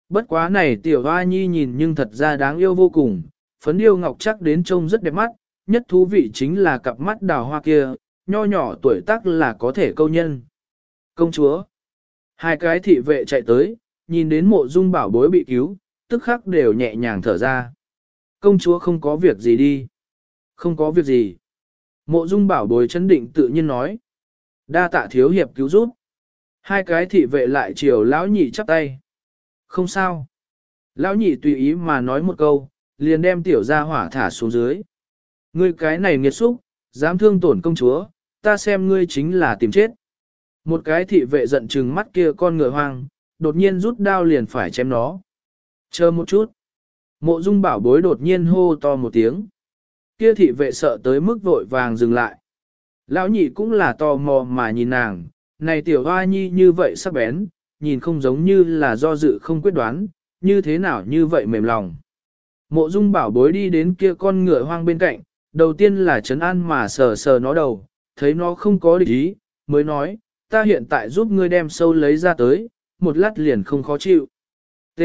Bất quá này tiểu hoa nhi nhìn nhưng thật ra đáng yêu vô cùng, phấn điêu ngọc chắc đến trông rất đẹp mắt, nhất thú vị chính là cặp mắt đào hoa kia, nho nhỏ tuổi tác là có thể câu nhân. Công chúa, hai cái thị vệ chạy tới, nhìn đến mộ dung bảo bối bị cứu, tức khắc đều nhẹ nhàng thở ra. Công chúa không có việc gì đi. Không có việc gì. Mộ dung bảo bối chấn định tự nhiên nói. Đa tạ thiếu hiệp cứu giúp. Hai cái thị vệ lại chiều lão nhị chắp tay. Không sao. Lão nhị tùy ý mà nói một câu, liền đem tiểu gia hỏa thả xuống dưới. Ngươi cái này nghiệt xúc, dám thương tổn công chúa, ta xem ngươi chính là tìm chết. Một cái thị vệ giận trừng mắt kia con ngựa hoang, đột nhiên rút đao liền phải chém nó. Chờ một chút. Mộ dung bảo bối đột nhiên hô to một tiếng. Kia thị vệ sợ tới mức vội vàng dừng lại. Lão nhị cũng là tò mò mà nhìn nàng, này tiểu hoa nhi như vậy sắc bén, nhìn không giống như là do dự không quyết đoán, như thế nào như vậy mềm lòng. Mộ dung bảo bối đi đến kia con ngựa hoang bên cạnh, đầu tiên là trấn an mà sờ sờ nó đầu, thấy nó không có địch ý, mới nói, ta hiện tại giúp ngươi đem sâu lấy ra tới, một lát liền không khó chịu. T.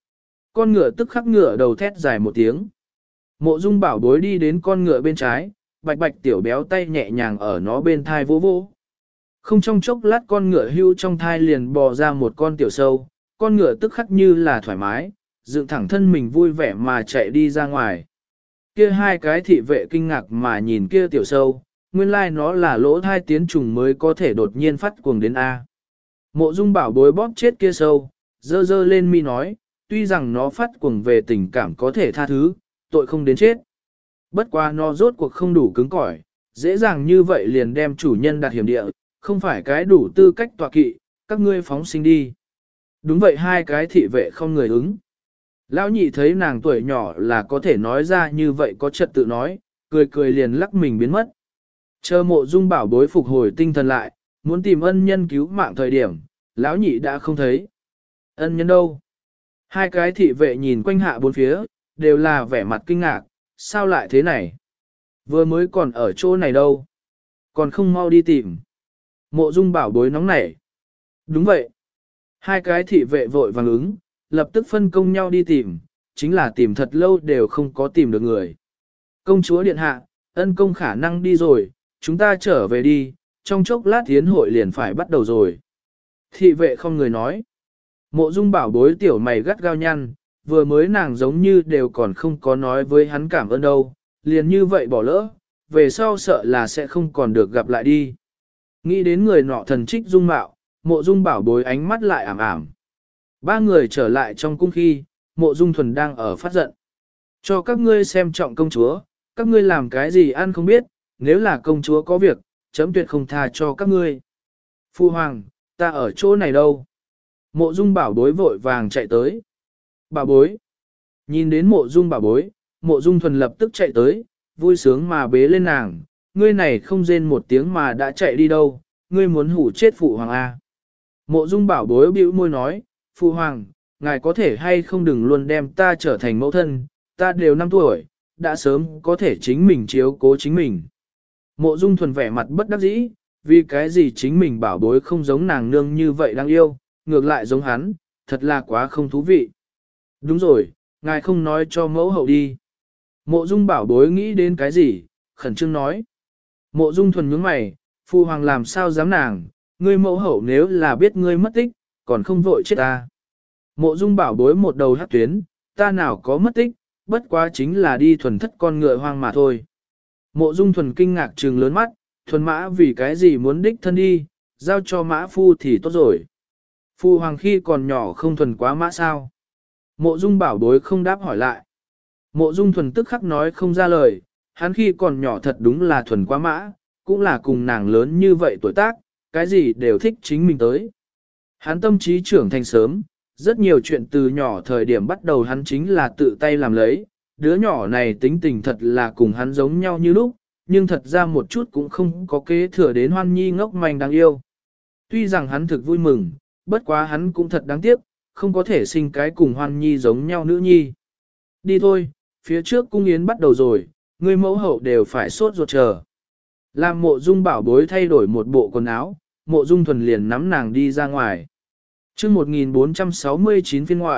Con ngựa tức khắc ngựa đầu thét dài một tiếng. Mộ dung bảo bối đi đến con ngựa bên trái, bạch bạch tiểu béo tay nhẹ nhàng ở nó bên thai vỗ vỗ. Không trong chốc lát con ngựa hưu trong thai liền bò ra một con tiểu sâu, con ngựa tức khắc như là thoải mái, dựng thẳng thân mình vui vẻ mà chạy đi ra ngoài. Kia hai cái thị vệ kinh ngạc mà nhìn kia tiểu sâu, nguyên lai nó là lỗ thai tiến trùng mới có thể đột nhiên phát cuồng đến A. Mộ dung bảo bối bóp chết kia sâu, dơ dơ lên mi nói, tuy rằng nó phát cuồng về tình cảm có thể tha thứ, tội không đến chết. Bất quá nó rốt cuộc không đủ cứng cỏi, dễ dàng như vậy liền đem chủ nhân đặt hiểm địa, không phải cái đủ tư cách tọa kỵ, các ngươi phóng sinh đi. Đúng vậy hai cái thị vệ không người ứng. Lão nhị thấy nàng tuổi nhỏ là có thể nói ra như vậy có trật tự nói, cười cười liền lắc mình biến mất. Chờ mộ dung bảo bối phục hồi tinh thần lại, muốn tìm ân nhân cứu mạng thời điểm, lão nhị đã không thấy. Ân nhân đâu? Hai cái thị vệ nhìn quanh hạ bốn phía, đều là vẻ mặt kinh ngạc, sao lại thế này? Vừa mới còn ở chỗ này đâu? Còn không mau đi tìm. Mộ dung bảo bối nóng nảy. Đúng vậy. Hai cái thị vệ vội vàng ứng, lập tức phân công nhau đi tìm, chính là tìm thật lâu đều không có tìm được người. Công chúa điện hạ, ân công khả năng đi rồi, chúng ta trở về đi, trong chốc lát tiến hội liền phải bắt đầu rồi. Thị vệ không người nói. Mộ dung bảo bối tiểu mày gắt gao nhăn, vừa mới nàng giống như đều còn không có nói với hắn cảm ơn đâu, liền như vậy bỏ lỡ, về sau sợ là sẽ không còn được gặp lại đi. Nghĩ đến người nọ thần trích dung mạo, mộ dung bảo bối ánh mắt lại ảm ảm. Ba người trở lại trong cung khi, mộ dung thuần đang ở phát giận. Cho các ngươi xem trọng công chúa, các ngươi làm cái gì ăn không biết, nếu là công chúa có việc, chấm tuyệt không tha cho các ngươi. Phu hoàng, ta ở chỗ này đâu? Mộ dung bảo bối vội vàng chạy tới. Bảo bối. Nhìn đến mộ dung bảo bối, mộ dung thuần lập tức chạy tới, vui sướng mà bế lên nàng. Ngươi này không rên một tiếng mà đã chạy đi đâu, ngươi muốn hủ chết phụ hoàng A. Mộ dung bảo bối bĩu môi nói, phụ hoàng, ngài có thể hay không đừng luôn đem ta trở thành mẫu thân, ta đều 5 tuổi, đã sớm có thể chính mình chiếu cố chính mình. Mộ dung thuần vẻ mặt bất đắc dĩ, vì cái gì chính mình bảo bối không giống nàng nương như vậy đáng yêu, ngược lại giống hắn, thật là quá không thú vị. Đúng rồi, ngài không nói cho mẫu hậu đi. Mộ dung bảo bối nghĩ đến cái gì, khẩn trương nói. Mộ dung thuần nhướng mày, phụ hoàng làm sao dám nàng, ngươi mẫu hậu nếu là biết ngươi mất tích, còn không vội chết ta. Mộ dung bảo bối một đầu hắc tuyến, ta nào có mất tích, bất quá chính là đi thuần thất con ngựa hoang mà thôi. Mộ dung thuần kinh ngạc trừng lớn mắt, thuần mã vì cái gì muốn đích thân đi, giao cho mã phu thì tốt rồi. Phu hoàng khi còn nhỏ không thuần quá mã sao. Mộ dung bảo bối không đáp hỏi lại. Mộ dung thuần tức khắc nói không ra lời, hắn khi còn nhỏ thật đúng là thuần quá mã, cũng là cùng nàng lớn như vậy tuổi tác, cái gì đều thích chính mình tới. Hắn tâm trí trưởng thành sớm, rất nhiều chuyện từ nhỏ thời điểm bắt đầu hắn chính là tự tay làm lấy, đứa nhỏ này tính tình thật là cùng hắn giống nhau như lúc, nhưng thật ra một chút cũng không có kế thừa đến Hoan Nhi ngốc manh đáng yêu. Tuy rằng hắn thực vui mừng, bất quá hắn cũng thật đáng tiếc, không có thể sinh cái cùng Hoan Nhi giống nhau nữ nhi. Đi thôi, phía trước cung yến bắt đầu rồi, người mẫu hậu đều phải sốt ruột chờ. Làm mộ dung bảo bối thay đổi một bộ quần áo, mộ dung thuần liền nắm nàng đi ra ngoài. Chương 1469 phiên ngoại,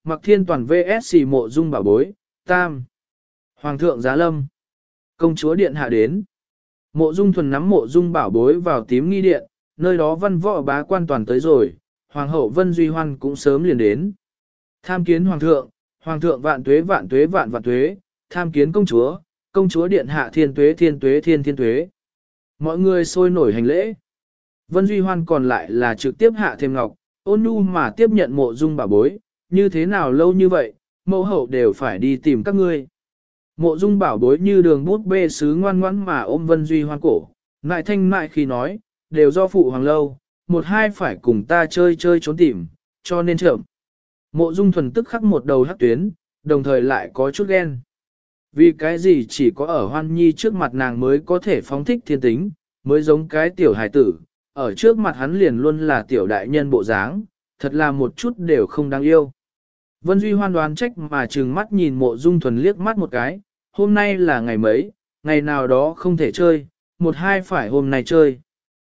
Mặc Thiên Toàn vs Mộ Dung Bảo Bối, tam. Hoàng thượng giá lâm. Công chúa điện hạ đến. Mộ Dung Thuần nắm Mộ Dung Bảo Bối vào tím nghi điện, nơi đó văn võ bá quan toàn tới rồi, Hoàng hậu Vân Duy Hoan cũng sớm liền đến. Tham kiến Hoàng thượng vạn tuế vạn tuế vạn vạn tuế, tham kiến công chúa điện hạ thiên tuế thiên tuế thiên thiên tuế. Mọi người sôi nổi hành lễ. Vân Duy Hoan còn lại là trực tiếp hạ thêm ngọc, ôn nhu mà tiếp nhận Mộ Dung Bảo Bối, như thế nào lâu như vậy, mẫu hậu đều phải đi tìm các ngươi. Mộ Dung Bảo Bối như đường bút bê sứ ngoan ngoãn mà ôm Vân Duy Hoan cổ, ngại thanh mại khi nói, đều do phụ hoàng lâu, một hai phải cùng ta chơi chơi trốn tìm, cho nên chậm. Mộ Dung Thuần tức khắc một đầu hắc tuyến, đồng thời lại có chút ghen. Vì cái gì chỉ có ở Hoan Nhi trước mặt nàng mới có thể phóng thích thiên tính, mới giống cái tiểu hài tử, ở trước mặt hắn liền luôn là tiểu đại nhân bộ dáng, thật là một chút đều không đáng yêu. Vân Duy Hoan đoán trách mà trừng mắt nhìn Mộ Dung Thuần liếc mắt một cái, hôm nay là ngày mấy, ngày nào đó không thể chơi, một hai phải hôm nay chơi.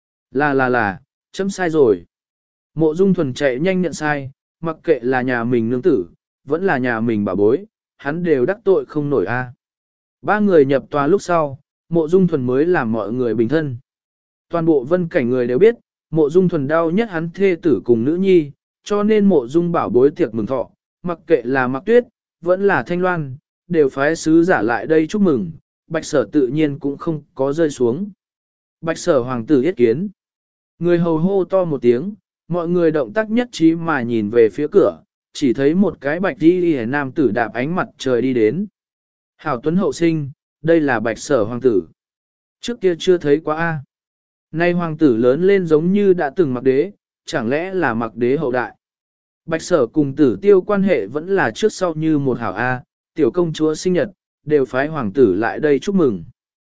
Là, chấm sai rồi. Mộ Dung Thuần chạy nhanh nhận sai, mặc kệ là nhà mình nương tử, vẫn là nhà mình bảo bối, hắn đều đắc tội không nổi a. Ba người nhập tòa lúc sau, Mộ Dung Thuần mới làm mọi người bình thân. Toàn bộ vân cảnh người đều biết, Mộ Dung Thuần đau nhất hắn thê tử cùng nữ nhi, cho nên Mộ Dung Bảo Bối tiệc mừng thọ, mặc kệ là Mặc Tuyết, vẫn là Thanh Loan, đều phái sứ giả lại đây chúc mừng, Bạch Sở tự nhiên cũng không có rơi xuống. Bạch Sở hoàng tử yết kiến. Người hầu hô to một tiếng, mọi người động tác nhất trí mà nhìn về phía cửa, chỉ thấy một cái bạch đi nam tử đạp ánh mặt trời đi đến. Hảo tuấn hậu sinh, đây là Bạch Sở hoàng tử. Trước kia chưa thấy quá a. Nay hoàng tử lớn lên giống như đã từng Mặc Đế, chẳng lẽ là Mặc Đế hậu đại. Bạch Sở cùng Tử Tiêu quan hệ vẫn là trước sau như một hảo a, tiểu công chúa sinh nhật, đều phái hoàng tử lại đây chúc mừng.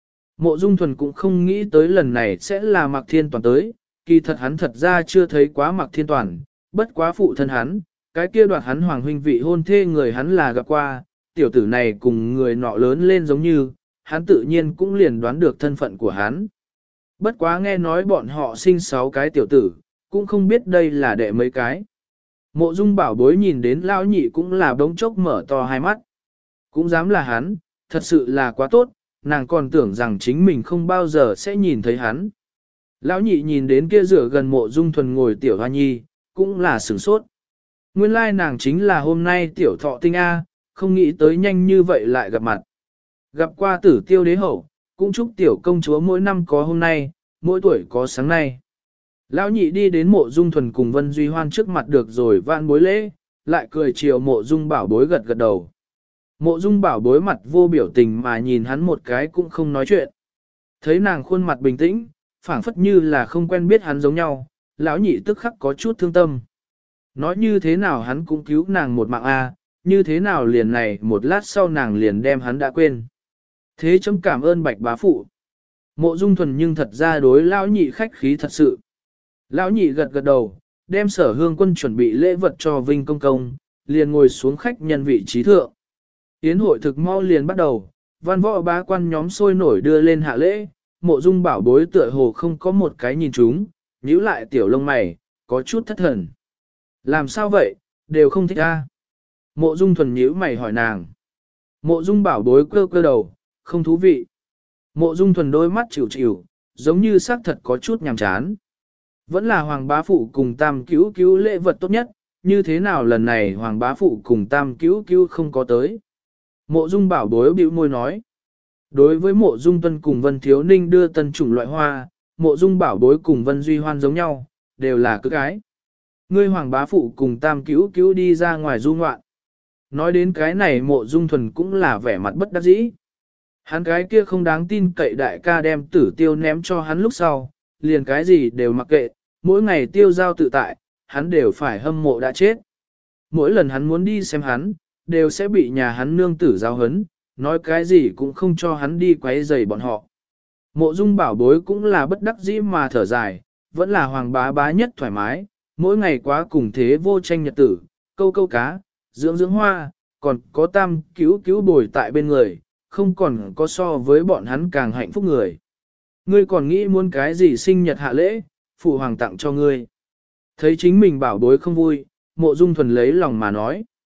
Mộ Dung Thuần cũng không nghĩ tới lần này sẽ là Mạc Thiên Toàn tới, kỳ thật hắn thật ra chưa thấy quá Mạc Thiên Toàn, bất quá phụ thân hắn, cái kia đoạt hắn hoàng huynh vị hôn thê người hắn là gặp qua, tiểu tử này cùng người nọ lớn lên giống như, hắn tự nhiên cũng liền đoán được thân phận của hắn. Bất quá nghe nói bọn họ sinh 6 cái tiểu tử, cũng không biết đây là đệ mấy cái. Mộ Dung Bảo Bối nhìn đến lão nhị cũng là đống chốc mở to hai mắt. Cũng dám là hắn, thật sự là quá tốt, nàng còn tưởng rằng chính mình không bao giờ sẽ nhìn thấy hắn. Lão nhị nhìn đến kia rửa gần Mộ Dung Thuần ngồi tiểu hoa nhi, cũng là sửng sốt. Nguyên lai nàng chính là hôm nay tiểu thọ tinh A, không nghĩ tới nhanh như vậy lại gặp mặt. Gặp qua Tử Tiêu đế hậu, cũng chúc tiểu công chúa mỗi năm có hôm nay, mỗi tuổi có sáng nay. Lão nhị đi đến Mộ Dung Thuần cùng Vân Duy Hoan trước mặt được rồi vạn bối lễ, lại cười chiều Mộ Dung Bảo Bối gật gật đầu. Mộ Dung Bảo Bối mặt vô biểu tình mà nhìn hắn một cái cũng không nói chuyện. Thấy nàng khuôn mặt bình tĩnh, phảng phất như là không quen biết hắn giống nhau, lão nhị tức khắc có chút thương tâm. Nói như thế nào hắn cũng cứu nàng một mạng a, như thế nào liền này một lát sau nàng liền đem hắn đã quên. Thế chấm cảm ơn Bạch bá phụ. Mộ Dung Thuần nhưng thật ra đối lão nhị khách khí thật sự. Lão nhị gật gật đầu, đem Sở Hương Quân chuẩn bị lễ vật cho Vinh Công Công, liền ngồi xuống khách nhân vị trí thượng. Yến hội thực mau liền bắt đầu, văn võ bá quan nhóm sôi nổi đưa lên hạ lễ, Mộ Dung Bảo Bối tựa hồ không có một cái nhìn chúng, nhíu lại tiểu lông mày, có chút thất thần. Làm sao vậy, đều không thích a? Mộ Dung Thuần nhíu mày hỏi nàng. Mộ Dung Bảo Bối cơ cơ đầu, không thú vị. Mộ Dung Thuần đôi mắt chịu chịu, giống như xác thật có chút nhàm chán. Vẫn là Hoàng bá phụ cùng Tam Cứu Cứu lễ vật tốt nhất, như thế nào lần này Hoàng bá phụ cùng Tam Cứu Cứu không có tới. Mộ Dung Bảo Bối bĩu môi nói. Đối với Mộ Dung Tuân cùng Vân Thiếu Ninh đưa tân chủng loại hoa, Mộ Dung Bảo Bối cùng Vân Duy Hoan giống nhau, đều là cực ái. Ngươi Hoàng bá phụ cùng Tam Cứu Cứu đi ra ngoài du ngoạn. Nói đến cái này Mộ Dung Thuần cũng là vẻ mặt bất đắc dĩ. Hắn cái kia không đáng tin cậy đại ca đem Tử Tiêu ném cho hắn lúc sau, liền cái gì đều mặc kệ, mỗi ngày tiêu giao tự tại, hắn đều phải hâm mộ đã chết. Mỗi lần hắn muốn đi xem hắn, đều sẽ bị nhà hắn nương tử giao hấn, nói cái gì cũng không cho hắn đi quấy rầy bọn họ. Mộ Dung Bảo Bối cũng là bất đắc dĩ mà thở dài, vẫn là Hoàng bá bá nhất thoải mái, mỗi ngày quá cùng thế vô tranh nhật tử, câu câu cá, dưỡng dưỡng hoa, còn có Tam Cứu Cứu bồi tại bên người, không còn có so với bọn hắn càng hạnh phúc người. Ngươi còn nghĩ muốn cái gì sinh nhật hạ lễ, phụ hoàng tặng cho ngươi. Thấy chính mình Bảo Bối không vui, Mộ Dung Thuần lấy lòng mà nói.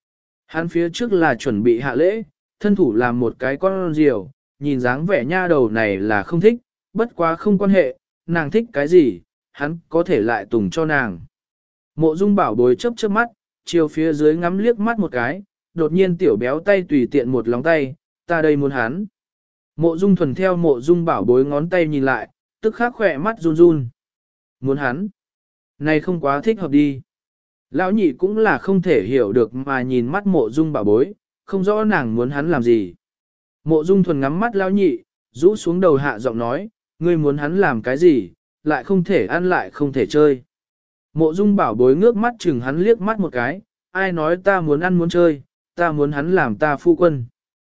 Hắn phía trước là chuẩn bị hạ lễ, thân thủ làm một cái con diều, nhìn dáng vẻ nha đầu này là không thích, bất quá không quan hệ, nàng thích cái gì, hắn có thể lại tùng cho nàng. Mộ Dung Bảo Bối chớp chớp mắt, chiều phía dưới ngắm liếc mắt một cái, đột nhiên tiểu béo tay tùy tiện một lóng tay, ta đây muốn hắn. Mộ Dung Thuần theo Mộ Dung Bảo Bối ngón tay nhìn lại, tức khắc khỏe mắt run run. Muốn hắn? Này không quá thích hợp đi. Lão nhị cũng là không thể hiểu được mà nhìn mắt Mộ Dung Bảo Bối, không rõ nàng muốn hắn làm gì. Mộ Dung Thuần ngắm mắt lão nhị, rũ xuống đầu hạ giọng nói, ngươi muốn hắn làm cái gì, lại không thể ăn lại không thể chơi. Mộ Dung Bảo Bối ngước mắt chừng hắn liếc mắt một cái, ai nói ta muốn ăn muốn chơi, ta muốn hắn làm ta phu quân.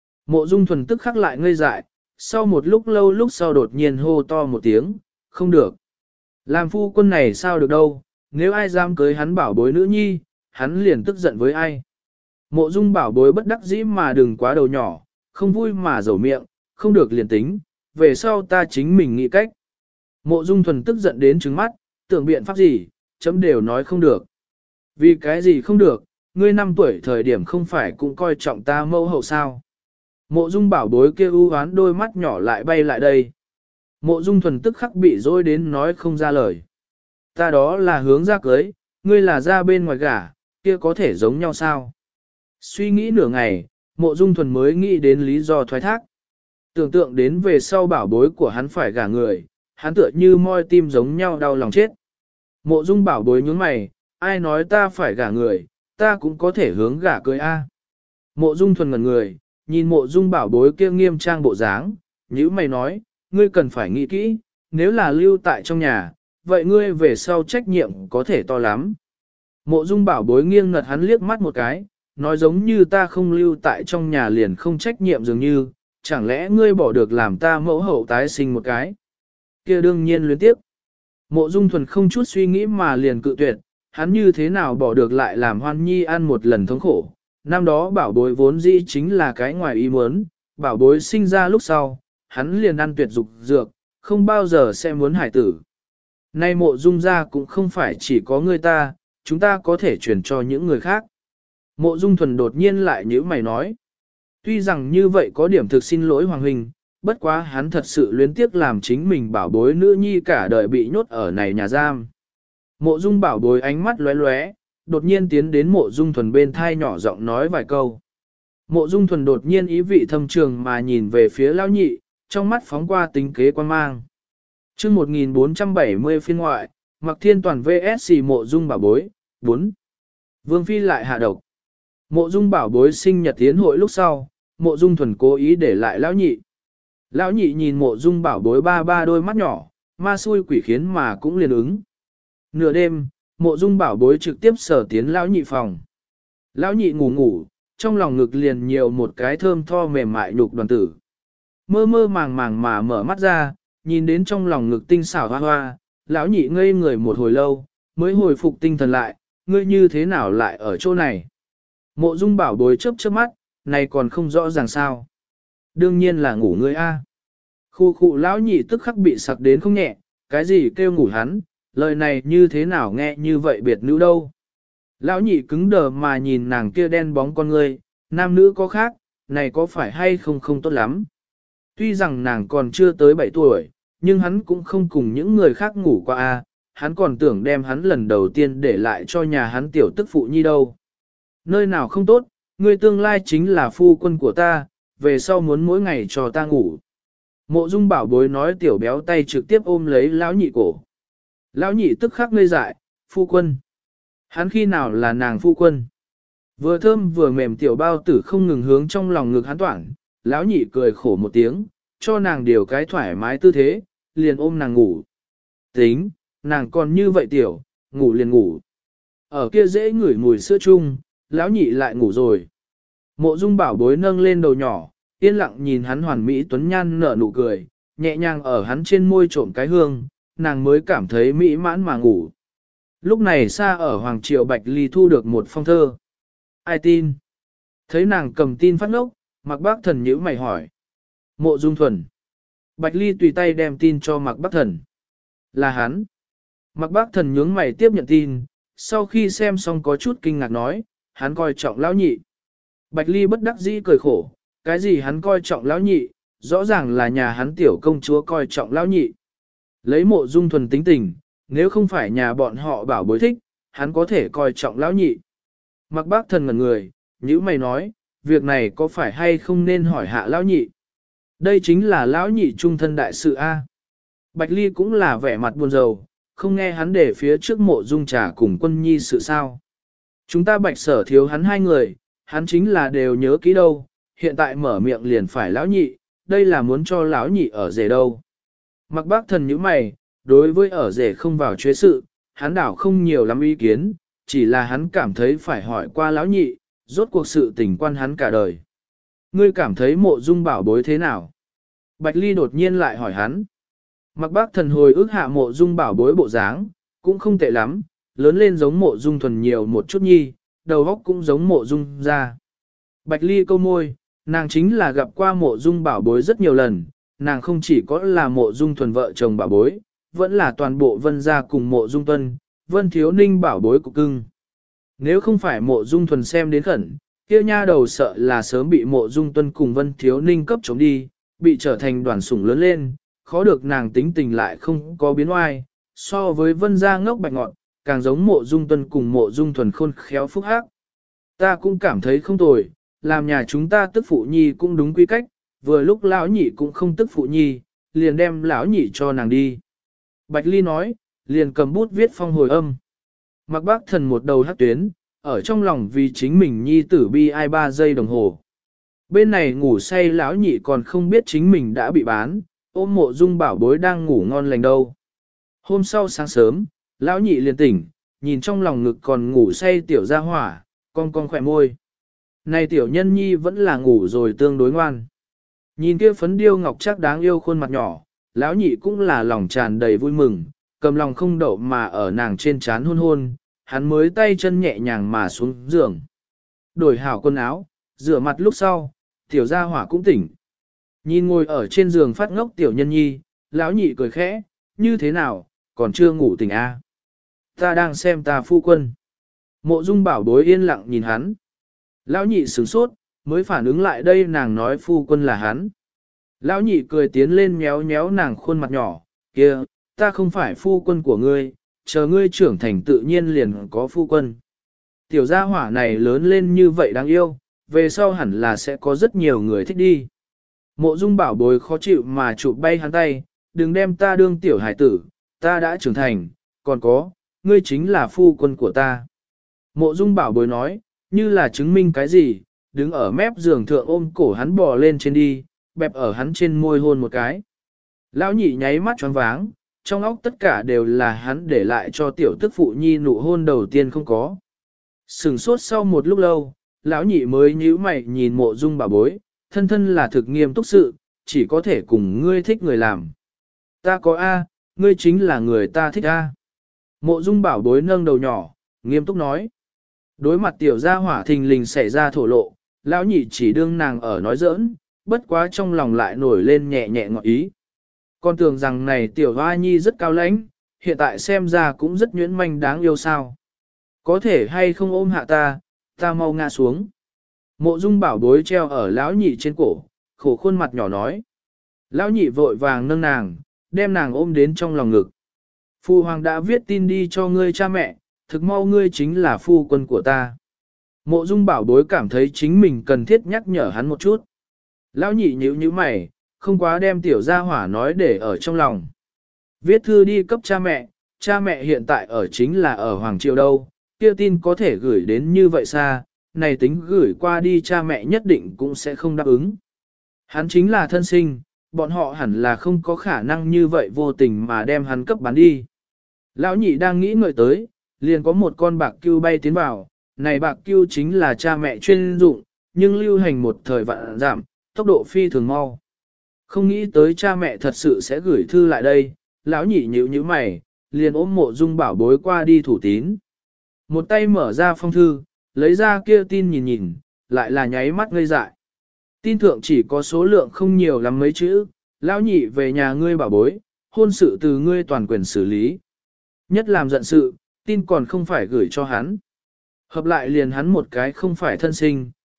Mộ Dung Thuần tức khắc lại ngây dại, sau một lúc lâu lúc sau đột nhiên hô to một tiếng, không được. Làm phu quân này sao được đâu, nếu ai dám cưới hắn Bảo Bối nữ nhi, hắn liền tức giận với ai. Mộ Dung Bảo Bối bất đắc dĩ mà đừng quá đầu nhỏ, không vui mà dầu miệng, không được liền tính, về sau ta chính mình nghĩ cách. Mộ Dung Thuần tức giận đến trừng mắt, tưởng biện pháp gì, chấm đều nói không được. Vì cái gì không được, ngươi 5 tuổi thời điểm không phải cũng coi trọng ta mẫu hậu sao. Mộ Dung Bảo Bối kia u hoán đôi mắt nhỏ lại bay lại đây. Mộ Dung Thuần tức khắc bị dối đến nói không ra lời. Ta đó là hướng ra cưới, ngươi là ra bên ngoài gả, kia có thể giống nhau sao? Suy nghĩ nửa ngày, Mộ Dung Thuần mới nghĩ đến lý do thoái thác. Tưởng tượng đến về sau bảo bối của hắn phải gả người, hắn tựa như moi tim giống nhau đau lòng chết. Mộ Dung Bảo Bối nhướng mày, ai nói ta phải gả người, ta cũng có thể hướng gả cưới a. Mộ Dung Thuần ngẩn người, nhìn Mộ Dung Bảo Bối kia nghiêm trang bộ dáng, nhíu mày nói, ngươi cần phải nghĩ kỹ, nếu là lưu tại trong nhà, vậy ngươi về sau trách nhiệm có thể to lắm. Mộ Dung Bảo Bối nghiêng ngật hắn liếc mắt một cái, nói giống như ta không lưu tại trong nhà liền không trách nhiệm dường như, chẳng lẽ ngươi bỏ được làm ta mẫu hậu tái sinh một cái. Kia đương nhiên luyến tiếp. Mộ Dung Thuần không chút suy nghĩ mà liền cự tuyệt, hắn như thế nào bỏ được lại làm Hoan Nhi ăn một lần thống khổ. Năm đó bảo bối vốn dĩ chính là cái ngoài ý muốn, bảo bối sinh ra lúc sau, hắn liền ăn tuyệt dục dược, không bao giờ sẽ muốn hải tử. Nay Mộ Dung gia cũng không phải chỉ có người ta, chúng ta có thể truyền cho những người khác. Mộ Dung Thuần đột nhiên lại nhíu mày nói. Tuy rằng như vậy có điểm thực xin lỗi Hoàng Huynh, bất quá hắn thật sự luyến tiếc làm chính mình bảo bối nữ nhi cả đời bị nhốt ở này nhà giam. Mộ Dung Bảo Bối ánh mắt lóe lóe, đột nhiên tiến đến Mộ Dung Thuần bên thai nhỏ giọng nói vài câu. Mộ Dung Thuần đột nhiên ý vị thâm trường mà nhìn về phía lão nhị, trong mắt phóng qua tính kế quan mang. Chương 1470 phiên ngoại, Mặc Thiên Toàn VS Mộ Dung Bảo Bối, 4. Vương Phi lại hạ độc. Mộ Dung Bảo Bối sinh nhật tiến hội lúc sau, Mộ Dung Thuần cố ý để lại lão nhị. Lão nhị nhìn Mộ Dung Bảo Bối ba đôi mắt nhỏ, ma xui quỷ khiến mà cũng liền ứng. Nửa đêm, Mộ Dung Bảo Bối trực tiếp sở tiến lão nhị phòng. Lão nhị ngủ ngủ, trong lòng ngực liền nhiều một cái thơm tho mềm mại nhục đoàn tử. Mơ mơ màng màng mà mở mắt ra, nhìn đến trong lòng ngực tinh xảo hoa hoa, lão nhị ngây người một hồi lâu, mới hồi phục tinh thần lại, ngươi như thế nào lại ở chỗ này? Mộ Dung Bảo Bối chớp chớp mắt, này còn không rõ ràng sao. Đương nhiên là ngủ ngươi a. Khu khu lão nhị tức khắc bị sặc đến không nhẹ, cái gì kêu ngủ hắn, lời này như thế nào nghe như vậy biệt nữ đâu. Lão nhị cứng đờ mà nhìn nàng kia đen bóng con ngươi, nam nữ có khác, này có phải hay không không tốt lắm. Tuy rằng nàng còn chưa tới 7 tuổi, nhưng hắn cũng không cùng những người khác ngủ qua a, hắn còn tưởng đem hắn lần đầu tiên để lại cho nhà hắn tiểu tức phụ nhi đâu. Nơi nào không tốt, ngươi tương lai chính là phu quân của ta, về sau muốn mỗi ngày cho ta ngủ. Mộ Dung Bảo Bối nói tiểu béo tay trực tiếp ôm lấy lão nhị cổ. Lão nhị tức khắc ngây dại, phu quân. Hắn khi nào là nàng phu quân? Vừa thơm vừa mềm tiểu bao tử không ngừng hướng trong lòng ngực hắn toảng, lão nhị cười khổ một tiếng, cho nàng điều cái thoải mái tư thế, liền ôm nàng ngủ. Tính, nàng còn như vậy tiểu, ngủ liền ngủ. Ở kia dễ ngửi mùi sữa chung, lão nhị lại ngủ rồi. Mộ Dung Bảo Bối nâng lên đầu nhỏ, yên lặng nhìn hắn hoàn mỹ tuấn nhan nở nụ cười, nhẹ nhàng ở hắn trên môi trộm cái hương, nàng mới cảm thấy mỹ mãn mà ngủ. Lúc này xa ở Hoàng Triều Bạch Ly thu được một phong thơ. Ai tin? Thấy nàng cầm tin phát ngốc, Mạc Bác Thần nhíu mày hỏi. Mộ Dung Thuần. Bạch Ly tùy tay đem tin cho Mạc Bác Thần. Là hắn. Mạc Bác Thần nhướng mày tiếp nhận tin, sau khi xem xong có chút kinh ngạc nói, hắn coi trọng lão nhị. Bạch Ly bất đắc dĩ cười khổ, cái gì hắn coi trọng lão nhị, rõ ràng là nhà hắn tiểu công chúa coi trọng lão nhị. Lấy Mộ Dung Thuần tính tình, nếu không phải nhà bọn họ bảo bối thích, hắn có thể coi trọng lão nhị. Mặc Bác Thần ngẩn người, nhữ mày nói, việc này có phải hay không nên hỏi hạ lão nhị? Đây chính là lão nhị trung thân đại sự A. Bạch Ly cũng là vẻ mặt buồn rầu, không nghe hắn để phía trước Mộ Dung Trà cùng Quân Nhi sự sao. Chúng ta Bạch Sở thiếu hắn hai người, hắn chính là đều nhớ kỹ đâu, hiện tại mở miệng liền phải lão nhị, đây là muốn cho lão nhị ở rể đâu. Mặc Bác Thần nhíu mày, đối với ở rể không vào chế sự, hắn đảo không nhiều lắm ý kiến, chỉ là hắn cảm thấy phải hỏi qua lão nhị, rốt cuộc sự tình quan hắn cả đời. Ngươi cảm thấy Mộ Dung bảo bối thế nào? Bạch Ly đột nhiên lại hỏi hắn. Mặc Bác Thần hồi ức hạ Mộ Dung bảo bối bộ dáng, cũng không tệ lắm, lớn lên giống Mộ Dung Thuần nhiều một chút nhi, đầu óc cũng giống Mộ Dung ra. Bạch Ly câu môi, nàng chính là gặp qua Mộ Dung bảo bối rất nhiều lần, nàng không chỉ có là Mộ Dung Thuần vợ chồng bảo bối, vẫn là toàn bộ Vân gia cùng Mộ Dung Tuân, Vân Thiếu Ninh bảo bối của cưng. Nếu không phải Mộ Dung Thuần xem đến khẩn, kia nha đầu sợ là sớm bị Mộ Dung Tuân cùng Vân Thiếu Ninh cấp chống đi, bị trở thành đoàn sủng lớn lên, khó được nàng tính tình lại không có biến oai, so với Vân gia ngốc bạch ngọn, càng giống Mộ Dung Tuân cùng Mộ Dung Thuần khôn khéo phúc hắc. Ta cũng cảm thấy không tồi, làm nhà chúng ta tức phụ nhi cũng đúng quy cách, vừa lúc lão nhị cũng không tức phụ nhi, liền đem lão nhị cho nàng đi. Bạch Ly nói, liền cầm bút viết phong hồi âm. Mặc Bác Thần một đầu hắc tuyến, ở trong lòng vì chính mình nhi tử bi ai 3 giây đồng hồ. Bên này ngủ say lão nhị còn không biết chính mình đã bị bán, ôm Mộ Dung bảo bối đang ngủ ngon lành đâu. Hôm sau sáng sớm, lão nhị liền tỉnh, nhìn trong lòng ngực còn ngủ say tiểu gia hỏa, con khỏe môi. Này tiểu nhân nhi vẫn là ngủ rồi tương đối ngoan. Nhìn kia phấn điêu ngọc chắc đáng yêu khuôn mặt nhỏ, lão nhị cũng là lòng tràn đầy vui mừng, cầm lòng không đậu mà ở nàng trên trán hôn hôn, hắn mới tay chân nhẹ nhàng mà xuống giường. Đổi hảo quần áo, rửa mặt lúc sau, tiểu gia hỏa cũng tỉnh. Nhìn ngồi ở trên giường phát ngốc tiểu nhân nhi, lão nhị cười khẽ, như thế nào, còn chưa ngủ tỉnh a? Ta đang xem ta phu quân. Mộ Dung bảo bối yên lặng nhìn hắn. Lão nhị sửng sốt, mới phản ứng lại đây nàng nói phu quân là hắn. Lão nhị cười tiến lên méo méo nàng khuôn mặt nhỏ, kia, ta không phải phu quân của ngươi, chờ ngươi trưởng thành tự nhiên liền có phu quân. Tiểu gia hỏa này lớn lên như vậy đáng yêu, về sau hẳn là sẽ có rất nhiều người thích đi. Mộ Dung bảo bối khó chịu mà chụp bay hắn tay, đừng đem ta đương tiểu hải tử, ta đã trưởng thành, còn có, ngươi chính là phu quân của ta. Mộ Dung bảo bối nói, như là chứng minh cái gì, đứng ở mép giường thượng ôm cổ hắn bò lên trên đi, bẹp ở hắn trên môi hôn một cái. Lão nhị nháy mắt choáng váng, trong óc tất cả đều là hắn để lại cho tiểu tức phụ nhi nụ hôn đầu tiên không có. Sừng sốt sau một lúc lâu, lão nhị mới nhíu mày nhìn Mộ Dung bảo bối, thân thân là thực nghiêm túc sự, chỉ có thể cùng ngươi thích người làm. Ta có A, ngươi chính là người ta thích A. Mộ Dung bảo bối nâng đầu nhỏ, nghiêm túc nói. Đối mặt tiểu gia hỏa thình lình xảy ra thổ lộ, lão nhị chỉ đương nàng ở nói giỡn, bất quá trong lòng lại nổi lên nhẹ nhẹ ngọt ý. Con tưởng rằng này tiểu hoa nhi rất cao lãnh, hiện tại xem ra cũng rất nhuyễn manh đáng yêu sao. Có thể hay không ôm hạ ta, ta mau ngã xuống. Mộ Dung bảo bối treo ở lão nhị trên cổ, khổ khuôn mặt nhỏ nói. Lão nhị vội vàng nâng nàng, đem nàng ôm đến trong lòng ngực. Phu hoàng đã viết tin đi cho ngươi cha mẹ, thực mau ngươi chính là phu quân của ta. Mộ Dung bảo bối cảm thấy chính mình cần thiết nhắc nhở hắn một chút. Lão nhị nhíu nhíu mày, không quá đem tiểu gia hỏa nói để ở trong lòng. Viết thư đi cấp cha mẹ hiện tại ở chính là ở Hoàng Triều đâu, kia tin có thể gửi đến như vậy xa, này tính gửi qua đi cha mẹ nhất định cũng sẽ không đáp ứng. Hắn chính là thân sinh, bọn họ hẳn là không có khả năng như vậy vô tình mà đem hắn cấp bán đi. Lão nhị đang nghĩ ngợi tới, liền có một con bạc cưu bay tiến vào, này bạc cưu chính là cha mẹ chuyên dụng, nhưng lưu hành một thời vạn giảm, tốc độ phi thường mau. Không nghĩ tới cha mẹ thật sự sẽ gửi thư lại đây, lão nhị nhíu nhíu mày, liền ôm Mộ Dung bảo bối qua đi thủ tín. Một tay mở ra phong thư, lấy ra kia tin nhìn nhìn, lại là nháy mắt ngây dại. Tin thượng chỉ có số lượng không nhiều lắm mấy chữ, lão nhị về nhà ngươi bảo bối, hôn sự từ ngươi toàn quyền xử lý. Nhất làm giận sự, tin còn không phải gửi cho hắn. Hợp lại liền hắn một cái không phải thân sinh,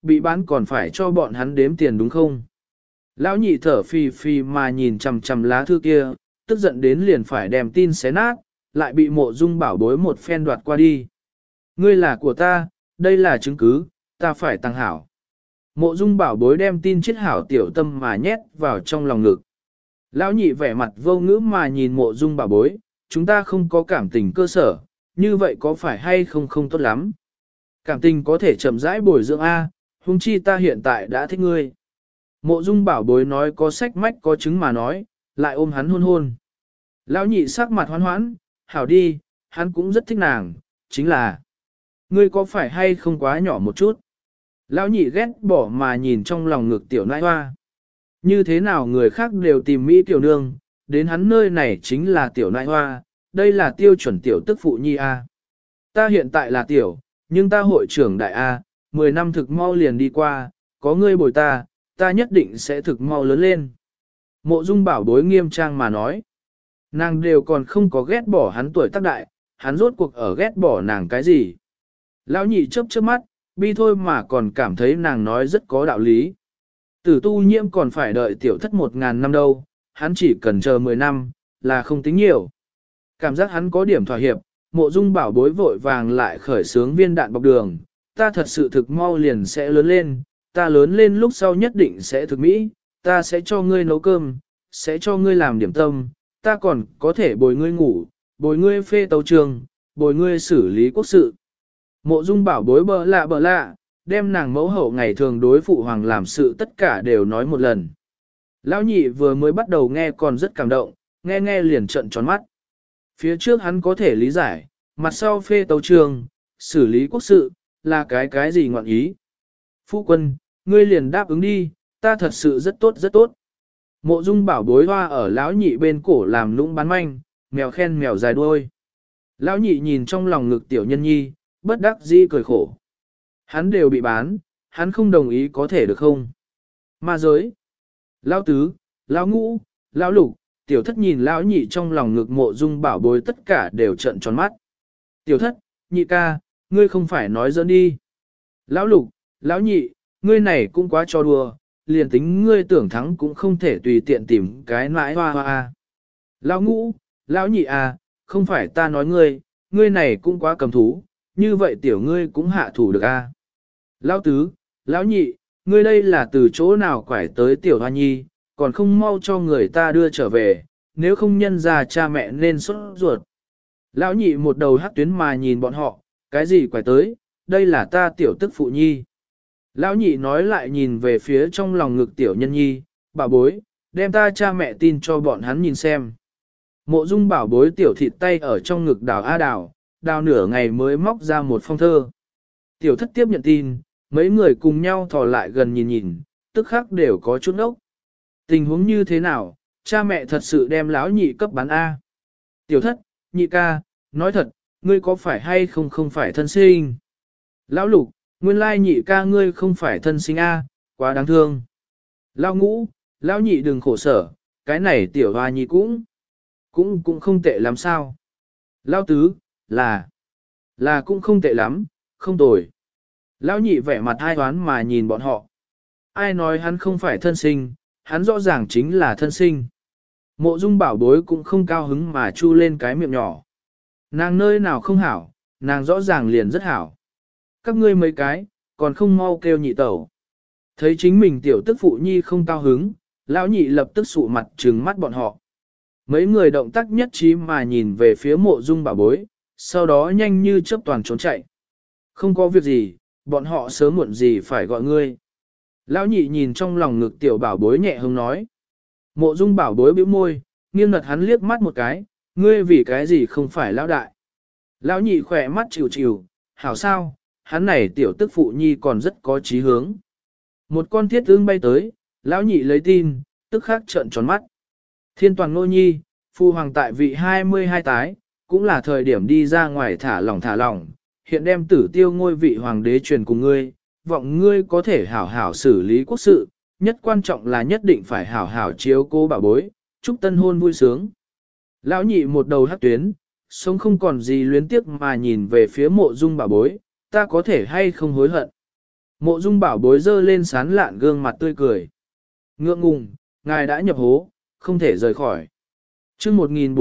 bị bán còn phải cho bọn hắn đếm tiền đúng không? Lão nhị thở phì phì mà nhìn chằm chằm lá thư kia, tức giận đến liền phải đem tin xé nát, lại bị Mộ Dung Bảo Bối một phen đoạt qua đi. Ngươi là của ta, đây là chứng cứ, ta phải tăng hảo. Mộ Dung Bảo Bối đem tin chiết hảo tiểu tâm mà nhét vào trong lòng ngực. Lão nhị vẻ mặt vô ngữ mà nhìn Mộ Dung Bảo Bối, chúng ta không có cảm tình cơ sở, như vậy có phải hay không không tốt lắm. Cảm tình có thể chậm rãi bồi dưỡng A, huống chi ta hiện tại đã thích ngươi. Mộ Dung Bảo Bối nói có sách mách có chứng mà nói, lại ôm hắn hôn hôn. Lão nhị sắc mặt hoán hoãn, hảo đi, hắn cũng rất thích nàng, chính là ngươi có phải hay không quá nhỏ một chút. Lão nhị ghét bỏ mà nhìn trong lòng ngực tiểu nãi hoa. Như thế nào người khác đều tìm Mỹ tiểu nương, đến hắn nơi này chính là tiểu nãi hoa, đây là tiêu chuẩn tiểu tức phụ nhi A. Ta hiện tại là tiểu, nhưng ta hội trưởng đại A, 10 năm thực mau liền đi qua, có ngươi bồi ta, ta nhất định sẽ thực mau lớn lên. Mộ Dung Bảo Bối nghiêm trang mà nói. Nàng đều còn không có ghét bỏ hắn tuổi tác đại, hắn rốt cuộc ở ghét bỏ nàng cái gì. Lão nhị chớp chớp mắt, bi thôi mà còn cảm thấy nàng nói rất có đạo lý. Tử tu nhiễm còn phải đợi tiểu thất 1000 năm đâu, hắn chỉ cần chờ 10 năm, là không tính nhiều. Cảm giác hắn có điểm thỏa hiệp, Mộ Dung Bảo Bối vội vàng lại khởi sướng viên đạn bọc đường, ta thật sự thực mau liền sẽ lớn lên, ta lớn lên lúc sau nhất định sẽ thực mỹ, ta sẽ cho ngươi nấu cơm, sẽ cho ngươi làm điểm tâm, ta còn có thể bồi ngươi ngủ, bồi ngươi phê tấu trường, bồi ngươi xử lý quốc sự. Mộ Dung Bảo Bối bợ lạ, đem nàng mẫu hậu ngày thường đối phụ hoàng làm sự tất cả đều nói một lần. Lão nhị vừa mới bắt đầu nghe còn rất cảm động, nghe liền trợn tròn mắt. Phía trước hắn có thể lý giải, mặt sau phê tấu trường, xử lý quốc sự, là cái gì ngọn ý. Phu quân, ngươi liền đáp ứng đi, ta thật sự rất tốt rất tốt. Mộ Dung Bảo Bối hoa ở lão nhị bên cổ làm lũng bán manh, mèo khen mèo dài đuôi. Lão nhị nhìn trong lòng ngực tiểu nhân nhi, bất đắc dĩ cười khổ. Hắn đều bị bán, hắn không đồng ý có thể được không? Ma giới. Lão tứ, lão ngũ, lão lục, tiểu thất nhìn lão nhị trong lòng ngực Mộ Dung Bảo Bối tất cả đều trợn tròn mắt. Tiểu thất, nhị ca, ngươi không phải nói giỡn đi. Lão lục, lão nhị, ngươi này cũng quá cho đùa, liền tính ngươi tưởng thắng cũng không thể tùy tiện tìm cái nãi hoa hoa. Lão ngũ, lão nhị à, không phải ta nói ngươi này cũng quá cầm thú, như vậy tiểu ngươi cũng hạ thủ được a. Lão tứ, lão nhị, ngươi đây là từ chỗ nào quải tới tiểu hoa nhi, còn không mau cho người ta đưa trở về, nếu không nhân ra cha mẹ nên sốt ruột. Lão nhị một đầu hắc tuyến mà nhìn bọn họ, cái gì quải tới, đây là ta tiểu tức phụ nhi. Lão nhị nói lại nhìn về phía trong lòng ngực tiểu nhân nhi, bà bối, đem ta cha mẹ tin cho bọn hắn nhìn xem. Mộ Dung Bảo Bối tiểu thịt tay ở trong ngực đào a đào nửa ngày mới móc ra một phong thơ. Tiểu thất tiếp nhận tin, mấy người cùng nhau thò lại gần nhìn, tức khắc đều có chút ốc. Tình huống như thế nào, cha mẹ thật sự đem lão nhị cấp bán A. Tiểu thất, nhị ca, nói thật, ngươi có phải hay không phải thân sinh? Lão lục, nguyên lai nhị ca ngươi không phải thân sinh A, quá đáng thương. Lão ngũ, lão nhị đừng khổ sở, cái này tiểu hoa nhị cũng không tệ lắm sao. Lão tứ, là cũng không tệ lắm, không tồi. Lão nhị vẻ mặt ai oán mà nhìn bọn họ. Ai nói hắn không phải thân sinh, hắn rõ ràng chính là thân sinh. Mộ Dung Bảo Bối cũng không cao hứng mà chu lên cái miệng nhỏ. Nàng nơi nào không hảo, nàng rõ ràng liền rất hảo. Các ngươi mấy cái, còn không mau kêu nhị tẩu. Thấy chính mình tiểu tức phụ nhi không cao hứng, lão nhị lập tức sụ mặt trừng mắt bọn họ. Mấy người động tác nhất trí mà nhìn về phía Mộ Dung Bảo Bối, sau đó nhanh như chớp toàn trốn chạy. Không có việc gì, bọn họ sớm muộn gì phải gọi ngươi. Lão nhị nhìn trong lòng ngực tiểu Bảo Bối nhẹ hông nói. Mộ Dung Bảo Bối bĩu môi, nghiêng lật hắn liếc mắt một cái, ngươi vì cái gì không phải lão đại. Lão nhị khỏe mắt chịu chịu, hảo sao, hắn này tiểu tức phụ nhi còn rất có chí hướng. Một con thiết ương bay tới, lão nhị lấy tin, tức khắc trợn tròn mắt. Thiên toàn ngô nhi, phu hoàng tại vị 22 tái, cũng là thời điểm đi ra ngoài thả lỏng, hiện đem tử tiêu ngôi vị hoàng đế truyền cùng ngươi, vọng ngươi có thể hảo hảo xử lý quốc sự, nhất quan trọng là nhất định phải hảo hảo chiếu cố bảo bối, chúc tân hôn vui sướng. Lão nhị một đầu hắc tuyến, sống không còn gì luyến tiếc mà nhìn về phía Mộ Dung Bảo Bối, ta có thể hay không hối hận. Mộ Dung Bảo Bối dơ lên sán lạn gương mặt tươi cười. Ngượng ngùng, ngài đã nhập hố, không thể rời khỏi. Chương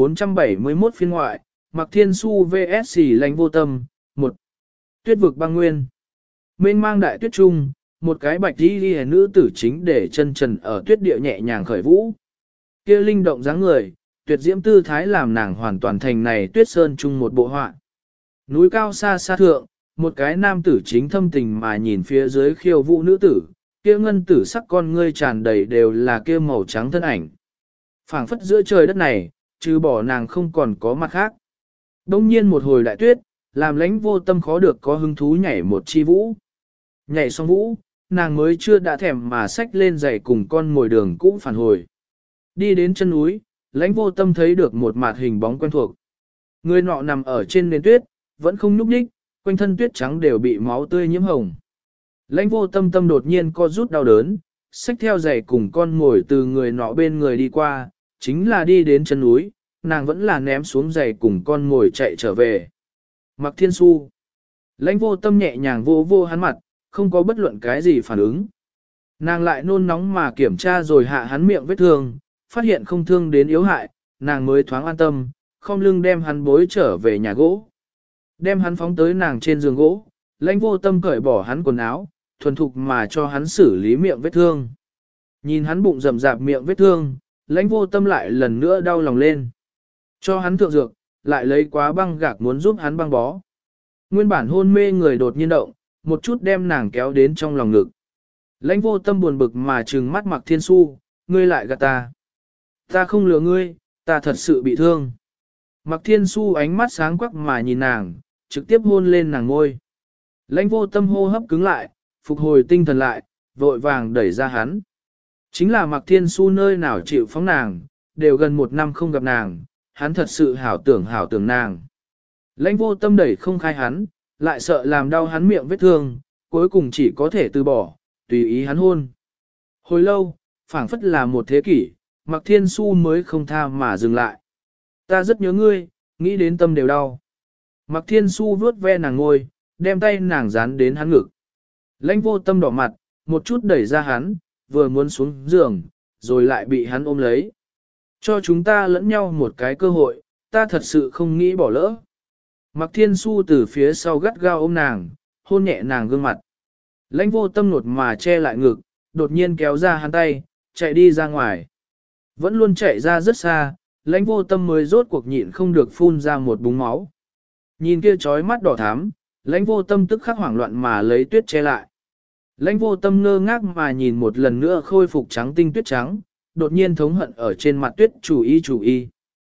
1471 phiên ngoại, Mạc Thiên Su vs Lãnh Vô Tâm, 1. Tuyết vực băng nguyên. Mênh mang đại tuyết trung, một cái bạch y liễu nữ tử chính để chân trần ở tuyết địa nhẹ nhàng khởi vũ. Kia linh động dáng người, tuyệt diễm tư thái làm nàng hoàn toàn thành này tuyết sơn chung một bộ họa. Núi cao xa xa thượng, một cái nam tử chính thâm tình mà nhìn phía dưới khiêu vũ nữ tử, kia ngân tử sắc con ngươi tràn đầy đều là kia màu trắng thân ảnh. Phảng phất giữa trời đất này, trừ bỏ nàng không còn có mặt khác. Đông nhiên một hồi đại tuyết, làm Lãnh Vô Tâm khó được có hứng thú nhảy một chi vũ. Nhảy xong vũ, nàng mới chưa đã thèm mà xách lên giày cùng con ngồi đường cũ phản hồi. Đi đến chân núi, Lãnh Vô Tâm thấy được một mặt hình bóng quen thuộc. Người nọ nằm ở trên nền tuyết, vẫn không nhúc nhích, quanh thân tuyết trắng đều bị máu tươi nhiễm hồng. Lãnh Vô Tâm tâm đột nhiên co rút đau đớn, xách theo giày cùng con ngồi từ người nọ bên người đi qua, chính là đi đến chân núi, nàng vẫn là ném xuống giày cùng con ngồi chạy trở về. Mạc Thiên Su. Lãnh Vô Tâm nhẹ nhàng vô vô hắn mặt, không có bất luận cái gì phản ứng. Nàng lại nôn nóng mà kiểm tra rồi hạ hắn miệng vết thương, phát hiện không thương đến yếu hại, nàng mới thoáng an tâm, không lưng đem hắn bối trở về nhà gỗ. Đem hắn phóng tới nàng trên giường gỗ, Lãnh Vô Tâm cởi bỏ hắn quần áo, thuần thục mà cho hắn xử lý miệng vết thương. Nhìn hắn bụng rầm rạp miệng vết thương, Lãnh Vô Tâm lại lần nữa đau lòng lên. Cho hắn thượng dược, lại lấy quá băng gạc muốn giúp hắn băng bó. Nguyên bản hôn mê người đột nhiên động, một chút đem nàng kéo đến trong lòng ngực. Lãnh Vô Tâm buồn bực mà trừng mắt Mạc Thiên Su, ngươi lại gạt ta. Ta không lừa ngươi, ta thật sự bị thương. Mạc Thiên Su ánh mắt sáng quắc mà nhìn nàng, trực tiếp hôn lên nàng ngôi. Lãnh Vô Tâm hô hấp cứng lại, phục hồi tinh thần lại, vội vàng đẩy ra hắn. Chính là Mạc Thiên Su nơi nào chịu phóng nàng, đều gần 1 năm không gặp nàng, hắn thật sự hảo tưởng nàng. Lãnh Vô Tâm đẩy không khai hắn, lại sợ làm đau hắn miệng vết thương, cuối cùng chỉ có thể từ bỏ, tùy ý hắn hôn. Hồi lâu, phảng phất là một thế kỷ, Mạc Thiên Su mới không tha mà dừng lại. Ta rất nhớ ngươi, nghĩ đến tâm đều đau. Mạc Thiên Su vuốt ve nàng ngôi, đem tay nàng dán đến hắn ngực. Lãnh Vô Tâm đỏ mặt, một chút đẩy ra hắn, vừa muốn xuống giường, rồi lại bị hắn ôm lấy. Cho chúng ta lẫn nhau một cái cơ hội, ta thật sự không nghĩ bỏ lỡ. Mạc Thiên Su từ phía sau gắt gao ôm nàng, hôn nhẹ nàng gương mặt. Lãnh Vô Tâm nột mà che lại ngực, đột nhiên kéo ra hắn tay, chạy đi ra ngoài. Vẫn luôn chạy ra rất xa, Lãnh Vô Tâm mới rốt cuộc nhịn không được phun ra một búng máu. Nhìn kia trói mắt đỏ thắm, Lãnh Vô Tâm tức khắc hoảng loạn mà lấy tuyết che lại. Lãnh Vô Tâm ngơ ngác mà nhìn một lần nữa khôi phục trắng tinh tuyết trắng, đột nhiên thống hận ở trên mặt tuyết chủ y.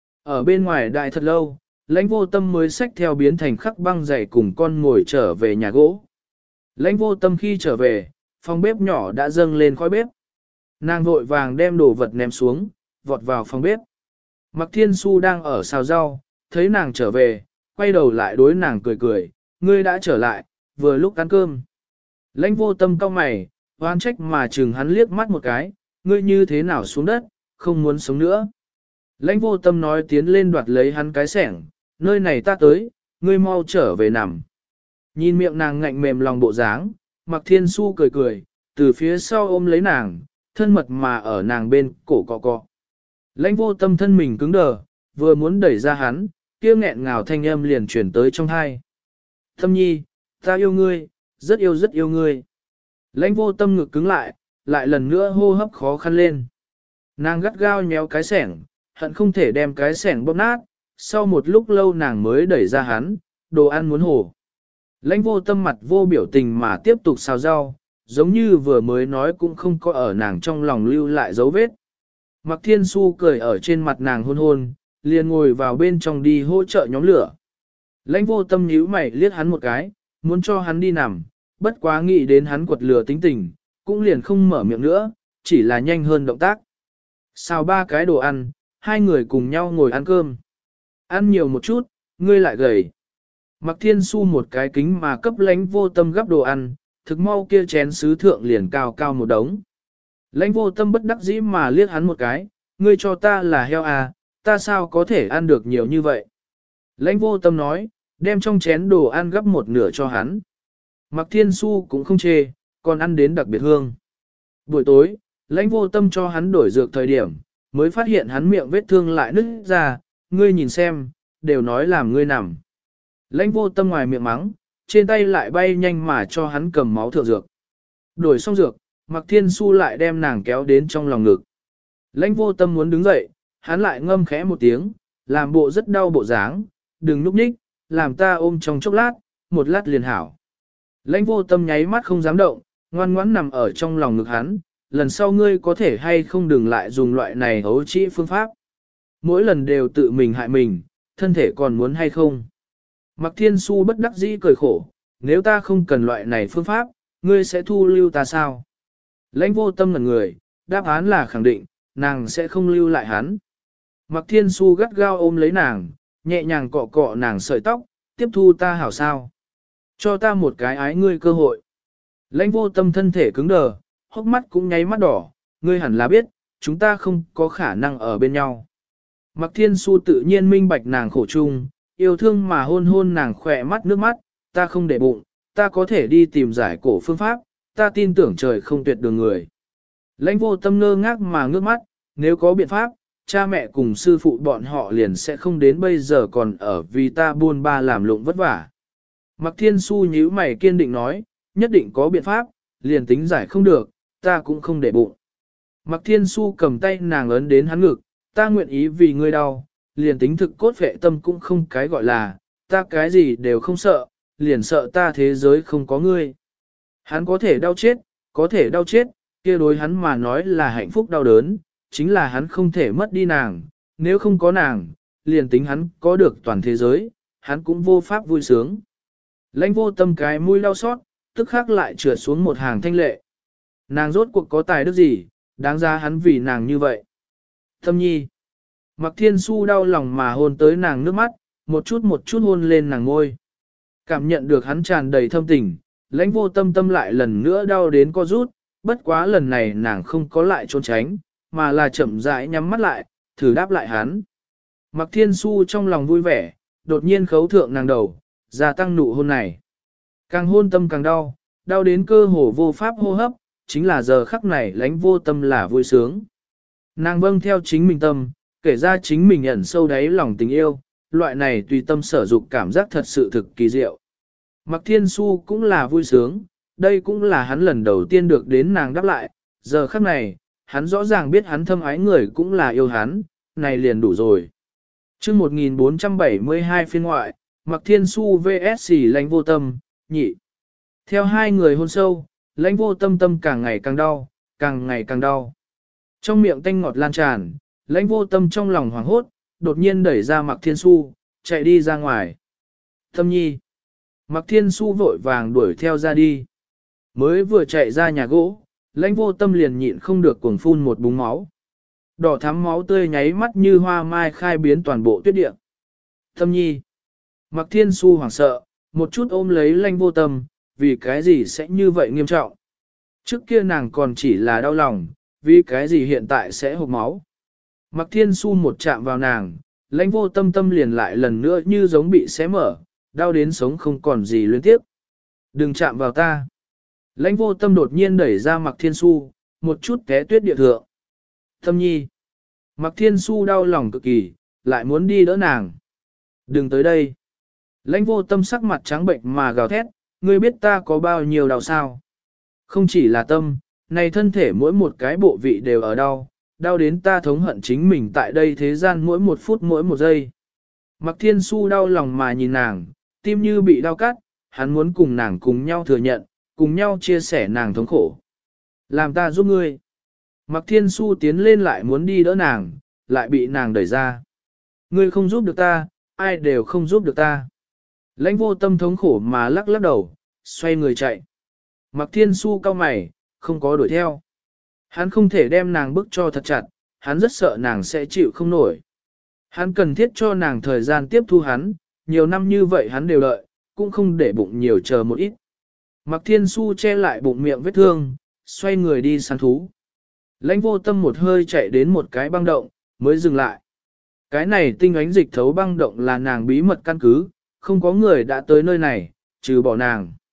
Ở bên ngoài đại thật lâu, Lãnh Vô Tâm mới xách theo biến thành khắc băng dày cùng con ngồi trở về nhà gỗ. Lãnh Vô Tâm khi trở về, phòng bếp nhỏ đã dâng lên khói bếp. Nàng vội vàng đem đồ vật ném xuống, vọt vào phòng bếp. Mạc Thiên Su đang ở xào rau, thấy nàng trở về, quay đầu lại đối nàng cười cười, ngươi đã trở lại, vừa lúc ăn cơm. Lãnh Vô Tâm cau mày, oan trách mà chừng hắn liếc mắt một cái, ngươi như thế nào xuống đất, không muốn sống nữa. Lãnh Vô Tâm nói tiến lên đoạt lấy hắn cái sẻng, nơi này ta tới, ngươi mau trở về nằm. Nhìn miệng nàng ngạnh mềm lòng bộ dáng, Mạc Thiên Su cười cười, từ phía sau ôm lấy nàng, thân mật mà ở nàng bên cổ cọ cọ. Lãnh Vô Tâm thân mình cứng đờ, vừa muốn đẩy ra hắn, kia nghẹn ngào thanh âm liền chuyển tới trong tai. Tâm nhi, ta yêu ngươi, rất yêu ngươi. Lãnh Vô Tâm ngực cứng lại, lại lần nữa hô hấp khó khăn lên. Nàng gắt gao nhéo cái sẻng, hận không thể đem cái sẻng bóp nát, sau một lúc lâu nàng mới đẩy ra hắn, đồ ăn muốn hổ. Lãnh Vô Tâm mặt vô biểu tình mà tiếp tục xào rau, giống như vừa mới nói cũng không có ở nàng trong lòng lưu lại dấu vết. Mạc Thiên Su cười ở trên mặt nàng hôn hôn, liền ngồi vào bên trong đi hỗ trợ nhóm lửa. Lãnh Vô Tâm nhíu mày liếc hắn một cái, muốn cho hắn đi nằm, bất quá nghĩ đến hắn quật lửa tính tình, cũng liền không mở miệng nữa, chỉ là nhanh hơn động tác. Xào 3 cái đồ ăn, 2 người cùng nhau ngồi ăn cơm. Ăn nhiều một chút, ngươi lại gầy. Mạc Thiên Su một cái kính mà cấp Lãnh Vô Tâm gắp đồ ăn, thực mau kia chén sứ thượng liền cao cao một đống. Lãnh Vô Tâm bất đắc dĩ mà liếc hắn một cái, ngươi cho ta là heo à, ta sao có thể ăn được nhiều như vậy. Lãnh Vô Tâm nói, đem trong chén đồ ăn gắp một nửa cho hắn. Mạc Thiên Su cũng không chê, còn ăn đến đặc biệt hương. Buổi tối, lãnh vô tâm cho hắn đổi dược thời điểm, mới phát hiện hắn miệng vết thương lại nứt ra, ngươi nhìn xem, đều nói làm ngươi nằm. Lãnh vô tâm ngoài miệng mắng, trên tay lại bay nhanh mà cho hắn cầm máu thượng dược. Đổi xong dược, Mạc Thiên Xu lại đem nàng kéo đến trong lòng ngực. Lãnh vô tâm muốn đứng dậy, hắn lại ngâm khẽ một tiếng, làm bộ rất đau bộ dáng, đừng núp nhích, làm ta ôm trong chốc lát, một lát liền hảo. Lãnh vô tâm nháy mắt không dám động, ngoan ngoãn nằm ở trong lòng ngực hắn, lần sau ngươi có thể hay không đừng lại dùng loại này hấu trĩ phương pháp. Mỗi lần đều tự mình hại mình, thân thể còn muốn hay không. Mạc Thiên Xu bất đắc dĩ cười khổ, nếu ta không cần loại này phương pháp, ngươi sẽ thu lưu ta sao? Lãnh vô tâm ngẩn người, đáp án là khẳng định, nàng sẽ không lưu lại hắn. Mạc Thiên Xu gắt gao ôm lấy nàng, nhẹ nhàng cọ cọ nàng sợi tóc, tiếp thu ta hảo sao. Cho ta một cái ái ngươi cơ hội. Lãnh vô tâm thân thể cứng đờ, hốc mắt cũng nháy mắt đỏ, ngươi hẳn là biết, chúng ta không có khả năng ở bên nhau. Mạc Thiên Xu tự nhiên minh bạch nàng khổ chung, yêu thương mà hôn hôn nàng khỏe mắt nước mắt, ta không để bụng, ta có thể đi tìm giải cổ phương pháp, ta tin tưởng trời không tuyệt đường người. Lãnh vô tâm ngơ ngác mà ngước mắt, nếu có biện pháp, cha mẹ cùng sư phụ bọn họ liền sẽ không đến bây giờ còn ở vì ta buôn ba làm lụng vất vả. Mạc Thiên Xu nhíu mày kiên định nói, nhất định có biện pháp, liền tính giải không được, ta cũng không để bụng. Mạc Thiên Xu cầm tay nàng ấn đến hắn ngực, ta nguyện ý vì ngươi đau, liền tính thực cốt vệ tâm cũng không cái gọi là, ta cái gì đều không sợ, liền sợ ta thế giới không có ngươi. Hắn có thể đau chết, kia đối hắn mà nói là hạnh phúc đau đớn, chính là hắn không thể mất đi nàng, nếu không có nàng, liền tính hắn có được toàn thế giới, hắn cũng vô pháp vui sướng. Lãnh vô tâm cái mũi đau xót, tức khắc lại trượt xuống một hàng thanh lệ. Nàng rốt cuộc có tài đức gì, đáng ra hắn vì nàng như vậy. Tâm nhi. Mạc Thiên Xu đau lòng mà hôn tới nàng nước mắt, một chút hôn lên nàng ngôi. Cảm nhận được hắn tràn đầy thâm tình, lãnh vô tâm tâm lại lần nữa đau đến co rút, bất quá lần này nàng không có lại trốn tránh, mà là chậm rãi nhắm mắt lại, thử đáp lại hắn. Mạc Thiên Xu trong lòng vui vẻ, đột nhiên khấu thượng nàng đầu, gia tăng nụ hôn này. Càng hôn tâm càng đau, đau đến cơ hồ vô pháp hô hấp, chính là giờ khắc này lãnh vô tâm là vui sướng. Nàng vâng theo chính mình tâm, kể ra chính mình ẩn sâu đáy lòng tình yêu, loại này tùy tâm sở dục cảm giác thật sự thực kỳ diệu. Mạc Thiên Xu cũng là vui sướng, đây cũng là hắn lần đầu tiên được đến nàng đáp lại, giờ khắc này, hắn rõ ràng biết hắn thâm ái người cũng là yêu hắn, này liền đủ rồi. Chương 1472 phiên ngoại, Mạc Thiên Xu vs Lãnh vô tâm, nhị. Theo hai người hôn sâu, Lãnh vô tâm tâm càng ngày càng đau, càng ngày càng đau. Trong miệng tanh ngọt lan tràn, Lãnh vô tâm trong lòng hoảng hốt, đột nhiên đẩy ra Mạc Thiên Xu, chạy đi ra ngoài. Tâm nhi. Mạc Thiên Xu vội vàng đuổi theo ra đi. Mới vừa chạy ra nhà gỗ, Lãnh vô tâm liền nhịn không được cuồng phun một búng máu. Đỏ thắm máu tươi nháy mắt như hoa mai khai biến toàn bộ tuyết địa. Tâm nhi. Mạc Thiên Xu hoảng sợ, một chút ôm lấy Lãnh vô tâm, vì cái gì sẽ như vậy nghiêm trọng. Trước kia nàng còn chỉ là đau lòng, vì cái gì hiện tại sẽ hộc máu. Mạc Thiên Xu một chạm vào nàng, Lãnh vô tâm tâm liền lại lần nữa như giống bị xé mở, đau đến sống không còn gì luyến tiếp. Đừng chạm vào ta. Lãnh vô tâm đột nhiên đẩy ra Mạc Thiên Xu, một chút té tuyết địa thượng. Tâm nhi. Mạc Thiên Xu đau lòng cực kỳ, lại muốn đi đỡ nàng. Đừng tới đây. Lãnh vô tâm sắc mặt trắng bệnh mà gào thét, ngươi biết ta có bao nhiêu đau sao. Không chỉ là tâm, này thân thể mỗi một cái bộ vị đều ở đau, đau đến ta thống hận chính mình tại đây thế gian mỗi một phút mỗi một giây. Mạc Thiên Xu đau lòng mà nhìn nàng, tim như bị đau cắt, hắn muốn cùng nàng cùng nhau thừa nhận, cùng nhau chia sẻ nàng thống khổ. Làm ta giúp ngươi. Mạc Thiên Xu tiến lên lại muốn đi đỡ nàng, lại bị nàng đẩy ra. Ngươi không giúp được ta, ai đều không giúp được ta. Lãnh vô tâm thống khổ mà lắc lắc đầu, xoay người chạy. Mạc Thiên Xu cau mày, không có đuổi theo. Hắn không thể đem nàng bức cho thật chặt, hắn rất sợ nàng sẽ chịu không nổi. Hắn cần thiết cho nàng thời gian tiếp thu hắn, nhiều năm như vậy hắn đều lợi, cũng không để bụng nhiều chờ một ít. Mạc Thiên Xu che lại bụng miệng vết thương, xoay người đi săn thú. Lãnh vô tâm một hơi chạy đến một cái băng động, mới dừng lại. Cái này tinh ánh dịch thấu băng động là nàng bí mật căn cứ, không có người đã tới nơi này, trừ bỏ nàng.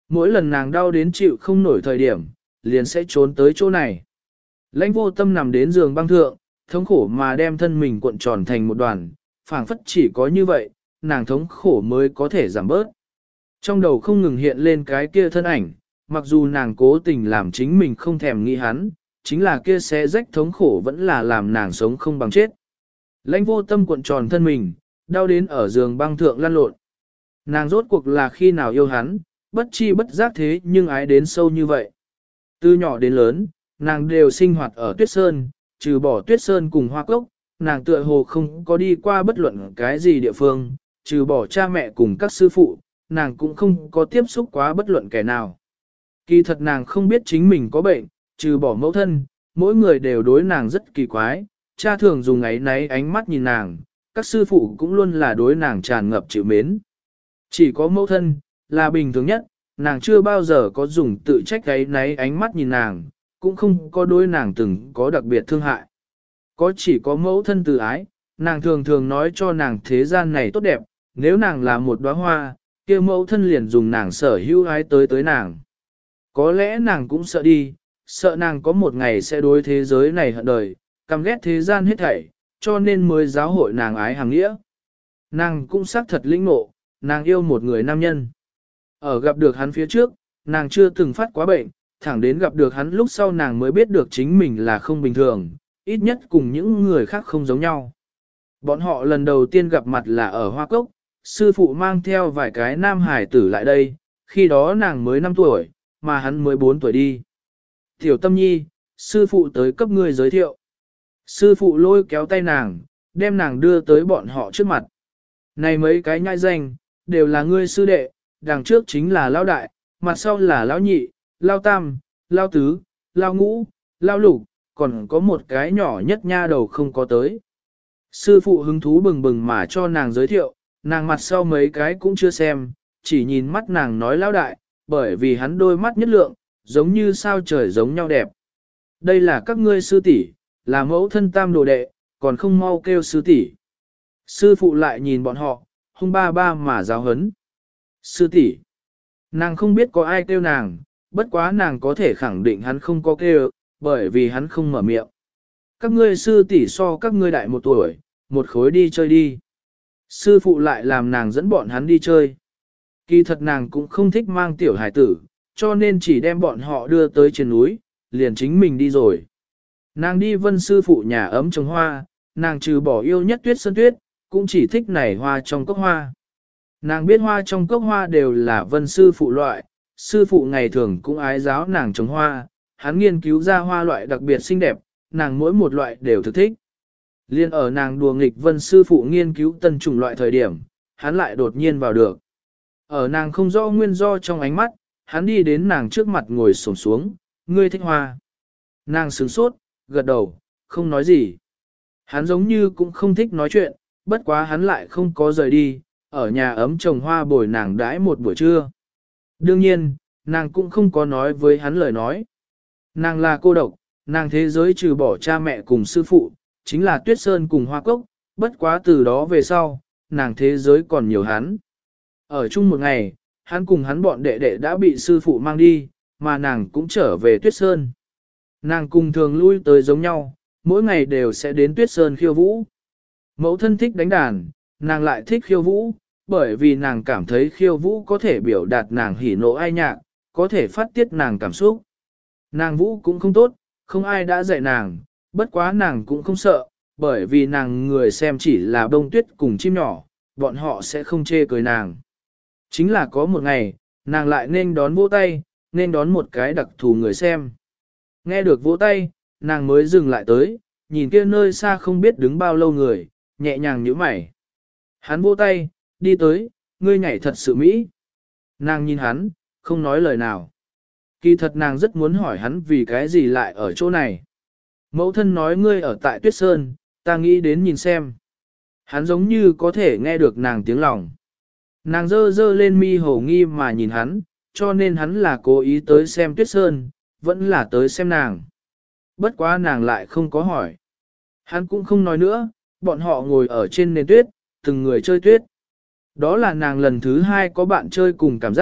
Mỗi lần nàng đau đến chịu không nổi thời điểm, liền sẽ trốn tới chỗ này. Lãnh vô tâm nằm đến giường băng thượng, thống khổ mà đem thân mình cuộn tròn thành một đoàn, phảng phất chỉ có như vậy, nàng thống khổ mới có thể giảm bớt. Trong đầu không ngừng hiện lên cái kia thân ảnh, mặc dù nàng cố tình làm chính mình không thèm nghĩ hắn, chính là kia xé rách thống khổ vẫn là làm nàng sống không bằng chết. Lãnh vô tâm cuộn tròn thân mình, đau đến ở giường băng thượng lăn lộn. Nàng rốt cuộc là khi nào yêu hắn, bất chi bất giác thế nhưng ái đến sâu như vậy. Từ nhỏ đến lớn, nàng đều sinh hoạt ở Tuyết Sơn, trừ bỏ Tuyết Sơn cùng Hoa Cốc, nàng tựa hồ không có đi qua bất luận cái gì địa phương, trừ bỏ cha mẹ cùng các sư phụ, nàng cũng không có tiếp xúc quá bất luận kẻ nào. Kỳ thật nàng không biết chính mình có bệnh, trừ bỏ mẫu thân, mỗi người đều đối nàng rất kỳ quái, cha thường dùng ấy náy ánh mắt nhìn nàng, các sư phụ cũng luôn là đối nàng tràn ngập chịu mến. Chỉ có mẫu thân, là bình thường nhất, nàng chưa bao giờ có dùng tự trách ấy náy ánh mắt nhìn nàng, cũng không có đối nàng từng có đặc biệt thương hại. Có chỉ có mẫu thân từ ái, nàng thường thường nói cho nàng thế gian này tốt đẹp, nếu nàng là một đóa hoa, kia mẫu thân liền dùng nàng sở hữu ái tới nàng. Có lẽ nàng cũng sợ đi, sợ nàng có một ngày sẽ đối thế giới này hận đời, căm ghét thế gian hết thảy, cho nên mới giáo hội nàng ái hàng nghĩa. Nàng cũng xác thật lĩnh ngộ, nàng yêu một người nam nhân. Ở gặp được hắn phía trước, nàng chưa từng phát quá bệnh, thẳng đến gặp được hắn lúc sau nàng mới biết được chính mình là không bình thường, ít nhất cùng những người khác không giống nhau. Bọn họ lần đầu tiên gặp mặt là ở Hoa Cốc, sư phụ mang theo vài cái nam hải tử lại đây, khi đó nàng mới 5 tuổi, mà hắn mới 4 tuổi đi. Tiểu Tâm Nhi, sư phụ tới cấp ngươi giới thiệu. Sư phụ lôi kéo tay nàng, đem nàng đưa tới bọn họ trước mặt. Này mấy cái nhai danh, đều là ngươi sư đệ, đằng trước chính là lão đại, mặt sau là lão nhị, lão tam, lão tứ, lão ngũ, lão lục, còn có một cái nhỏ nhất nha đầu không có tới. Sư phụ hứng thú bừng bừng mà cho nàng giới thiệu, nàng mặt sau mấy cái cũng chưa xem, chỉ nhìn mắt nàng nói lão đại, bởi vì hắn đôi mắt nhất lượng, giống như sao trời giống nhau đẹp. Đây là các ngươi sư tỷ, là mẫu thân tam đồ đệ, còn không mau kêu sư tỷ. Sư phụ lại nhìn bọn họ, hung ba ba mà giáo hấn. Sư tỷ, nàng không biết có ai kêu nàng, bất quá nàng có thể khẳng định hắn không có kêu, bởi vì hắn không mở miệng. Các ngươi sư tỷ so các ngươi đại 1 tuổi, một khối đi chơi đi. Sư phụ lại làm nàng dẫn bọn hắn đi chơi. Kỳ thật nàng cũng không thích mang tiểu hải tử, cho nên chỉ đem bọn họ đưa tới trên núi, liền chính mình đi rồi. Nàng đi Vân sư phụ nhà ấm trồng hoa, nàng trừ bỏ yêu nhất Tuyết Sơn tuyết, cũng chỉ thích nảy hoa trong cốc hoa. Nàng biết hoa trong cốc hoa đều là Vân sư phụ loại, sư phụ ngày thường cũng ái giáo nàng trồng hoa, hắn nghiên cứu ra hoa loại đặc biệt xinh đẹp, nàng mỗi một loại đều thực thích. Liên ở nàng đùa nghịch Vân sư phụ nghiên cứu tân chủng loại thời điểm, hắn lại đột nhiên vào được. Ở nàng không rõ nguyên do trong ánh mắt, hắn đi đến nàng trước mặt ngồi xổm xuống, ngươi thích hoa. Nàng sửng sốt, gật đầu, không nói gì. Hắn giống như cũng không thích nói chuyện, bất quá hắn lại không có rời đi, ở nhà ấm trồng hoa bồi nàng đãi một buổi trưa. Đương nhiên, nàng cũng không có nói với hắn lời nói. Nàng là cô độc, nàng thế giới trừ bỏ cha mẹ cùng sư phụ, chính là Tuyết Sơn cùng Hoa Cốc, bất quá từ đó về sau, nàng thế giới còn nhiều hắn. Ở chung một ngày, hắn cùng hắn bọn đệ đệ đã bị sư phụ mang đi, mà nàng cũng trở về Tuyết Sơn. Nàng cùng thường lui tới giống nhau, mỗi ngày đều sẽ đến Tuyết Sơn khiêu vũ. Mẫu thân thích đánh đàn, nàng lại thích khiêu vũ, bởi vì nàng cảm thấy khiêu vũ có thể biểu đạt nàng hỉ nộ ai nhạc, có thể phát tiết nàng cảm xúc. Nàng vũ cũng không tốt, không ai đã dạy nàng, bất quá nàng cũng không sợ, bởi vì nàng người xem chỉ là bông tuyết cùng chim nhỏ, bọn họ sẽ không chê cười nàng. Chính là có một ngày, nàng lại nên đón vỗ tay, nên đón một cái đặc thù người xem. Nghe được vỗ tay, nàng mới dừng lại tới, nhìn kia nơi xa không biết đứng bao lâu người, nhẹ nhàng nhíu mày. Hắn vỗ tay, đi tới, ngươi nhảy thật sự mỹ. Nàng nhìn hắn, không nói lời nào. Kỳ thật nàng rất muốn hỏi hắn vì cái gì lại ở chỗ này. Mẫu thân nói ngươi ở tại Tuyết Sơn, ta nghĩ đến nhìn xem. Hắn giống như có thể nghe được nàng tiếng lòng. Nàng dơ dơ lên mi hổ nghi mà nhìn hắn, cho nên hắn là cố ý tới xem Tuyết Sơn, vẫn là tới xem nàng. Bất quá nàng lại không có hỏi. Hắn cũng không nói nữa, bọn họ ngồi ở trên nền tuyết, từng người chơi tuyết. Đó là nàng lần thứ 2 có bạn chơi cùng cảm giác,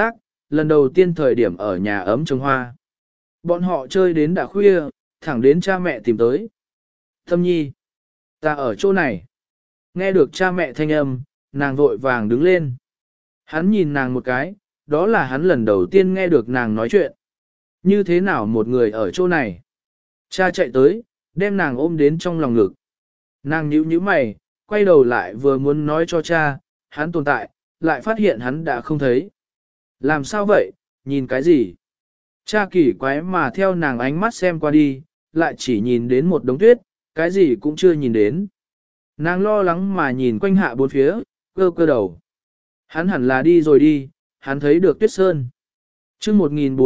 lần đầu tiên thời điểm ở nhà ấm trồng hoa. Bọn họ chơi đến đã khuya, thẳng đến cha mẹ tìm tới. Tâm nhi, ta ở chỗ này. Nghe được cha mẹ thanh âm, nàng vội vàng đứng lên. Hắn nhìn nàng một cái, đó là hắn lần đầu tiên nghe được nàng nói chuyện. Như thế nào một người ở chỗ này? Cha chạy tới, đem nàng ôm đến trong lòng ngực. Nàng nhíu nhíu mày, quay đầu lại vừa muốn nói cho cha, hắn tồn tại, lại phát hiện hắn đã không thấy. Làm sao vậy, nhìn cái gì? Cha kỳ quái mà theo nàng ánh mắt xem qua đi, lại chỉ nhìn đến một đống tuyết, cái gì cũng chưa nhìn đến. Nàng lo lắng mà nhìn quanh hạ bốn phía, cơ cơ đầu. Hắn hẳn là đi rồi đi, hắn thấy được tuyết sơn. chương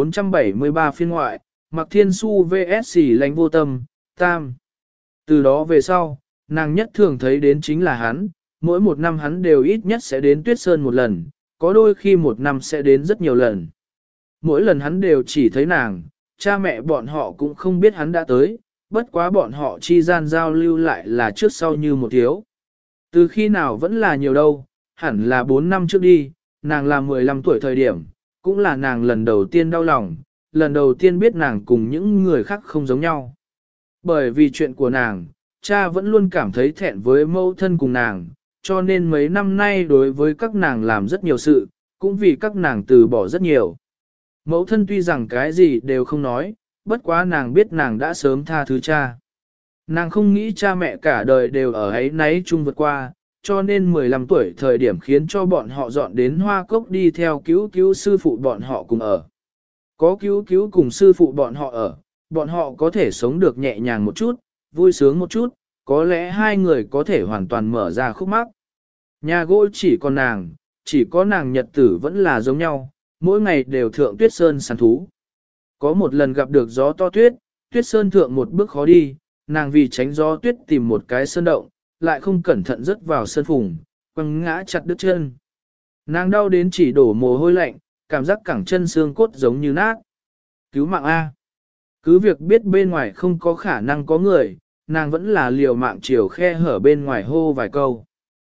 1473 phiên ngoại, Mạc Thiên Su vs Lánh Vô Tâm, Tam. Từ đó về sau, nàng nhất thường thấy đến chính là hắn, mỗi một năm hắn đều ít nhất sẽ đến tuyết sơn một lần, có đôi khi một năm sẽ đến rất nhiều lần. Mỗi lần hắn đều chỉ thấy nàng, cha mẹ bọn họ cũng không biết hắn đã tới, bất quá bọn họ chi gian giao lưu lại là trước sau như một thiếu. Từ khi nào vẫn là nhiều đâu, hẳn là 4 năm trước đi, nàng là 15 tuổi thời điểm, cũng là nàng lần đầu tiên đau lòng, lần đầu tiên biết nàng cùng những người khác không giống nhau. Bởi vì chuyện của nàng, cha vẫn luôn cảm thấy thẹn với mẫu thân cùng nàng, cho nên mấy năm nay đối với các nàng làm rất nhiều sự, cũng vì các nàng từ bỏ rất nhiều. Mẫu thân tuy rằng cái gì đều không nói, bất quá nàng biết nàng đã sớm tha thứ cha. Nàng không nghĩ cha mẹ cả đời đều ở ấy náy chung vượt qua, cho nên 15 tuổi thời điểm khiến cho bọn họ dọn đến Hoa Cốc đi theo cứu cứu sư phụ bọn họ cùng ở. Có cứu cứu cùng sư phụ bọn họ ở, bọn họ có thể sống được nhẹ nhàng một chút, vui sướng một chút, có lẽ hai người có thể hoàn toàn mở ra khúc mắc. Nhà gỗ chỉ có nàng nhật tử vẫn là giống nhau, mỗi ngày đều thượng tuyết sơn săn thú. Có một lần gặp được gió to tuyết, tuyết sơn thượng một bước khó đi, nàng vì tránh gió tuyết tìm một cái sơn động, lại không cẩn thận rớt vào sơn phùng, quăng ngã chặt đứt chân. Nàng đau đến chỉ đổ mồ hôi lạnh, cảm giác cẳng chân xương cốt giống như nát. Cứu mạng A. Cứ việc biết bên ngoài không có khả năng có người, nàng vẫn là liều mạng chiều khe hở bên ngoài hô vài câu.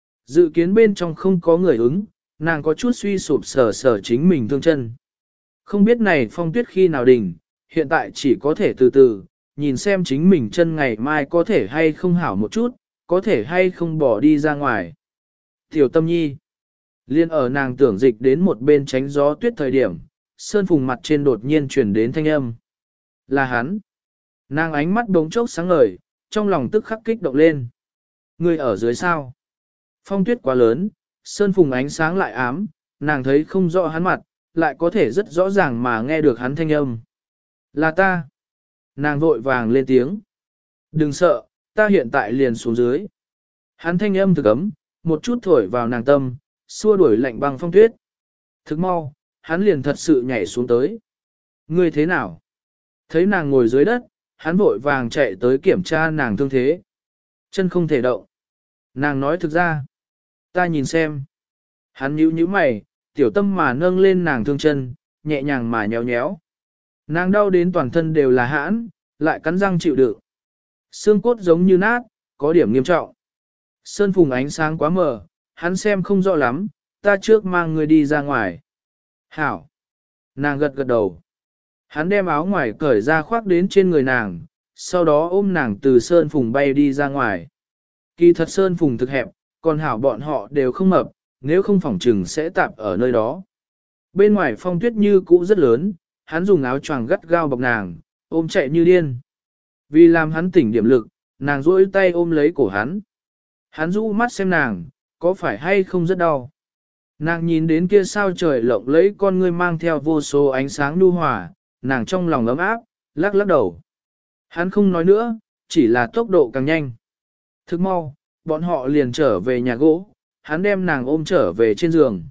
Dự kiến bên trong không có người ứng, nàng có chút suy sụp sở chính mình thương chân. Không biết này phong tuyết khi nào đỉnh, hiện tại chỉ có thể từ từ, nhìn xem chính mình chân ngày mai có thể hay không hảo một chút, có thể hay không bỏ đi ra ngoài. Tiểu Tâm Nhi, liên ở nàng tưởng dịch đến một bên tránh gió tuyết thời điểm, sơn phùng mặt trên đột nhiên chuyển đến thanh âm. Là hắn. Nàng ánh mắt đống chốc sáng ngời, trong lòng tức khắc kích động lên. Người ở dưới sao? Phong tuyết quá lớn, sơn phùng ánh sáng lại ám, nàng thấy không rõ hắn mặt, lại có thể rất rõ ràng mà nghe được hắn thanh âm. Là ta. Nàng vội vàng lên tiếng. Đừng sợ, ta hiện tại liền xuống dưới. Hắn thanh âm thực ấm, một chút thổi vào nàng tâm, xua đuổi lạnh băng phong tuyết. Thức mau, hắn liền thật sự nhảy xuống tới. Ngươi thế nào? Thấy nàng ngồi dưới đất, hắn vội vàng chạy tới kiểm tra nàng thương thế. Chân không thể động. Nàng nói thực ra. Ta nhìn xem. Hắn nhíu nhíu mày, tiểu tâm mà nâng lên nàng thương chân, nhẹ nhàng mà nhéo nhéo. Nàng đau đến toàn thân đều là hãn, lại cắn răng chịu đựng. Xương cốt giống như nát, có điểm nghiêm trọng. Sơn phùng ánh sáng quá mờ, hắn xem không rõ lắm, ta trước mang người đi ra ngoài. Hảo. Nàng gật gật đầu. Hắn đem áo ngoài cởi ra khoác đến trên người nàng, sau đó ôm nàng từ sơn phùng bay đi ra ngoài. Kỳ thật sơn phùng thực hẹp, còn hảo bọn họ đều không mập, nếu không phỏng trừng sẽ tạp ở nơi đó. Bên ngoài phong tuyết như cũ rất lớn, hắn dùng áo choàng gắt gao bọc nàng, ôm chạy như điên. Vì làm hắn tỉnh điểm lực, nàng duỗi tay ôm lấy cổ hắn. Hắn rũ mắt xem nàng, có phải hay không rất đau. Nàng nhìn đến kia sao trời lộng lẫy con ngươi mang theo vô số ánh sáng nhu hòa, nàng trong lòng ấm áp, lắc lắc đầu. Hắn không nói nữa, chỉ là tốc độ càng nhanh. Thức mau, bọn họ liền trở về nhà gỗ, hắn đem nàng ôm trở về trên giường.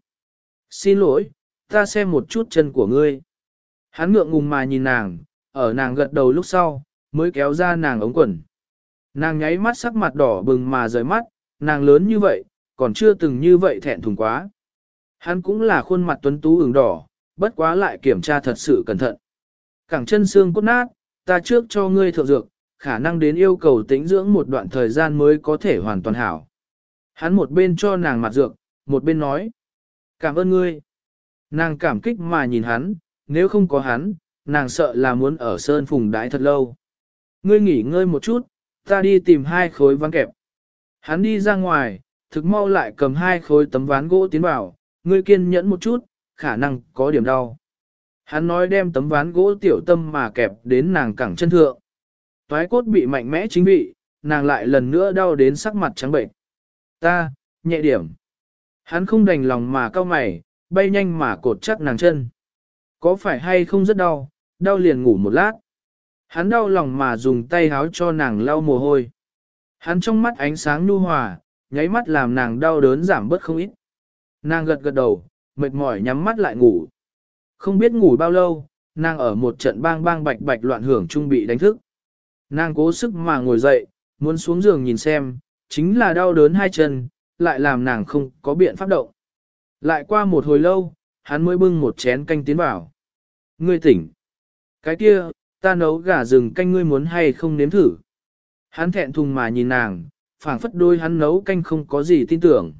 Xin lỗi, ta xem một chút chân của ngươi. Hắn ngượng ngùng mà nhìn nàng, ở nàng gật đầu lúc sau, mới kéo ra nàng ống quần. Nàng nháy mắt sắc mặt đỏ bừng mà rời mắt, nàng lớn như vậy, còn chưa từng như vậy thẹn thùng quá. Hắn cũng là khuôn mặt tuấn tú ửng đỏ, bất quá lại kiểm tra thật sự cẩn thận. Cẳng chân xương cốt nát, ta trước cho ngươi thượng dược, khả năng đến yêu cầu tĩnh dưỡng một đoạn thời gian mới có thể hoàn toàn hảo. Hắn một bên cho nàng mặt dược, một bên nói. Cảm ơn ngươi. Nàng cảm kích mà nhìn hắn, nếu không có hắn, nàng sợ là muốn ở sơn phùng đái thật lâu. Ngươi nghỉ ngơi một chút, ta đi tìm 2 khối ván kẹp. Hắn đi ra ngoài, thực mau lại cầm 2 khối tấm ván gỗ tiến vào, ngươi kiên nhẫn một chút, khả năng có điểm đau. Hắn nói đem tấm ván gỗ tiểu tâm mà kẹp đến nàng cẳng chân thượng. Toái cốt bị mạnh mẽ chính vị, nàng lại lần nữa đau đến sắc mặt trắng bệnh. Ta, nhẹ điểm. Hắn không đành lòng mà cau mày, bay nhanh mà cột chắc nàng chân. Có phải hay không rất đau, đau liền ngủ một lát. Hắn đau lòng mà dùng tay háo cho nàng lau mồ hôi. Hắn trong mắt ánh sáng nhu hòa, nháy mắt làm nàng đau đớn giảm bớt không ít. Nàng gật gật đầu, mệt mỏi nhắm mắt lại ngủ. Không biết ngủ bao lâu, nàng ở một trận bang bang bạch bạch loạn hưởng trung bị đánh thức. Nàng cố sức mà ngồi dậy, muốn xuống giường nhìn xem, chính là đau đớn 2 chân, lại làm nàng không có biện pháp động. Lại qua một hồi lâu, hắn mới bưng một chén canh tiến vào. Ngươi tỉnh. Cái kia, ta nấu gà rừng canh ngươi muốn hay không nếm thử. Hắn thẹn thùng mà nhìn nàng, phảng phất đôi hắn nấu canh không có gì tin tưởng.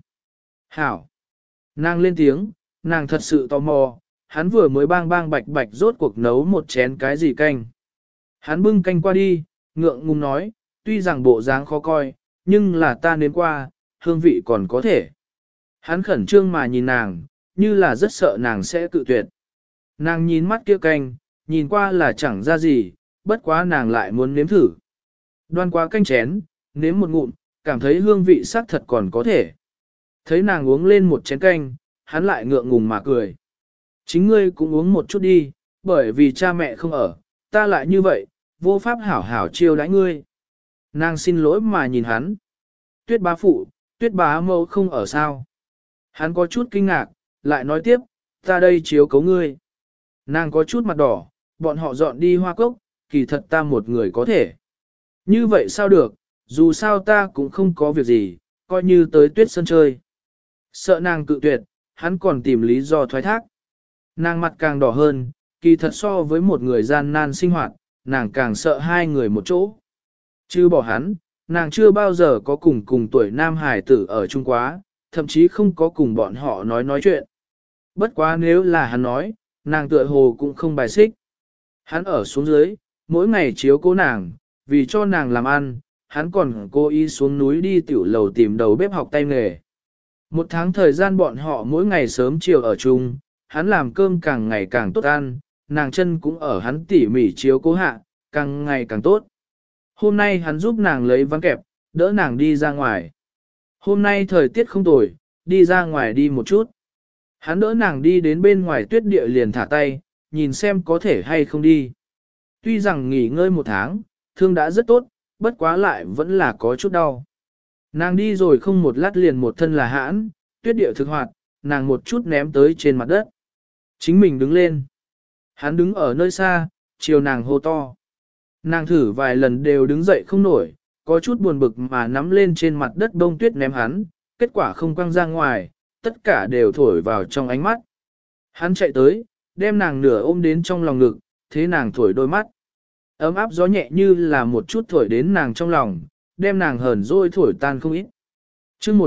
Hảo. Nàng lên tiếng, nàng thật sự tò mò, hắn vừa mới bang bang bạch bạch rốt cuộc nấu một chén cái gì canh. Hắn bưng canh qua đi, ngượng ngùng nói, tuy rằng bộ dáng khó coi, nhưng là ta nếm qua, hương vị còn có thể. Hắn khẩn trương mà nhìn nàng, như là rất sợ nàng sẽ cự tuyệt. Nàng nhìn mắt kia canh, nhìn qua là chẳng ra gì, bất quá nàng lại muốn nếm thử. Đoan qua canh chén, nếm một ngụm, cảm thấy hương vị sắc thật còn có thể. Thấy nàng uống lên một chén canh, hắn lại ngượng ngùng mà cười. Chính ngươi cũng uống một chút đi, bởi vì cha mẹ không ở, ta lại như vậy, vô pháp hảo hảo chiêu đãi ngươi. Nàng xin lỗi mà nhìn hắn. Tuyết bá phụ, tuyết bá mẫu không ở sao. Hắn có chút kinh ngạc, lại nói tiếp, ta đây chiếu cấu ngươi. Nàng có chút mặt đỏ, bọn họ dọn đi Hoa Cốc, kỳ thật ta một người có thể. Như vậy sao được, dù sao ta cũng không có việc gì, coi như tới tuyết sân chơi. Sợ nàng cự tuyệt, hắn còn tìm lý do thoái thác. Nàng mặt càng đỏ hơn, kỳ thật so với một người gian nan sinh hoạt, nàng càng sợ 2 người một chỗ. Chứ bỏ hắn, nàng chưa bao giờ có cùng tuổi nam hải tử ở chung quá, thậm chí không có cùng bọn họ nói chuyện. Bất quá nếu là hắn nói, nàng tựa hồ cũng không bài xích. Hắn ở xuống dưới, mỗi ngày chiếu cố nàng, vì cho nàng làm ăn, hắn còn cố ý xuống núi đi tiểu lầu tìm đầu bếp học tay nghề. 1 tháng thời gian bọn họ mỗi ngày sớm chiều ở chung, hắn làm cơm càng ngày càng tốt ăn, nàng chân cũng ở hắn tỉ mỉ chiếu cố hạ, càng ngày càng tốt. Hôm nay hắn giúp nàng lấy ván kẹp, đỡ nàng đi ra ngoài. Hôm nay thời tiết không tồi, đi ra ngoài đi một chút. Hắn đỡ nàng đi đến bên ngoài tuyết địa liền thả tay, nhìn xem có thể hay không đi. Tuy rằng nghỉ ngơi 1 tháng, thương đã rất tốt, bất quá lại vẫn là có chút đau. Nàng đi rồi không một lát liền một thân là hãn, tuyết địa thực hoạt, nàng một chút ném tới trên mặt đất. Chính mình đứng lên. Hắn đứng ở nơi xa, chiều nàng hô to. Nàng thử vài lần đều đứng dậy không nổi, có chút buồn bực mà nắm lên trên mặt đất bông tuyết ném hắn, kết quả không quăng ra ngoài, tất cả đều thổi vào trong ánh mắt. Hắn chạy tới, đem nàng nửa ôm đến trong lòng ngực, thế nàng thổi đôi mắt. Ấm áp gió nhẹ như là một chút thổi đến nàng trong lòng, đem nàng hờn dỗi thổi tan không ít. Chương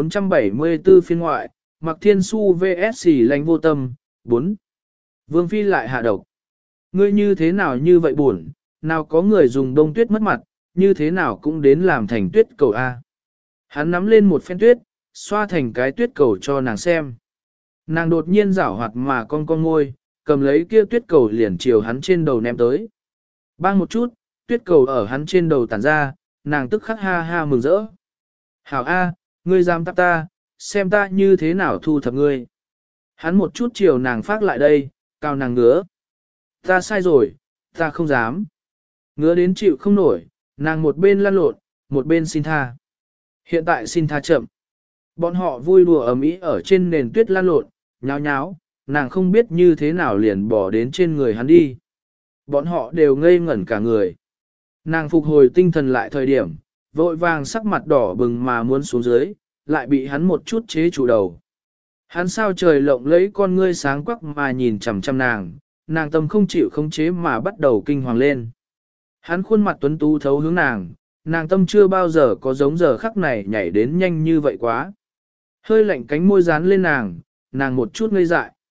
1474 phiên ngoại, Mạc Thiên Su vs Lãnh Vô Tâm, 4. Vương Phi lại hạ độc. Ngươi như thế nào như vậy buồn, nào có người dùng đông tuyết mất mặt, như thế nào cũng đến làm thành tuyết cầu A. Hắn nắm lên một phen tuyết, xoa thành cái tuyết cầu cho nàng xem. Nàng đột nhiên giảo hoạt mà con môi, cầm lấy kia tuyết cầu liền chiều hắn trên đầu ném tới. Bang một chút, tuyết cầu ở hắn trên đầu tản ra, nàng tức khắc ha ha mừng rỡ. Hảo A, ngươi dám tắp ta, xem ta như thế nào thu thập ngươi. Hắn một chút chiều nàng phát lại đây, cao nàng ngứa. Ta sai rồi, ta không dám. Ngứa đến chịu không nổi, nàng một bên lăn lộn, một bên xin tha. Hiện tại xin tha chậm. Bọn họ vui đùa ầm ĩ ở trên nền tuyết lăn lộn, nháo nháo, nàng không biết như thế nào liền bỏ đến trên người hắn đi. Bọn họ đều ngây ngẩn cả người. Nàng phục hồi tinh thần lại thời điểm, vội vàng sắc mặt đỏ bừng mà muốn xuống dưới, lại bị hắn một chút chế chủ đầu. Hắn sao trời lộng lấy con ngươi sáng quắc mà nhìn chằm chằm nàng, nàng tâm không chịu khống chế mà bắt đầu kinh hoàng lên. Hắn khuôn mặt tuấn tú thấu hướng nàng tâm chưa bao giờ có giống giờ khắc này nhảy đến nhanh như vậy quá. Hơi lạnh cánh môi dán lên nàng một chút ngây dại.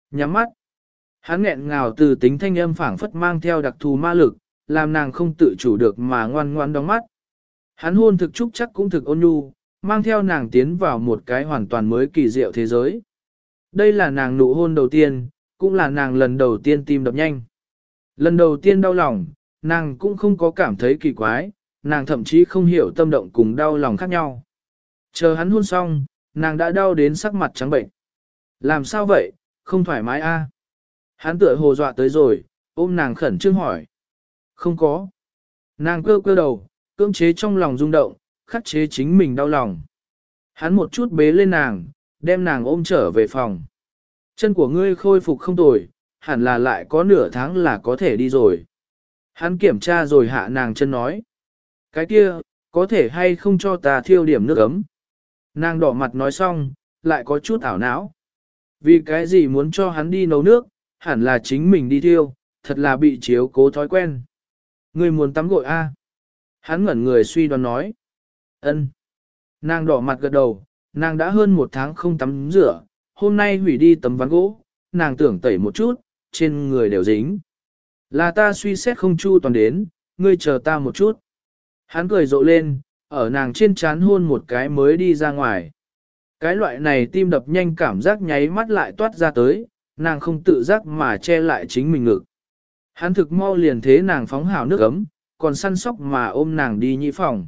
Nhắm mắt. Hắn nghẹn ngào từ tính thanh âm phảng phất mang theo đặc thù ma lực, làm nàng không tự chủ được mà ngoan ngoan đóng mắt. Hắn hôn thực trúc chắc cũng thực ôn nhu, mang theo nàng tiến vào một cái hoàn toàn mới kỳ diệu thế giới. Đây là nàng nụ hôn đầu tiên, cũng là nàng lần đầu tiên tim đập nhanh. Lần đầu tiên đau lòng, nàng cũng không có cảm thấy kỳ quái, nàng thậm chí không hiểu tâm động cùng đau lòng khác nhau. Chờ hắn hôn xong, nàng đã đau đến sắc mặt trắng bệnh. Làm sao vậy, không thoải mái a? Hắn tựa hồ dọa tới rồi, ôm nàng khẩn trương hỏi. Không có. Nàng cơ cơ đầu, cưỡng chế trong lòng rung động, khắc chế chính mình đau lòng. Hắn một chút bế lên nàng, đem nàng ôm trở về phòng. Chân của ngươi khôi phục không tồi, hẳn là lại có nửa tháng là có thể đi rồi. Hắn kiểm tra rồi hạ nàng chân nói. Cái kia, có thể hay không cho ta thiêu điểm nước ấm? Nàng đỏ mặt nói xong, lại có chút ảo não. Vì cái gì muốn cho hắn đi nấu nước, hẳn là chính mình đi thiêu, thật là bị chiếu cố thói quen. Ngươi muốn tắm gội a? Hắn ngẩn người suy đoán nói. Ân. Nàng đỏ mặt gật đầu, nàng đã hơn một tháng không tắm rửa, hôm nay hủy đi tấm ván gỗ, nàng tưởng tẩy một chút, trên người đều dính. Là ta suy xét không chu toàn đến, ngươi chờ ta một chút. Hắn cười rộ lên, ở nàng trên trán hôn một cái mới đi ra ngoài. Cái loại này tim đập nhanh cảm giác nháy mắt lại toát ra tới, nàng không tự giác mà che lại chính mình ngực. Hắn thực mau liền thế nàng phóng hào nước ấm, còn săn sóc mà ôm nàng đi nhị phòng.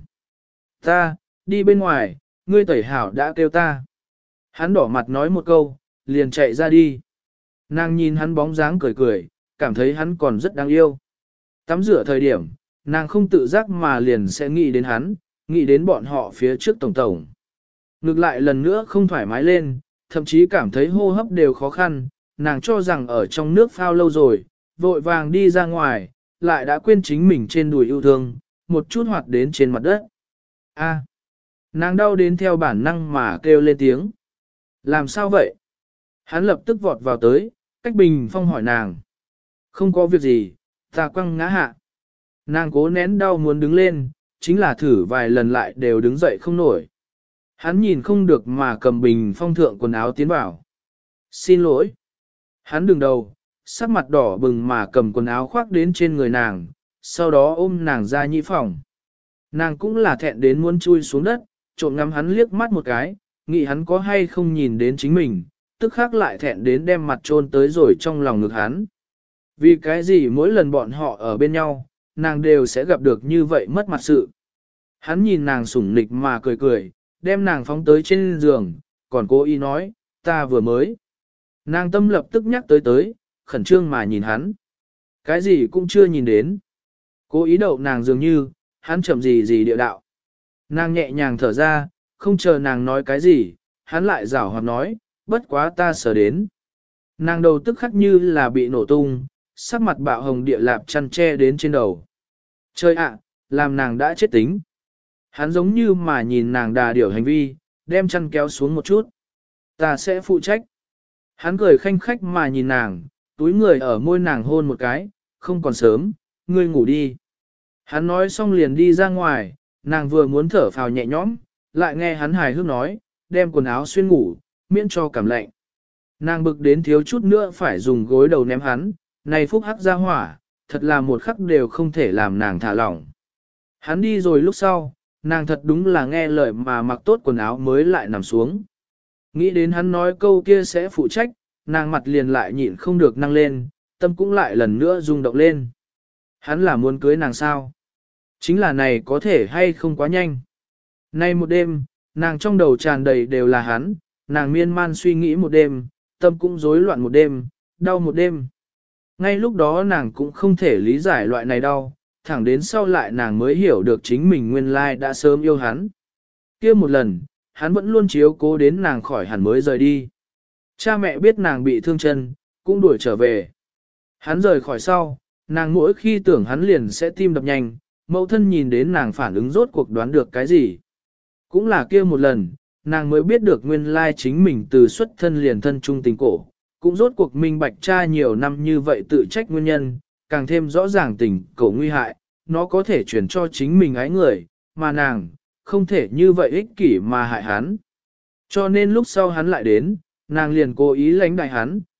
Ta, đi bên ngoài, ngươi tẩy hảo đã kêu ta. Hắn đỏ mặt nói một câu, liền chạy ra đi. Nàng nhìn hắn bóng dáng cười cười, cảm thấy hắn còn rất đáng yêu. Tắm rửa thời điểm, nàng không tự giác mà liền sẽ nghĩ đến hắn, nghĩ đến bọn họ phía trước tổng tổng. Ngược lại lần nữa không thoải mái lên, thậm chí cảm thấy hô hấp đều khó khăn, nàng cho rằng ở trong nước phao lâu rồi, vội vàng đi ra ngoài, lại đã quên chính mình trên đùi yêu thương, một chút hoạt đến trên mặt đất. A, nàng đau đến theo bản năng mà kêu lên tiếng. Làm sao vậy? Hắn lập tức vọt vào tới, cách bình phong hỏi nàng. Không có việc gì, ta quăng ngã hạ. Nàng cố nén đau muốn đứng lên, chính là thử vài lần lại đều đứng dậy không nổi. Hắn nhìn không được mà cầm bình phong thượng quần áo tiến vào. Xin lỗi. Hắn đứng đầu, sắc mặt đỏ bừng mà cầm quần áo khoác đến trên người nàng, sau đó ôm nàng ra nhị phòng. Nàng cũng là thẹn đến muốn chui xuống đất, trộm ngắm hắn liếc mắt một cái, nghĩ hắn có hay không nhìn đến chính mình, tức khắc lại thẹn đến đem mặt chôn tới rồi trong lòng ngực hắn. Vì cái gì mỗi lần bọn họ ở bên nhau, nàng đều sẽ gặp được như vậy mất mặt sự. Hắn nhìn nàng sủng nịch mà cười cười, đem nàng phóng tới trên giường, còn cố ý nói, ta vừa mới. Nàng tâm lập tức nhắc tới, khẩn trương mà nhìn hắn. Cái gì cũng chưa nhìn đến. Cố ý đậu nàng dường như, hắn chậm gì địa đạo. Nàng nhẹ nhàng thở ra, không chờ nàng nói cái gì, hắn lại rảo hoạt nói, bất quá ta sợ đến. Nàng đầu tức khắc như là bị nổ tung, sắc mặt bạo hồng địa lạp chăn che đến trên đầu. Trời ạ, làm nàng đã chết tính. Hắn giống như mà nhìn nàng đà điểu hành vi, đem chăn kéo xuống một chút. Ta sẽ phụ trách. Hắn cười khanh khách mà nhìn nàng, túi người ở môi nàng hôn một cái, không còn sớm, ngươi ngủ đi. Hắn nói xong liền đi ra ngoài, nàng vừa muốn thở phào nhẹ nhõm, lại nghe hắn hài hước nói, đem quần áo xuyên ngủ, miễn cho cảm lạnh. Nàng bực đến thiếu chút nữa phải dùng gối đầu ném hắn, này phúc hắc ra hỏa, thật là một khắc đều không thể làm nàng thả lỏng. Hắn đi rồi lúc sau, nàng thật đúng là nghe lời mà mặc tốt quần áo mới lại nằm xuống. Nghĩ đến hắn nói câu kia sẽ phụ trách, nàng mặt liền lại nhịn không được năng lên, tâm cũng lại lần nữa rung động lên. Hắn là muốn cưới nàng sao? Chính là này có thể hay không quá nhanh. Nay một đêm, nàng trong đầu tràn đầy đều là hắn, nàng miên man suy nghĩ một đêm, tâm cũng rối loạn một đêm, đau một đêm. Ngay lúc đó nàng cũng không thể lý giải loại này đau, thẳng đến sau lại nàng mới hiểu được chính mình nguyên lai đã sớm yêu hắn. Kia một lần, hắn vẫn luôn chiếu cố đến nàng khỏi hẳn mới rời đi. Cha mẹ biết nàng bị thương chân, cũng đuổi trở về. Hắn rời khỏi sau, nàng mỗi khi tưởng hắn liền sẽ tim đập nhanh, mẫu thân nhìn đến nàng phản ứng rốt cuộc đoán được cái gì. Cũng là kia một lần, nàng mới biết được nguyên lai chính mình từ xuất thân liền thân trung tình cổ, cũng rốt cuộc minh bạch cha nhiều năm như vậy tự trách nguyên nhân, càng thêm rõ ràng tình cổ nguy hại, nó có thể chuyển cho chính mình ái người, mà nàng, không thể như vậy ích kỷ mà hại hắn. Cho nên lúc sau hắn lại đến, nàng liền cố ý lánh đại hắn,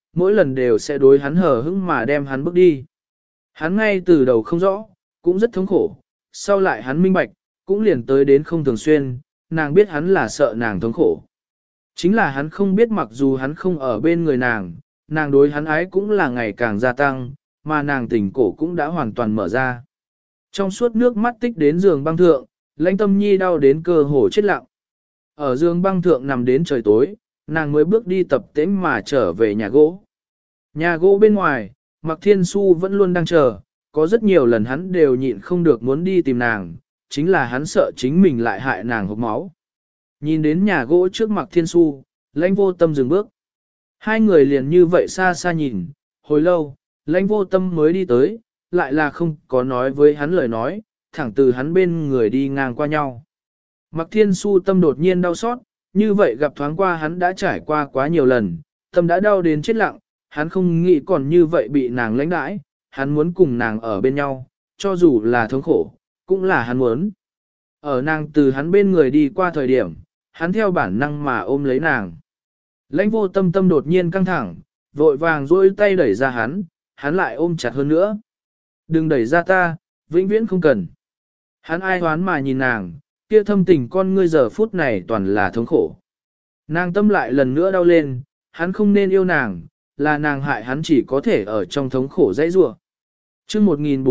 mỗi lần đều sẽ đối hắn hờ hững mà đem hắn bước đi. Hắn ngay từ đầu không rõ, cũng rất thống khổ, sau lại hắn minh bạch, cũng liền tới đến không thường xuyên, nàng biết hắn là sợ nàng thống khổ. Chính là hắn không biết mặc dù hắn không ở bên người nàng đối hắn ái cũng là ngày càng gia tăng, mà nàng tình cổ cũng đã hoàn toàn mở ra. Trong suốt nước mắt tích đến giường băng thượng, Lãnh Tâm Nhi đau đến cơ hồ chết lặng. Ở giường băng thượng nằm đến trời tối, nàng mới bước đi tập tễnh mà trở về nhà gỗ. Nhà gỗ bên ngoài, Mạc Thiên Xu vẫn luôn đang chờ, có rất nhiều lần hắn đều nhịn không được muốn đi tìm nàng, chính là hắn sợ chính mình lại hại nàng hộc máu. Nhìn đến nhà gỗ trước Mạc Thiên Xu, Lãnh Vô Tâm dừng bước. Hai người liền như vậy xa xa nhìn, hồi lâu, Lãnh Vô Tâm mới đi tới, lại là không có nói với hắn lời nói, thẳng từ hắn bên người đi ngang qua nhau. Mạc Thiên Xu tâm đột nhiên đau xót, như vậy gặp thoáng qua hắn đã trải qua quá nhiều lần, tâm đã đau đến chết lặng, hắn không nghĩ còn như vậy bị nàng lãnh đãi, hắn muốn cùng nàng ở bên nhau, cho dù là thống khổ, cũng là hắn muốn. Ở nàng từ hắn bên người đi qua thời điểm, hắn theo bản năng mà ôm lấy nàng. Lãnh Vô Tâm tâm đột nhiên căng thẳng, vội vàng duỗi tay đẩy ra hắn lại ôm chặt hơn nữa. Đừng đẩy ra ta, vĩnh viễn không cần. Hắn ai hoán mà nhìn nàng, kia thâm tình con ngươi giờ phút này toàn là thống khổ. Nàng tâm lại lần nữa đau lên, hắn không nên yêu nàng, là nàng hại hắn chỉ có thể ở trong thống khổ dãy rủa. Chương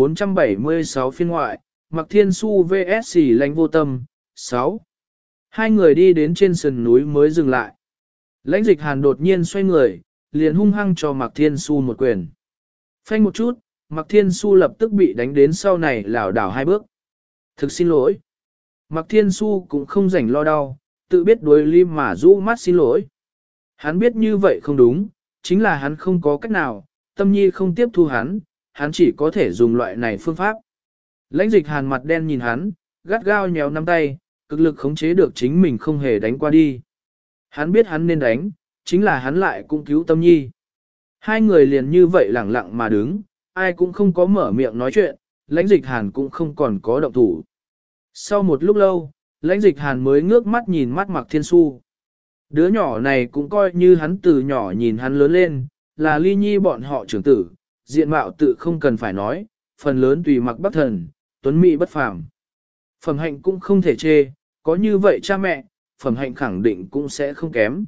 1476 phiên ngoại, Mạc Thiên Xu vs Lãnh Vô Tâm, 6. Hai người đi đến trên sườn núi mới dừng lại. Lãnh Dịch Hàn đột nhiên xoay người, liền hung hăng cho Mạc Thiên Xu một quyền. Phanh một chút, Mạc Thiên Xu lập tức bị đánh đến sau này lảo đảo hai bước. Thực xin lỗi. Mạc Thiên Xu cũng không rảnh lo đau, tự biết đối lim mà rũ mắt xin lỗi. Hắn biết như vậy không đúng, chính là hắn không có cách nào, Tâm Nhi không tiếp thu hắn chỉ có thể dùng loại này phương pháp. Lãnh Dịch Hàn mặt đen nhìn hắn, gắt gao nhéo nắm tay, cực lực khống chế được chính mình không hề đánh qua đi. Hắn biết hắn nên đánh, chính là hắn lại cũng cứu Tâm Nhi. Hai người liền như vậy lẳng lặng mà đứng, ai cũng không có mở miệng nói chuyện, Lãnh Dịch Hàn cũng không còn có động thủ. Sau một lúc lâu, Lãnh Dịch Hàn mới ngước mắt nhìn mắt Mạc Thiên Xu. Đứa nhỏ này cũng coi như hắn từ nhỏ nhìn hắn lớn lên, là Ly Nhi bọn họ trưởng tử, diện mạo tự không cần phải nói, phần lớn tùy Mạc Bắc Thần, tuấn mỹ bất phàm. Phẩm hạnh cũng không thể chê, có như vậy cha mẹ, phẩm hạnh khẳng định cũng sẽ không kém.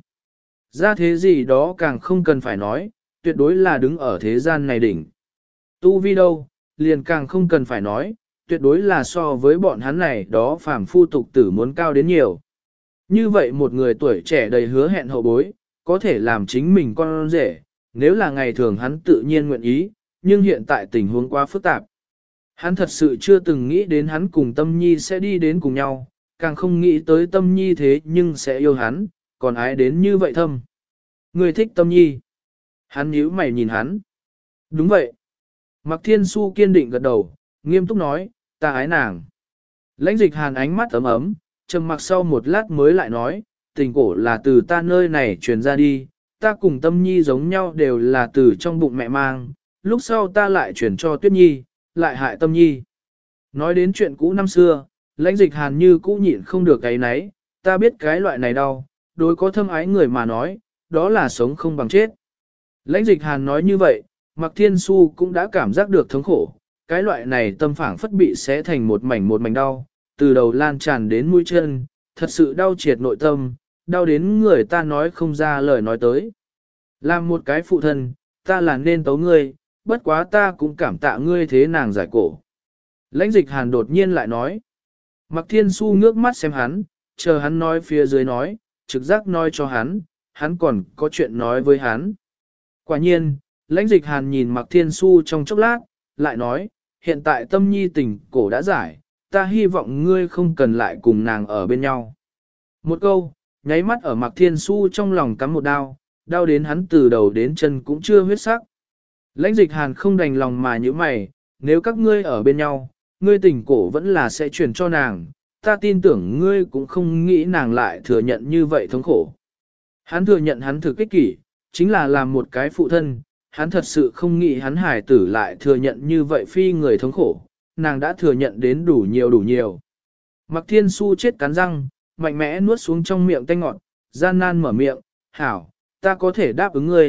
Ra thế gì đó càng không cần phải nói, tuyệt đối là đứng ở thế gian này đỉnh. Tu vi đâu, liền càng không cần phải nói, tuyệt đối là so với bọn hắn này đó phàm phu tục tử muốn cao đến nhiều. Như vậy một người tuổi trẻ đầy hứa hẹn hậu bối, có thể làm chính mình con rể, nếu là ngày thường hắn tự nhiên nguyện ý, nhưng hiện tại tình huống quá phức tạp. Hắn thật sự chưa từng nghĩ đến hắn cùng Tâm Nhi sẽ đi đến cùng nhau, càng không nghĩ tới Tâm Nhi thế nhưng sẽ yêu hắn, còn ái đến như vậy thâm. Người thích Tâm Nhi. Hắn nhíu mày nhìn hắn. Đúng vậy. Mạc Thiên Xu kiên định gật đầu, nghiêm túc nói, ta ái nàng. Lãnh Dịch Hàn ánh mắt ấm ấm, trầm mặc sau một lát mới lại nói, tình cổ là từ ta nơi này truyền ra đi, ta cùng Tâm Nhi giống nhau đều là từ trong bụng mẹ mang, lúc sau ta lại truyền cho Tuyết Nhi, lại hại Tâm Nhi. Nói đến chuyện cũ năm xưa, Lãnh Dịch Hàn như cũ nhịn không được cái nấy, ta biết cái loại này đau, đối có thâm ái người mà nói, đó là sống không bằng chết. Lãnh Dịch Hàn nói như vậy, Mạc Thiên Xu cũng đã cảm giác được thống khổ, cái loại này tâm phảng phất bị xé thành một mảnh đau, từ đầu lan tràn đến mũi chân, thật sự đau triệt nội tâm, đau đến người ta nói không ra lời nói tới. Làm một cái phụ thân, ta là nên tấu ngươi, bất quá ta cũng cảm tạ ngươi thế nàng giải cổ. Lãnh Dịch Hàn đột nhiên lại nói. Mạc Thiên Xu ngước mắt xem hắn, chờ hắn nói phía dưới nói, trực giác nói cho hắn còn có chuyện nói với hắn. Quả nhiên, Lãnh Dịch Hàn nhìn Mạc Thiên Xu trong chốc lát, lại nói, hiện tại Tâm Nhi tình cổ đã giải, ta hy vọng ngươi không cần lại cùng nàng ở bên nhau. Một câu, nháy mắt ở Mạc Thiên Xu trong lòng cắm một đao, đau đến hắn từ đầu đến chân cũng chưa huyết sắc. Lãnh Dịch Hàn không đành lòng mà như mày, nếu các ngươi ở bên nhau, ngươi tình cổ vẫn là sẽ truyền cho nàng, ta tin tưởng ngươi cũng không nghĩ nàng lại thừa nhận như vậy thống khổ. Hắn thừa nhận hắn thực ích kỷ, chính là làm một cái phụ thân, hắn thật sự không nghĩ hắn hải tử lại thừa nhận như vậy phi người thống khổ, nàng đã thừa nhận đến đủ nhiều. Mạc Thiên Xu chết cắn răng, mạnh mẽ nuốt xuống trong miệng tanh ngọt, gian nan mở miệng, hảo, ta có thể đáp ứng ngươi,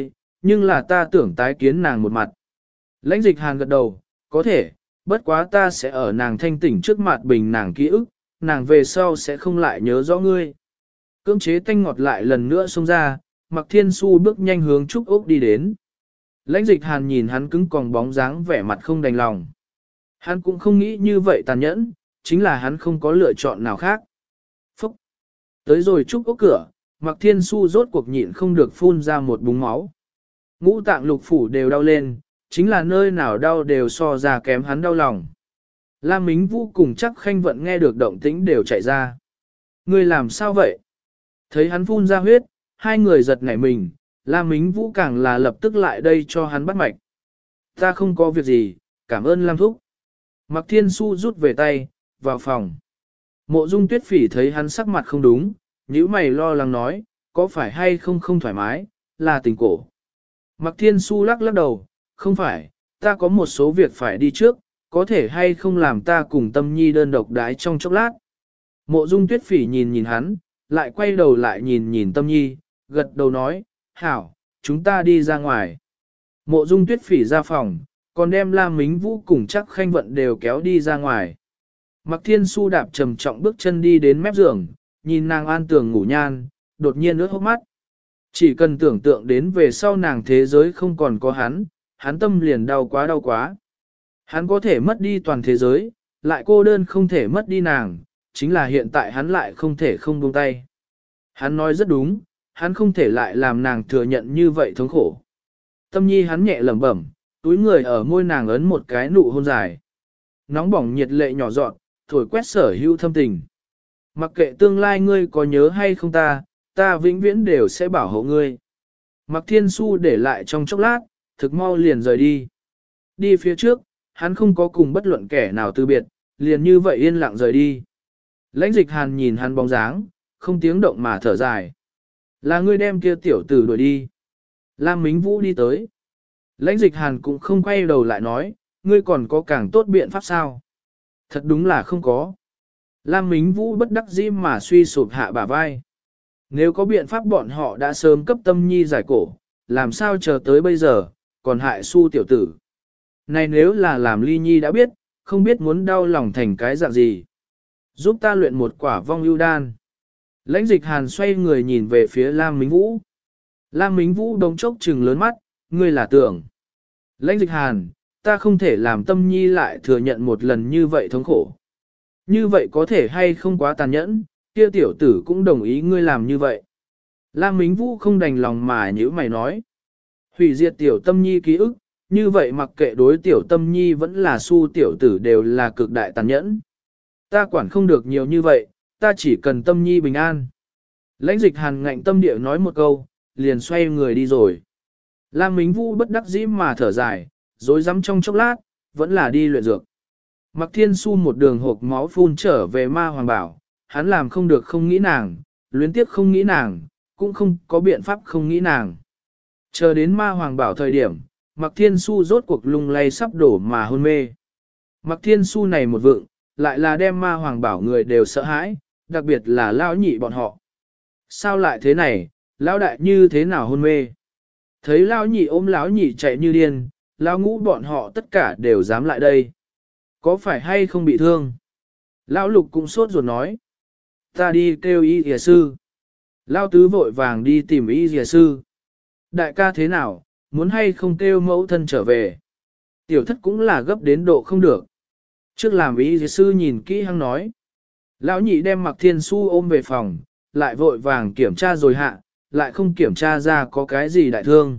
nhưng là ta tưởng tái kiến nàng một mặt. Lãnh dịch hàn gật đầu, có thể, bất quá ta sẽ ở nàng thanh tỉnh trước mặt bình nàng ký ức, nàng về sau sẽ không lại nhớ rõ ngươi. Cưỡng chế tanh ngọt lại lần nữa xông ra, Mạc Thiên Xu bước nhanh hướng Trúc Úc đi đến. Lãnh dịch hàn nhìn hắn cứng còng bóng dáng vẻ mặt không đành lòng. Hắn cũng không nghĩ như vậy tàn nhẫn, chính là hắn không có lựa chọn nào khác. Phúc! Tới rồi Trúc Úc cửa, Mạc Thiên Xu rốt cuộc nhịn không được phun ra một búng máu. Ngũ tạng lục phủ đều đau lên, chính là nơi nào đau đều so ra kém hắn đau lòng. Lam Mính Vũ cùng chắc Khanh Vận nghe được động tĩnh đều chạy ra. Ngươi làm sao vậy? Thấy hắn phun ra huyết, hai người giật nảy mình, Lam Mính Vũ càng là lập tức lại đây cho hắn bắt mạch. Ta không có việc gì, cảm ơn Lam Thúc. Mạc Thiên Xu rút về tay, vào phòng. Mộ Dung Tuyết Phỉ thấy hắn sắc mặt không đúng, nhíu mày lo lắng nói, có phải hay không không thoải mái, là tình cổ. Mạc Thiên Xu lắc lắc đầu, không phải, ta có một số việc phải đi trước, có thể hay không làm ta cùng Tâm Nhi đơn độc đái trong chốc lát. Mộ Dung Tuyết Phỉ nhìn nhìn hắn, lại quay đầu lại nhìn nhìn Tâm Nhi, gật đầu nói, hảo, chúng ta đi ra ngoài. Mộ Dung Tuyết Phỉ ra phòng, còn đem Lam Mính Vũ cùng chắc Khanh Vận đều kéo đi ra ngoài. Mạc Thiên Xu đạp trầm trọng bước chân đi đến mép giường, nhìn nàng an tường ngủ nhan, đột nhiên ướt hốc mắt. Chỉ cần tưởng tượng đến về sau nàng thế giới không còn có hắn tâm liền đau quá. Hắn có thể mất đi toàn thế giới, lại cô đơn không thể mất đi nàng, chính là hiện tại hắn lại không thể không buông tay. Hắn nói rất đúng, hắn không thể lại làm nàng thừa nhận như vậy thống khổ. Tâm Nhi hắn nhẹ lẩm bẩm, túi người ở môi nàng ấn một cái nụ hôn dài. Nóng bỏng nhiệt lệ nhỏ giọt, thổi quét sở hữu thâm tình. Mặc kệ tương lai ngươi có nhớ hay không ta vĩnh viễn đều sẽ bảo hộ ngươi. Mạc Thiên Xu để lại trong chốc lát, thực mau liền rời đi. Đi phía trước, hắn không có cùng bất luận kẻ nào từ biệt, liền như vậy yên lặng rời đi. Lãnh dịch hàn nhìn hắn bóng dáng, không tiếng động mà thở dài. Là ngươi đem kia tiểu tử đuổi đi. Lam Mính Vũ đi tới. Lãnh dịch hàn cũng không quay đầu lại nói, ngươi còn có càng tốt biện pháp sao? Thật đúng là không có. Lam Mính Vũ bất đắc dĩ mà suy sụp hạ bả vai. Nếu có biện pháp bọn họ đã sớm cấp Tâm Nhi giải cổ, làm sao chờ tới bây giờ, còn hại Su tiểu tử. Này nếu là làm Ly Nhi đã biết, không biết muốn đau lòng thành cái dạng gì. Giúp ta luyện một quả vong ưu đan. Lãnh dịch hàn xoay người nhìn về phía Lam Mính Vũ. Lam Mính Vũ đống chốc trừng lớn mắt, ngươi là tưởng. Lãnh dịch hàn, ta không thể làm Tâm Nhi lại thừa nhận một lần như vậy thống khổ. Như vậy có thể hay không quá tàn nhẫn, kia tiểu tử cũng đồng ý ngươi làm như vậy. Lam Mính Vũ không đành lòng mà nhữ mày nói. Hủy diệt tiểu Tâm Nhi ký ức, như vậy mặc kệ đối tiểu Tâm Nhi vẫn là Su tiểu tử đều là cực đại tàn nhẫn. Ta quản không được nhiều như vậy, ta chỉ cần Tâm Nhi bình an. Lãnh dịch hàn ngạnh tâm địa nói một câu, liền xoay người đi rồi. Lam Mính Vũ bất đắc dĩ mà thở dài, rối rắm trong chốc lát, vẫn là đi luyện dược. Mạc Thiên Xu một đường hộp máu phun trở về Ma Hoàng Bảo, hắn làm không được không nghĩ nàng, luyến tiếc không nghĩ nàng, cũng không có biện pháp không nghĩ nàng. Chờ đến Ma Hoàng Bảo thời điểm, Mạc Thiên Xu rốt cuộc lung lay sắp đổ mà hôn mê. Mạc Thiên Xu này một vượng, lại là đem Ma Hoàng Bảo người đều sợ hãi, đặc biệt là lão nhị bọn họ. Sao lại thế này, lão đại như thế nào hôn mê? Thấy lão nhị ôm lão nhị chạy như điên, lão ngũ bọn họ tất cả đều dám lại đây. Có phải hay không bị thương? Lão lục cũng sốt ruột nói. Ta đi kêu y y sư. Lão tứ vội vàng đi tìm y y sư. Đại ca thế nào, muốn hay không kêu mẫu thân trở về? Tiểu thất cũng là gấp đến độ không được. Trước làm y y sư nhìn kỹ hăng nói. Lão nhị đem Mạc Thiên Xu ôm về phòng, lại vội vàng kiểm tra rồi hạ, lại không kiểm tra ra có cái gì đại thương.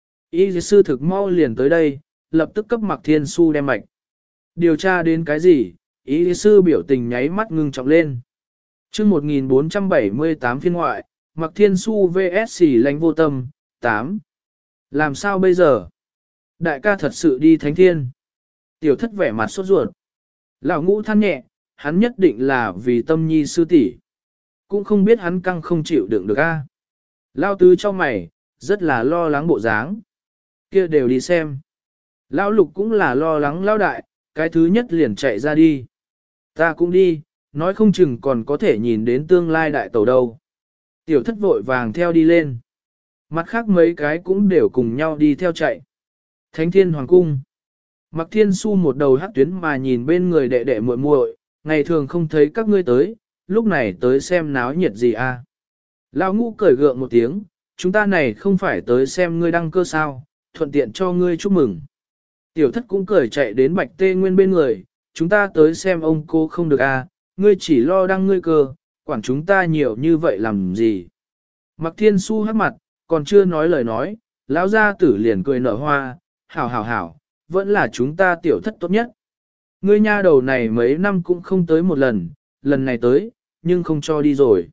Y sư thực mau liền tới đây, lập tức cấp Mạc Thiên Xu đem mạch. Điều tra đến cái gì, y sư biểu tình nháy mắt ngưng trọng lên. Chương 1478 phiên ngoại, Mạc Thiên Xu vs Lãnh Vô Tâm, 8. Làm sao bây giờ? Đại ca thật sự đi thánh thiên. Tiểu thất vẻ mặt sốt ruột. Lão ngũ than nhẹ, hắn nhất định là vì Tâm Nhi sư tỷ, cũng không biết hắn căng không chịu đựng được a. Lão tứ cho mày, rất là lo lắng bộ dáng. Kia đều đi xem. Lão lục cũng là lo lắng lão đại, cái thứ nhất liền chạy ra đi. Ta cũng đi, nói không chừng còn có thể nhìn đến tương lai đại tẩu đâu. Tiểu thất vội vàng theo đi lên. Mặt khác mấy cái cũng đều cùng nhau đi theo chạy. Thánh thiên hoàng cung. Mặc thiên su một đầu hắc tuyến mà nhìn bên người đệ đệ muội muội, ngày thường không thấy các ngươi tới, lúc này tới xem náo nhiệt gì a? Lão ngũ cười gượng một tiếng, chúng ta này không phải tới xem ngươi đăng cơ sao, thuận tiện cho ngươi chúc mừng. Tiểu thất cũng cười chạy đến Bạch Tê Nguyên bên người, chúng ta tới xem ông cô không được a, ngươi chỉ lo đăng ngươi cơ, quản chúng ta nhiều như vậy làm gì. Mặc thiên su hắc mặt, còn chưa nói lời nói, lão gia tử liền cười nở hoa, hảo hảo hảo, vẫn là chúng ta tiểu thất tốt nhất. Ngươi nha đầu này mấy năm cũng không tới một lần, lần này tới, nhưng không cho đi rồi.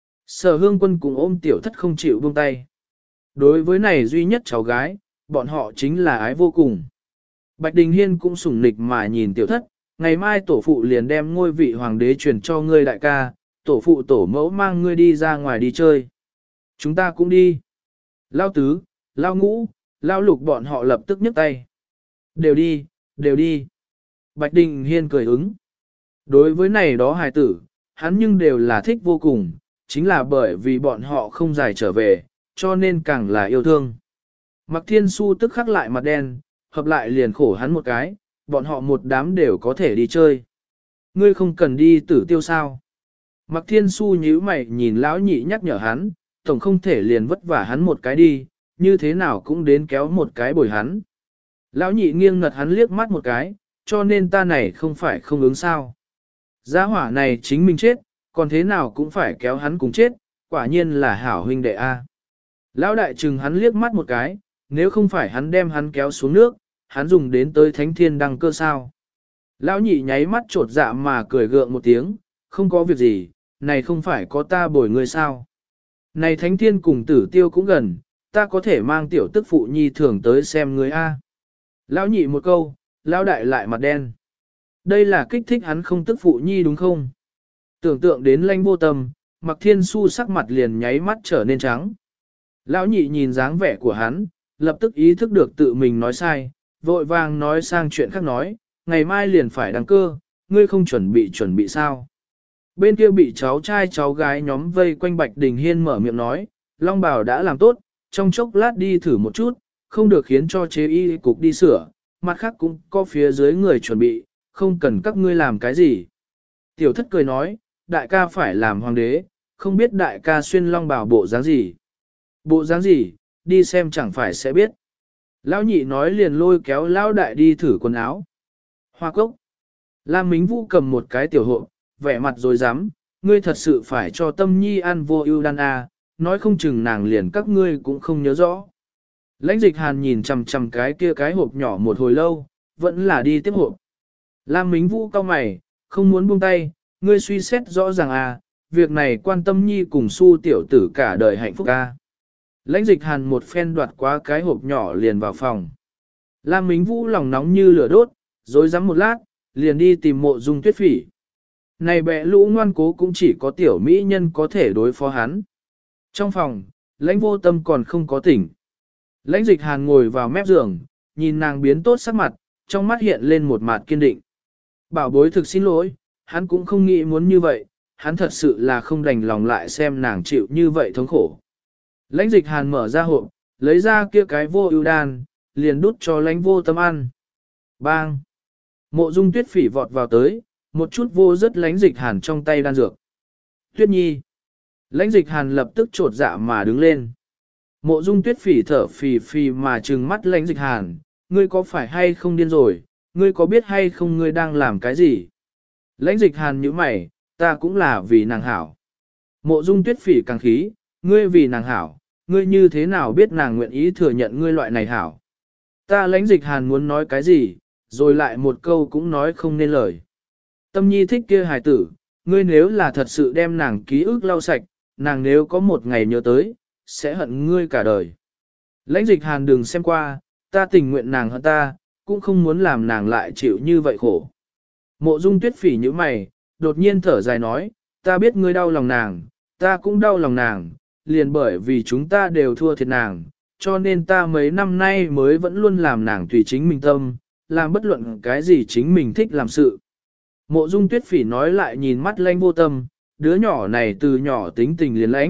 Sở hương quân cũng ôm tiểu thất không chịu buông tay. Đối với này duy nhất cháu gái, bọn họ chính là ái vô cùng. Bạch Đình Hiên cũng sủng nịch mà nhìn tiểu thất, ngày mai tổ phụ liền đem ngôi vị hoàng đế truyền cho ngươi đại ca, tổ phụ tổ mẫu mang ngươi đi ra ngoài đi chơi. Chúng ta cũng đi. Lao tứ, lao ngũ, lao lục bọn họ lập tức nhấc tay. Đều đi, đều đi. Bạch Đình Hiên cười ứng. Đối với này đó hài tử, hắn nhưng đều là thích vô cùng, chính là bởi vì bọn họ không giải trở về, cho nên càng là yêu thương. Mặc Thiên Su tức khắc lại mặt đen, hợp lại liền khổ hắn một cái, bọn họ một đám đều có thể đi chơi. Ngươi không cần đi tử tiêu sao? Mặc Thiên Su nhíu mày nhìn lão nhị nhắc nhở hắn, tổng không thể liền vất vả hắn một cái đi, như thế nào cũng đến kéo một cái bồi hắn. Lão nhị nghiêng ngật hắn liếc mắt một cái, cho nên ta này không phải không ứng sao. Gia hỏa này chính mình chết, còn thế nào cũng phải kéo hắn cùng chết, quả nhiên là hảo huynh đệ A. Lão đại trừng hắn liếc mắt một cái, nếu không phải hắn đem hắn kéo xuống nước, hắn dùng đến tới thánh thiên đăng cơ sao. Lão nhị nháy mắt trột dạ mà cười gượng một tiếng, không có việc gì, này không phải có ta bồi người sao. Này thánh thiên cùng tử tiêu cũng gần, ta có thể mang tiểu tức phụ nhi thường tới xem người A. Lão nhị một câu, lão đại lại mặt đen. Đây là kích thích hắn không tức phụ nhi đúng không? Tưởng tượng đến Lãnh Vô Tâm, Mặc Thiên Su sắc mặt liền nháy mắt trở nên trắng. Lão nhị nhìn dáng vẻ của hắn, lập tức ý thức được tự mình nói sai, vội vàng nói sang chuyện khác nói, ngày mai liền phải đăng cơ, ngươi không chuẩn bị sao? Bên kia bị cháu trai cháu gái nhóm vây quanh Bạch Đình Hiên mở miệng nói, Long Bảo đã làm tốt, trong chốc lát đi thử một chút, không được khiến cho chế y cục đi sửa, mặt khác cũng có phía dưới người chuẩn bị, không cần các ngươi làm cái gì. Tiểu thất cười nói, đại ca phải làm hoàng đế, không biết đại ca xuyên long bào bộ dáng gì. Bộ dáng gì, đi xem chẳng phải sẽ biết. Lão nhị nói liền lôi kéo lão đại đi thử quần áo. Hoa cốc. Lam Mính Vũ cầm một cái tiểu hộp, vẻ mặt rồi dám, ngươi thật sự phải cho Tâm Nhi ăn vô ưu đan a, nói không chừng nàng liền các ngươi cũng không nhớ rõ. Lãnh Dịch Hàn nhìn chằm chằm cái kia cái hộp nhỏ một hồi lâu, vẫn là đi tiếp hộp. Lam Mính Vũ cau mày, không muốn buông tay, ngươi suy xét rõ ràng à, việc này quan Tâm Nhi cùng Su tiểu tử cả đời hạnh phúc a. Lãnh Dịch Hàn một phen đoạt qua cái hộp nhỏ liền vào phòng. Lam Mính Vũ lòng nóng như lửa đốt, rối rắm một lát, liền đi tìm Mộ Dung Tuyết Phỉ. Này bệ lũ ngoan cố cũng chỉ có tiểu mỹ nhân có thể đối phó hắn. Trong phòng, Lãnh Vô Tâm còn không có tỉnh. Lãnh Dịch Hàn ngồi vào mép giường, nhìn nàng biến tốt sắc mặt, trong mắt hiện lên một mặt kiên định. Bảo bối thực xin lỗi, hắn cũng không nghĩ muốn như vậy, hắn thật sự là không đành lòng lại xem nàng chịu như vậy thống khổ. Lãnh Dịch Hàn mở ra hộp, lấy ra kia cái vô ưu đan, liền đút cho Lãnh Vô Tâm ăn. Bang! Mộ Dung Tuyết Phỉ vọt vào tới, một chút vô rất Lãnh Dịch Hàn trong tay đan dược. Tuyết Nhi! Lãnh Dịch Hàn lập tức trột dạ mà đứng lên. Mộ Dung Tuyết Phỉ thở phì phì mà trừng mắt Lãnh Dịch Hàn, ngươi có phải hay không điên rồi, ngươi có biết hay không ngươi đang làm cái gì? Lãnh Dịch Hàn nhíu mày, ta cũng là vì nàng hảo. Mộ Dung Tuyết Phỉ càng khí, ngươi vì nàng hảo, ngươi như thế nào biết nàng nguyện ý thừa nhận ngươi loại này hảo? Ta Lãnh Dịch Hàn muốn nói cái gì, rồi lại một câu cũng nói không nên lời. Tâm Nhi thích kia hài tử, ngươi nếu là thật sự đem nàng ký ức lau sạch, nàng nếu có một ngày nhớ tới, sẽ hận ngươi cả đời. Lãnh Dịch Hàn đừng xem qua, ta tình nguyện nàng hận ta, cũng không muốn làm nàng lại chịu như vậy khổ. Mộ Dung Tuyết Phỉ như mày, đột nhiên thở dài nói, ta biết ngươi đau lòng nàng, ta cũng đau lòng nàng, liền bởi vì chúng ta đều thua thiệt nàng, cho nên ta mấy năm nay mới vẫn luôn làm nàng tùy chính mình tâm, làm bất luận cái gì chính mình thích làm sự. Mộ Dung Tuyết Phỉ nói lại nhìn mắt Lãnh Vô Tâm, đứa nhỏ này từ nhỏ tính tình liền lãnh,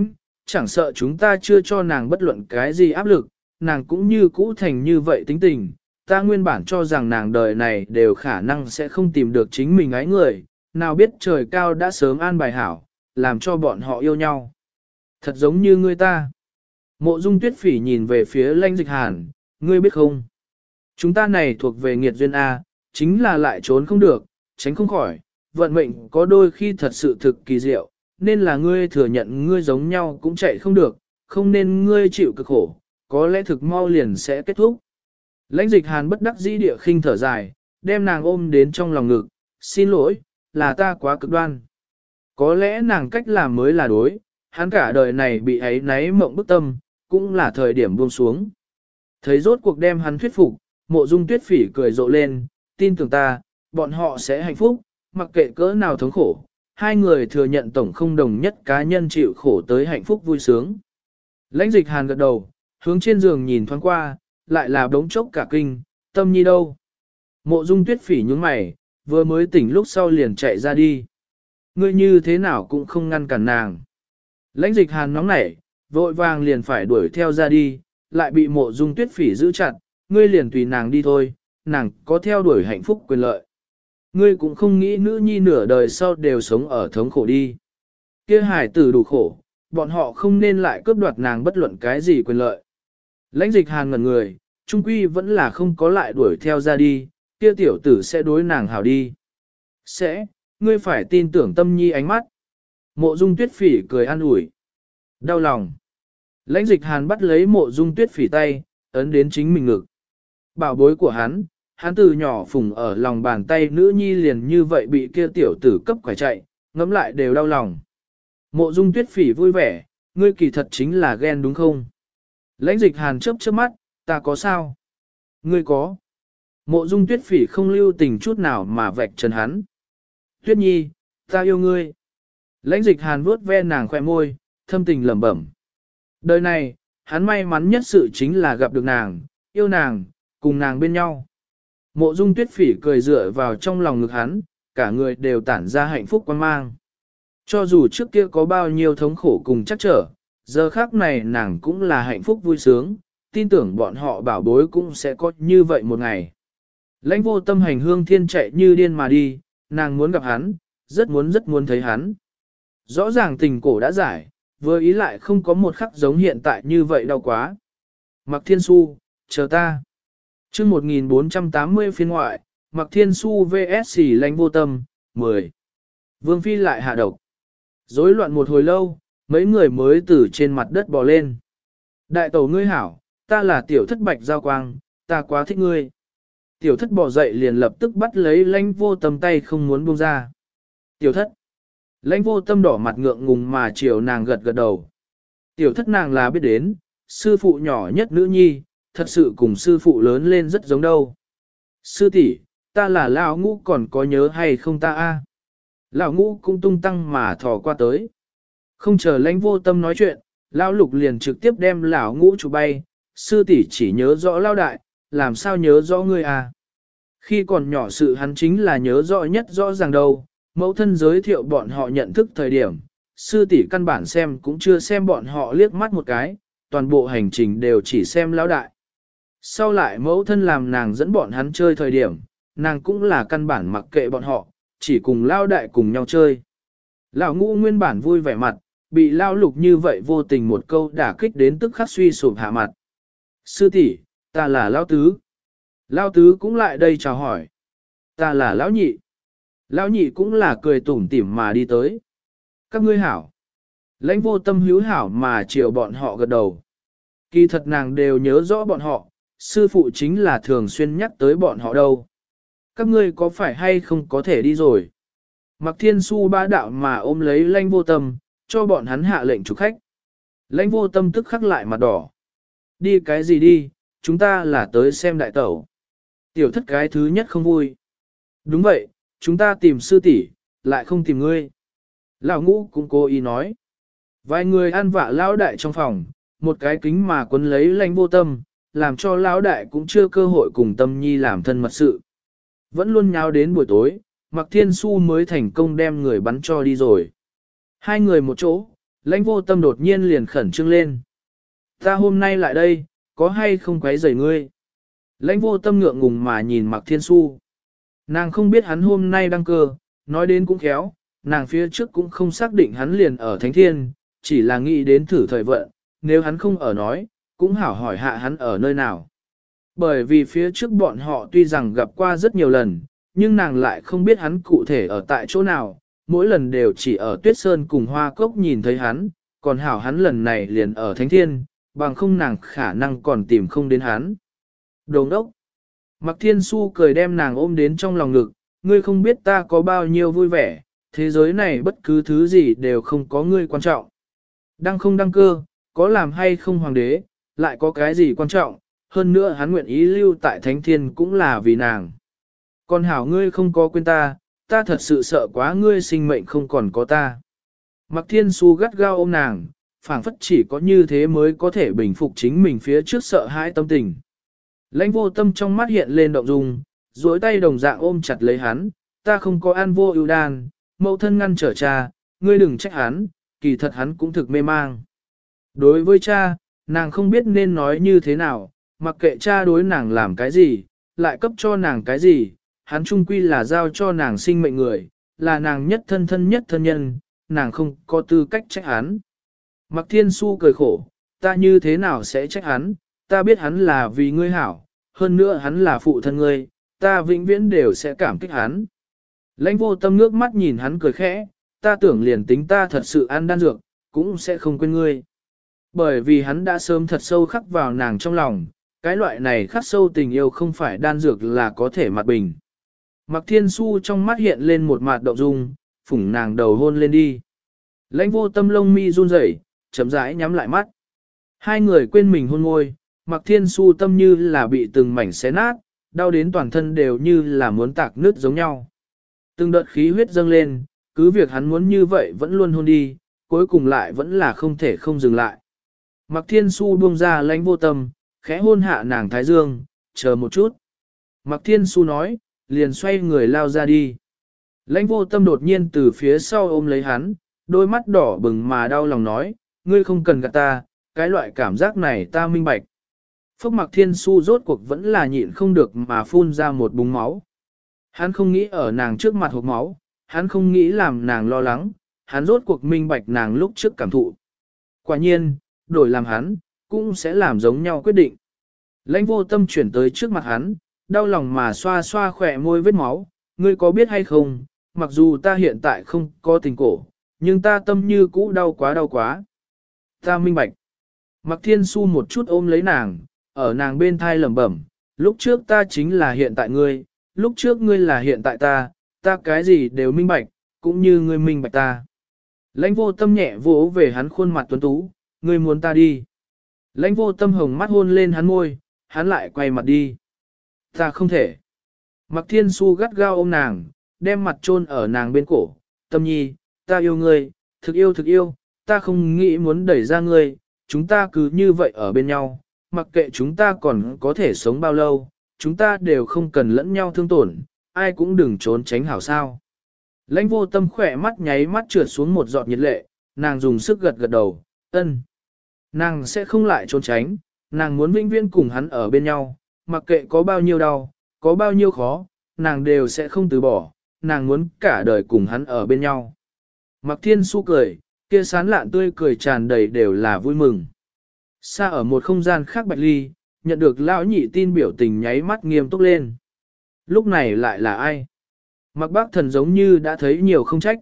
chẳng sợ chúng ta chưa cho nàng bất luận cái gì áp lực, nàng cũng như cũ thành như vậy tính tình. Ta nguyên bản cho rằng nàng đời này đều khả năng sẽ không tìm được chính mình ái người, nào biết trời cao đã sớm an bài hảo, làm cho bọn họ yêu nhau. Thật giống như ngươi ta. Mộ Dung Tuyết Phỉ nhìn về phía Lãnh Dịch Hàn, ngươi biết không? Chúng ta này thuộc về nghiệt duyên A, chính là lại trốn không được, tránh không khỏi, vận mệnh có đôi khi thật sự thực kỳ diệu, nên là ngươi thừa nhận ngươi giống nhau cũng chạy không được, không nên ngươi chịu cực khổ, có lẽ thực mau liền sẽ kết thúc. Lãnh Dịch Hàn bất đắc dĩ địa khinh thở dài, đem nàng ôm đến trong lòng ngực, xin lỗi, là ta quá cực đoan. Có lẽ nàng cách làm mới là đối, hắn cả đời này bị ấy náy mộng bức tâm, cũng là thời điểm buông xuống. Thấy rốt cuộc đem hắn thuyết phục, Mộ Dung Tuyết Phỉ cười rộ lên, tin tưởng ta, bọn họ sẽ hạnh phúc, mặc kệ cỡ nào thống khổ, hai người thừa nhận tổng không đồng nhất cá nhân chịu khổ tới hạnh phúc vui sướng. Lãnh Dịch Hàn gật đầu, hướng trên giường nhìn thoáng qua, lại là đống chốc cả kinh, Tâm Nhi đâu? Mộ Dung Tuyết Phỉ nhướng mày, vừa mới tỉnh lúc sau liền chạy ra đi. Ngươi như thế nào cũng không ngăn cản nàng. Lãnh Dịch Hàn nóng nảy, vội vàng liền phải đuổi theo ra đi, lại bị Mộ Dung Tuyết Phỉ giữ chặt, ngươi liền tùy nàng đi thôi, nàng có theo đuổi hạnh phúc quyền lợi. Ngươi cũng không nghĩ nữ nhi nửa đời sau đều sống ở thống khổ đi. Kia hải tử đủ khổ, bọn họ không nên lại cướp đoạt nàng bất luận cái gì quyền lợi. Lãnh Dịch Hàn ngẩn người, trung quy vẫn là không có lại đuổi theo ra đi, kia tiểu tử sẽ đối nàng hảo đi. Sẽ, ngươi phải tin tưởng Tâm Nhi ánh mắt. Mộ Dung Tuyết Phỉ cười an ủi. Đau lòng. Lãnh Dịch Hàn bắt lấy Mộ Dung Tuyết Phỉ tay, ấn đến chính mình ngực. Bảo bối của hắn từ nhỏ phùng ở lòng bàn tay nữ nhi liền như vậy bị kia tiểu tử cấp quải chạy, ngẫm lại đều đau lòng. Mộ Dung Tuyết Phỉ vui vẻ, ngươi kỳ thật chính là ghen đúng không? Lãnh Dịch Hàn chớp chớp mắt, ta có sao? Ngươi có. Mộ Dung Tuyết Phỉ không lưu tình chút nào mà vạch trần hắn. Tuyết Nhi, ta yêu ngươi. Lãnh Dịch Hàn vuốt ve nàng khoe môi, thâm tình lẩm bẩm. Đời này, hắn may mắn nhất sự chính là gặp được nàng, yêu nàng, cùng nàng bên nhau. Mộ Dung Tuyết Phỉ cười dựa vào trong lòng ngực hắn, cả người đều tản ra hạnh phúc quan mang. Cho dù trước kia có bao nhiêu thống khổ cùng chắc trở, giờ khác này nàng cũng là hạnh phúc vui sướng, tin tưởng bọn họ bảo bối cũng sẽ có như vậy một ngày. Lãnh Vô Tâm hành hương thiên chạy như điên mà đi, nàng muốn gặp hắn, rất muốn thấy hắn. Rõ ràng tình cổ đã giải, vừa ý lại không có một khắc giống hiện tại như vậy đau quá. Mạc Thiên Xu, chờ ta. Chương 1480 phiên ngoại, Mạc Thiên Xu vs Lãnh Vô Tâm, 10. Vương Phi lại hạ độc. Rối loạn một hồi lâu, mấy người mới từ trên mặt đất bò lên. Đại tẩu ngươi hảo, ta là tiểu thất Bạch Giao Quang, ta quá thích ngươi. Tiểu thất bò dậy liền lập tức bắt lấy Lãnh Vô Tâm tay không muốn buông ra. Tiểu thất. Lãnh Vô Tâm đỏ mặt ngượng ngùng mà chiều nàng gật gật đầu. Tiểu thất nàng là biết đến, sư phụ nhỏ nhất nữ nhi, thật sự cùng sư phụ lớn lên rất giống đâu. Sư tỷ, ta là lão Ngũ còn có nhớ hay không ta a? Lão Ngũ cũng tung tăng mà thò qua tới. Không chờ Lãnh Vô Tâm nói chuyện, lão Lục liền trực tiếp đem lão Ngũ chụp bay, sư tỷ chỉ nhớ rõ lão đại, làm sao nhớ rõ ngươi à? Khi còn nhỏ sự hắn chính là nhớ rõ nhất rõ ràng đâu, mẫu thân giới thiệu bọn họ nhận thức thời điểm, sư tỷ căn bản xem cũng chưa xem bọn họ liếc mắt một cái, toàn bộ hành trình đều chỉ xem lão đại. Sau lại mẫu thân làm nàng dẫn bọn hắn chơi thời điểm, nàng cũng là căn bản mặc kệ bọn họ, chỉ cùng lão đại cùng nhau chơi. Lão Ngũ nguyên bản vui vẻ mặt, bị lão Lục như vậy vô tình một câu đả kích đến tức khắc suy sụp hạ mặt. Sư tỷ, ta là lão tứ. Lão tứ cũng lại đây chào hỏi. Ta là lão nhị. Lão nhị cũng là cười tủm tỉm mà đi tới. Các ngươi hảo. Lãnh Vô Tâm hữu hảo mà chiều bọn họ gật đầu. Kỳ thật nàng đều nhớ rõ bọn họ, sư phụ chính là thường xuyên nhắc tới bọn họ đâu. Các ngươi có phải hay không có thể đi rồi? Mạc Thiên Xu bá đạo mà ôm lấy Lãnh Vô Tâm, cho bọn hắn hạ lệnh chủ khách. Lãnh Vô Tâm tức khắc lại mặt đỏ. Đi cái gì đi, chúng ta là tới xem đại tẩu. Tiểu thất cái thứ nhất không vui. Đúng vậy, chúng ta tìm sư tỷ, lại không tìm ngươi. Lão Ngũ cũng cố ý nói. Vài người ăn vạ lão đại trong phòng, một cái kính mà quấn lấy Lãnh Vô Tâm, làm cho lão đại cũng chưa cơ hội cùng Tâm Nhi làm thân mật sự. Vẫn luôn nháo đến buổi tối, Mạc Thiên Xu mới thành công đem người bắn cho đi rồi. Hai người một chỗ, Lãnh vô tâm đột nhiên liền khẩn trương lên. Ta hôm nay lại đây, có hay không quấy rầy ngươi? Lãnh vô tâm ngượng ngùng mà nhìn Mạc Thiên Xu. Nàng không biết hắn hôm nay đăng cơ, nói đến cũng khéo, nàng phía trước cũng không xác định hắn liền ở Thánh Thiên, chỉ là nghĩ đến thử thời vận, nếu hắn không ở nói, cũng hảo hỏi hạ hắn ở nơi nào. Bởi vì phía trước bọn họ tuy rằng gặp qua rất nhiều lần, nhưng nàng lại không biết hắn cụ thể ở tại chỗ nào, mỗi lần đều chỉ ở Tuyết Sơn cùng Hoa Cốc nhìn thấy hắn, còn hảo hắn lần này liền ở Thánh Thiên, bằng không nàng khả năng còn tìm không đến hắn. Đồ đốc! Mạc Thiên Xu cười đem nàng ôm đến trong lòng ngực, ngươi không biết ta có bao nhiêu vui vẻ, thế giới này bất cứ thứ gì đều không có ngươi quan trọng. Đăng không đăng cơ, có làm hay không hoàng đế, lại có cái gì quan trọng, hơn nữa hắn nguyện ý lưu tại Thánh Thiên cũng là vì nàng. Còn hảo ngươi không có quên ta, ta thật sự sợ quá ngươi sinh mệnh không còn có ta. Mạc Thiên Xu gắt gao ôm nàng, phảng phất chỉ có như thế mới có thể bình phục chính mình phía trước sợ hãi tâm tình. Lãnh vô tâm trong mắt hiện lên động dung, duỗi tay đồng dạng ôm chặt lấy hắn, ta không có an vô ưu đan, mẫu thân ngăn trở cha, ngươi đừng trách hắn, kỳ thật hắn cũng thực mê mang. Đối với cha, nàng không biết nên nói như thế nào, mặc kệ cha đối nàng làm cái gì, lại cấp cho nàng cái gì, hắn chung quy là giao cho nàng sinh mệnh người, là nàng nhất thân nhân, nàng không có tư cách trách hắn. Mạc Thiên Xu cười khổ, ta như thế nào sẽ trách hắn, ta biết hắn là vì ngươi hảo, hơn nữa hắn là phụ thân ngươi, ta vĩnh viễn đều sẽ cảm kích hắn. Lãnh vô tâm nước mắt nhìn hắn cười khẽ, ta tưởng liền tính ta thật sự ăn đan dược, cũng sẽ không quên ngươi. Bởi vì hắn đã sớm thật sâu khắc vào nàng trong lòng, cái loại này khắc sâu tình yêu không phải đan dược là có thể mặt bình. Mạc Thiên Xu trong mắt hiện lên một mặt động dung, phủng nàng đầu hôn lên đi. Lãnh vô tâm lông mi run rẩy, chấm rãi nhắm lại mắt. Hai người quên mình hôn môi, Mạc Thiên Xu tâm như là bị từng mảnh xé nát, đau đến toàn thân đều như là muốn tạc nứt giống nhau. Từng đợt khí huyết dâng lên, cứ việc hắn muốn như vậy vẫn luôn hôn đi, cuối cùng lại vẫn là không thể không dừng lại. Mạc Thiên Xu buông ra lãnh vô tâm, khẽ hôn hạ nàng thái dương, chờ một chút. Mạc Thiên Xu nói, liền xoay người lao ra đi. Lãnh vô tâm đột nhiên từ phía sau ôm lấy hắn, đôi mắt đỏ bừng mà đau lòng nói, ngươi không cần gạt ta, cái loại cảm giác này ta minh bạch. Phúc Mạc Thiên Xu rốt cuộc vẫn là nhịn không được mà phun ra một búng máu. Hắn không nghĩ ở nàng trước mặt hộc máu, hắn không nghĩ làm nàng lo lắng, hắn rốt cuộc minh bạch nàng lúc trước cảm thụ. Quả nhiên, đổi làm hắn, cũng sẽ làm giống nhau quyết định. Lãnh vô tâm chuyển tới trước mặt hắn, đau lòng mà xoa xoa khỏe môi vết máu, ngươi có biết hay không, mặc dù ta hiện tại không có tình cổ, nhưng ta tâm như cũ đau quá. Ta minh bạch. Mạc Thiên Xu một chút ôm lấy nàng, ở nàng bên thai lẩm bẩm, lúc trước ta chính là hiện tại ngươi, lúc trước ngươi là hiện tại ta cái gì đều minh bạch, cũng như ngươi minh bạch ta. Lãnh vô tâm nhẹ vỗ về hắn khuôn mặt tuấn tú, ngươi muốn ta đi. Lãnh vô tâm hồng mắt hôn lên hắn môi, hắn lại quay mặt đi. Ta không thể. Mạc Thiên Xu gắt gao ôm nàng, đem mặt chôn ở nàng bên cổ, tâm nhi, ta yêu ngươi, thực yêu, ta không nghĩ muốn đẩy ra ngươi, chúng ta cứ như vậy ở bên nhau, mặc kệ chúng ta còn có thể sống bao lâu, chúng ta đều không cần lẫn nhau thương tổn, ai cũng đừng trốn tránh hảo sao. Lãnh vô tâm khỏe mắt nháy mắt trượt xuống một giọt nhiệt lệ, nàng dùng sức gật đầu, ân. Nàng sẽ không lại trốn tránh, nàng muốn vĩnh viễn cùng hắn ở bên nhau, mặc kệ có bao nhiêu đau, có bao nhiêu khó, nàng đều sẽ không từ bỏ, nàng muốn cả đời cùng hắn ở bên nhau. Mạc Thiên Xu cười, kia sán lạn tươi cười tràn đầy đều là vui mừng. Xa ở một không gian khác Bạch Ly, nhận được lão nhị tin biểu tình nháy mắt nghiêm túc lên. Lúc này lại là ai? Mạc Bác Thần giống như đã thấy nhiều không trách.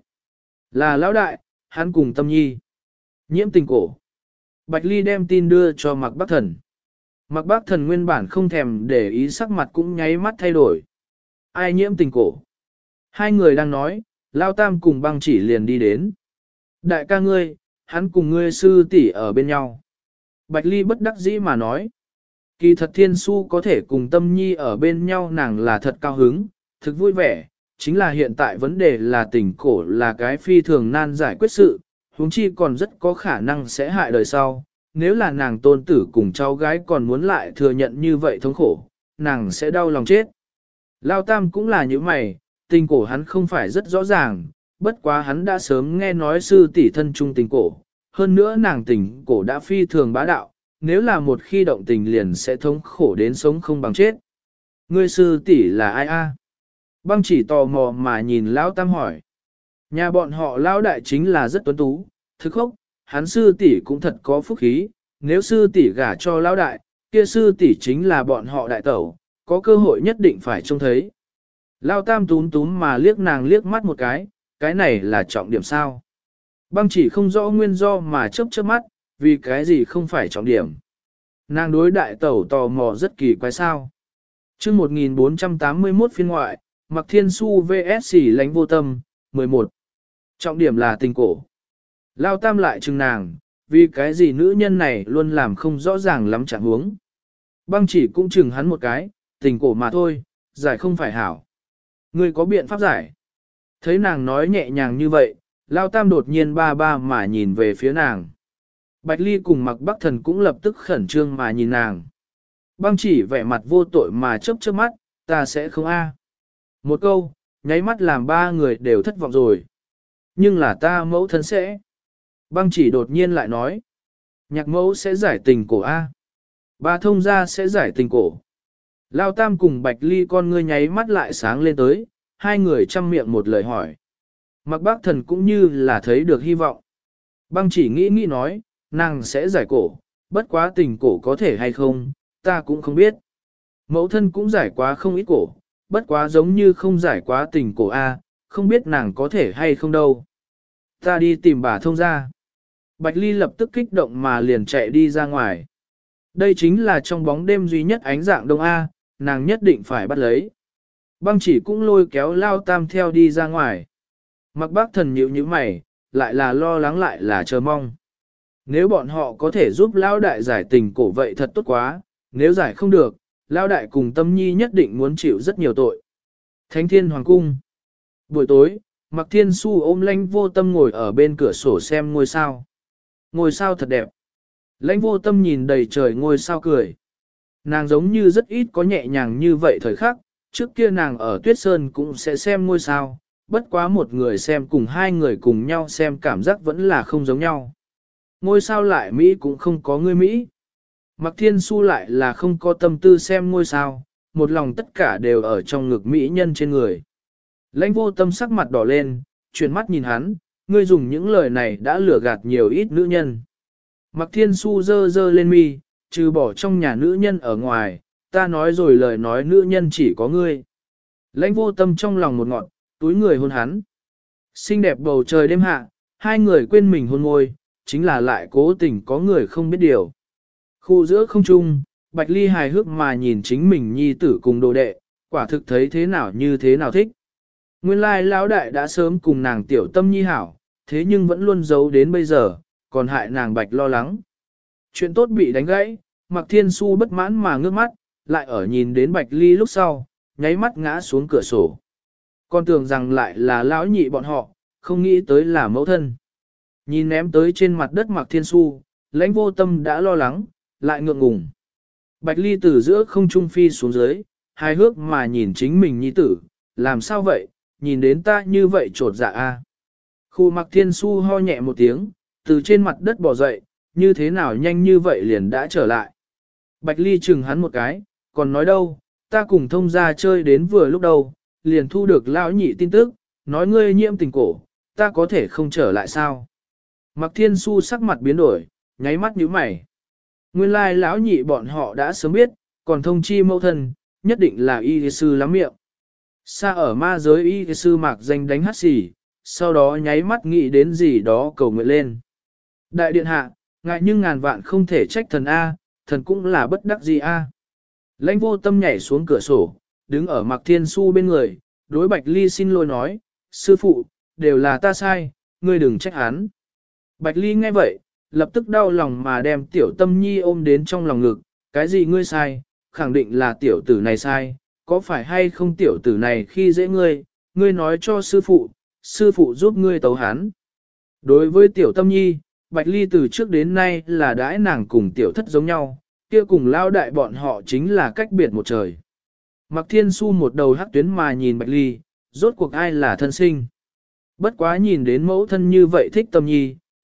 Là lão đại, hắn cùng Tâm Nhi. Nhiễm tình cổ. Bạch Ly đem tin đưa cho Mạc Bác Thần. Mạc Bác Thần nguyên bản không thèm để ý sắc mặt cũng nháy mắt thay đổi. Ai nhiễm tình cổ? Hai người đang nói, Lao Tam cùng Băng Chỉ liền đi đến. Đại ca ngươi, hắn cùng ngươi sư tỷ ở bên nhau. Bạch Ly bất đắc dĩ mà nói. Kỳ thật Thiên Su có thể cùng Tâm Nhi ở bên nhau nàng là thật cao hứng, thực vui vẻ, chính là hiện tại vấn đề là tình cổ là cái phi thường nan giải quyết sự, huống chi còn rất có khả năng sẽ hại đời sau. Nếu là nàng tôn tử cùng cháu gái còn muốn lại thừa nhận như vậy thống khổ, nàng sẽ đau lòng chết. Lao Tam cũng là như mày, tình cổ hắn không phải rất rõ ràng, bất quá hắn đã sớm nghe nói sư tỷ thân chung tình cổ, hơn nữa nàng tình cổ đã phi thường bá đạo, nếu là một khi động tình liền sẽ thống khổ đến sống không bằng chết. Ngươi sư tỷ là ai a? Băng chỉ tò mò mà nhìn Lão Tam hỏi. Nhà bọn họ Lão Đại chính là rất tuấn tú, thực khốc, hắn sư tỷ cũng thật có phúc khí, nếu sư tỷ gả cho Lão Đại, kia sư tỷ chính là bọn họ đại tẩu, có cơ hội nhất định phải trông thấy. Lão Tam túm túm mà liếc nàng liếc mắt một cái này là trọng điểm sao? Băng chỉ không rõ nguyên do mà chớp chớp mắt, vì cái gì không phải trọng điểm. Nàng đối đại tẩu tò mò rất kỳ quái sao. Chương 1481 phiên ngoại, Mạc Thiên Su vs Lãnh Vô Tâm, 11. Trọng điểm là tình cổ. Lao Tam lại chừng nàng, vì cái gì nữ nhân này luôn làm không rõ ràng lắm trạng huống. Băng chỉ cũng chừng hắn một cái, tình cổ mà thôi, giải không phải hảo. Ngươi có biện pháp giải. Thấy nàng nói nhẹ nhàng như vậy, Lao Tam đột nhiên ba ba mà nhìn về phía nàng. Bạch Ly cùng Mạc Bắc Thần cũng lập tức khẩn trương mà nhìn nàng. Băng chỉ vẻ mặt vô tội mà chớp chớp mắt, ta sẽ không a. Một câu, nháy mắt làm ba người đều thất vọng rồi. Nhưng là ta mẫu thân sẽ. Băng chỉ đột nhiên lại nói. Nhạc mẫu sẽ giải tình cổ a. Ba thông gia sẽ giải tình cổ. Lao Tam cùng Bạch Ly con ngươi nháy mắt lại sáng lên tới, hai người chăm miệng một lời hỏi. Mạc Bắc Thần cũng như là thấy được hy vọng. Băng chỉ nghĩ nói, nàng sẽ giải cổ, bất quá tình cổ có thể hay không, ta cũng không biết. Mẫu thân cũng giải quá không ít cổ, bất quá giống như không giải quá tình cổ A, không biết nàng có thể hay không đâu. Ta đi tìm bà thông gia. Bạch Ly lập tức kích động mà liền chạy đi ra ngoài. Đây chính là trong bóng đêm duy nhất ánh dạng đông A, nàng nhất định phải bắt lấy. Băng chỉ cũng lôi kéo Lao Tam theo đi ra ngoài. Mạc Bắc Thần nhíu nhíu mày, lại là lo lắng lại là chờ mong. Nếu bọn họ có thể giúp Lão Đại giải tình cổ vậy thật tốt quá, nếu giải không được, Lão Đại cùng Tâm Nhi nhất định muốn chịu rất nhiều tội. Thánh Thiên Hoàng Cung. Buổi tối, Mạc Thiên Su ôm Lãnh Vô Tâm ngồi ở bên cửa sổ xem ngôi sao. Ngôi sao thật đẹp. Lãnh Vô Tâm nhìn đầy trời ngôi sao cười. Nàng giống như rất ít có nhẹ nhàng như vậy thời khắc, trước kia nàng ở Tuyết Sơn cũng sẽ xem ngôi sao, bất quá một người xem cùng hai người cùng nhau xem cảm giác vẫn là không giống nhau. Ngôi sao lại Mỹ cũng không có người Mỹ. Mạc Thiên Su lại là không có tâm tư xem ngôi sao, một lòng tất cả đều ở trong ngực Mỹ nhân trên người. Lãnh Vô Tâm sắc mặt đỏ lên, chuyển mắt nhìn hắn, ngươi dùng những lời này đã lừa gạt nhiều ít nữ nhân. Mạc Thiên Su dơ dơ lên mi, trừ bỏ trong nhà nữ nhân ở ngoài, ta nói rồi lời nói nữ nhân chỉ có ngươi. Lãnh Vô Tâm trong lòng một ngọn, túi người hôn hắn. Xinh đẹp bầu trời đêm hạ, hai người quên mình hôn môi, chính là lại cố tình có người không biết điều. Khu giữa không trung, Bạch Ly hài hước mà nhìn chính mình nhi tử cùng đồ đệ, quả thực thấy thế nào như thế nào thích. Nguyên lai lão đại đã sớm cùng nàng tiểu tâm nhi hảo, thế nhưng vẫn luôn giấu đến bây giờ, còn hại nàng Bạch lo lắng. Chuyện tốt bị đánh gãy, Mạc Thiên Su bất mãn mà ngước mắt, lại ở nhìn đến Bạch Ly lúc sau, nháy mắt ngã xuống cửa sổ. Con tưởng rằng lại là lão nhị bọn họ, không nghĩ tới là mẫu thân. Nhìn ném tới trên mặt đất Mạc Thiên Su, Lãnh Vô Tâm đã lo lắng, lại ngượng ngùng. Bạch Ly từ giữa không trung phi xuống dưới, hài hước mà nhìn chính mình nhi tử, làm sao vậy, nhìn đến ta như vậy trột dạ a. Khu Mạc Thiên Su ho nhẹ một tiếng, từ trên mặt đất bò dậy, như thế nào nhanh như vậy liền đã trở lại. Bạch Ly chừng hắn một cái, còn nói đâu, ta cùng thông gia chơi đến vừa lúc đầu, liền thu được lão nhị tin tức, nói ngươi nhiễm tình cổ, ta có thể không trở lại sao. Mạc Thiên Su sắc mặt biến đổi, nháy mắt nhíu mày. Nguyên lai lão nhị bọn họ đã sớm biết, còn thông chi mẫu thân, nhất định là y sư lắm miệng. Xa ở ma giới y sư Mạc danh đánh hát xì, sau đó nháy mắt nghĩ đến gì đó cầu nguyện lên. Đại điện hạ, ngại nhưng ngàn vạn không thể trách thần A, thần cũng là bất đắc gì A. Lãnh Vô Tâm nhảy xuống cửa sổ, đứng ở Mạc Thiên Su bên người, đối Bạch Ly xin lỗi nói, sư phụ, đều là ta sai, ngươi đừng trách hắn. Bạch Ly nghe vậy, lập tức đau lòng mà đem tiểu Tâm Nhi ôm đến trong lòng ngực, cái gì ngươi sai, khẳng định là tiểu tử này sai, có phải hay không tiểu tử này khi dễ ngươi, ngươi nói cho sư phụ giúp ngươi tấu hắn. Đối với tiểu Tâm Nhi, Bạch Ly từ trước đến nay là đãi nàng cùng tiểu thất giống nhau, kia cùng lao đại bọn họ chính là cách biệt một trời. Mạc Thiên Su một đầu hắc tuyến mà nhìn Bạch Ly, rốt cuộc ai là thân sinh. Bất quá nhìn đến mẫu thân như vậy thích Tâm Nhi,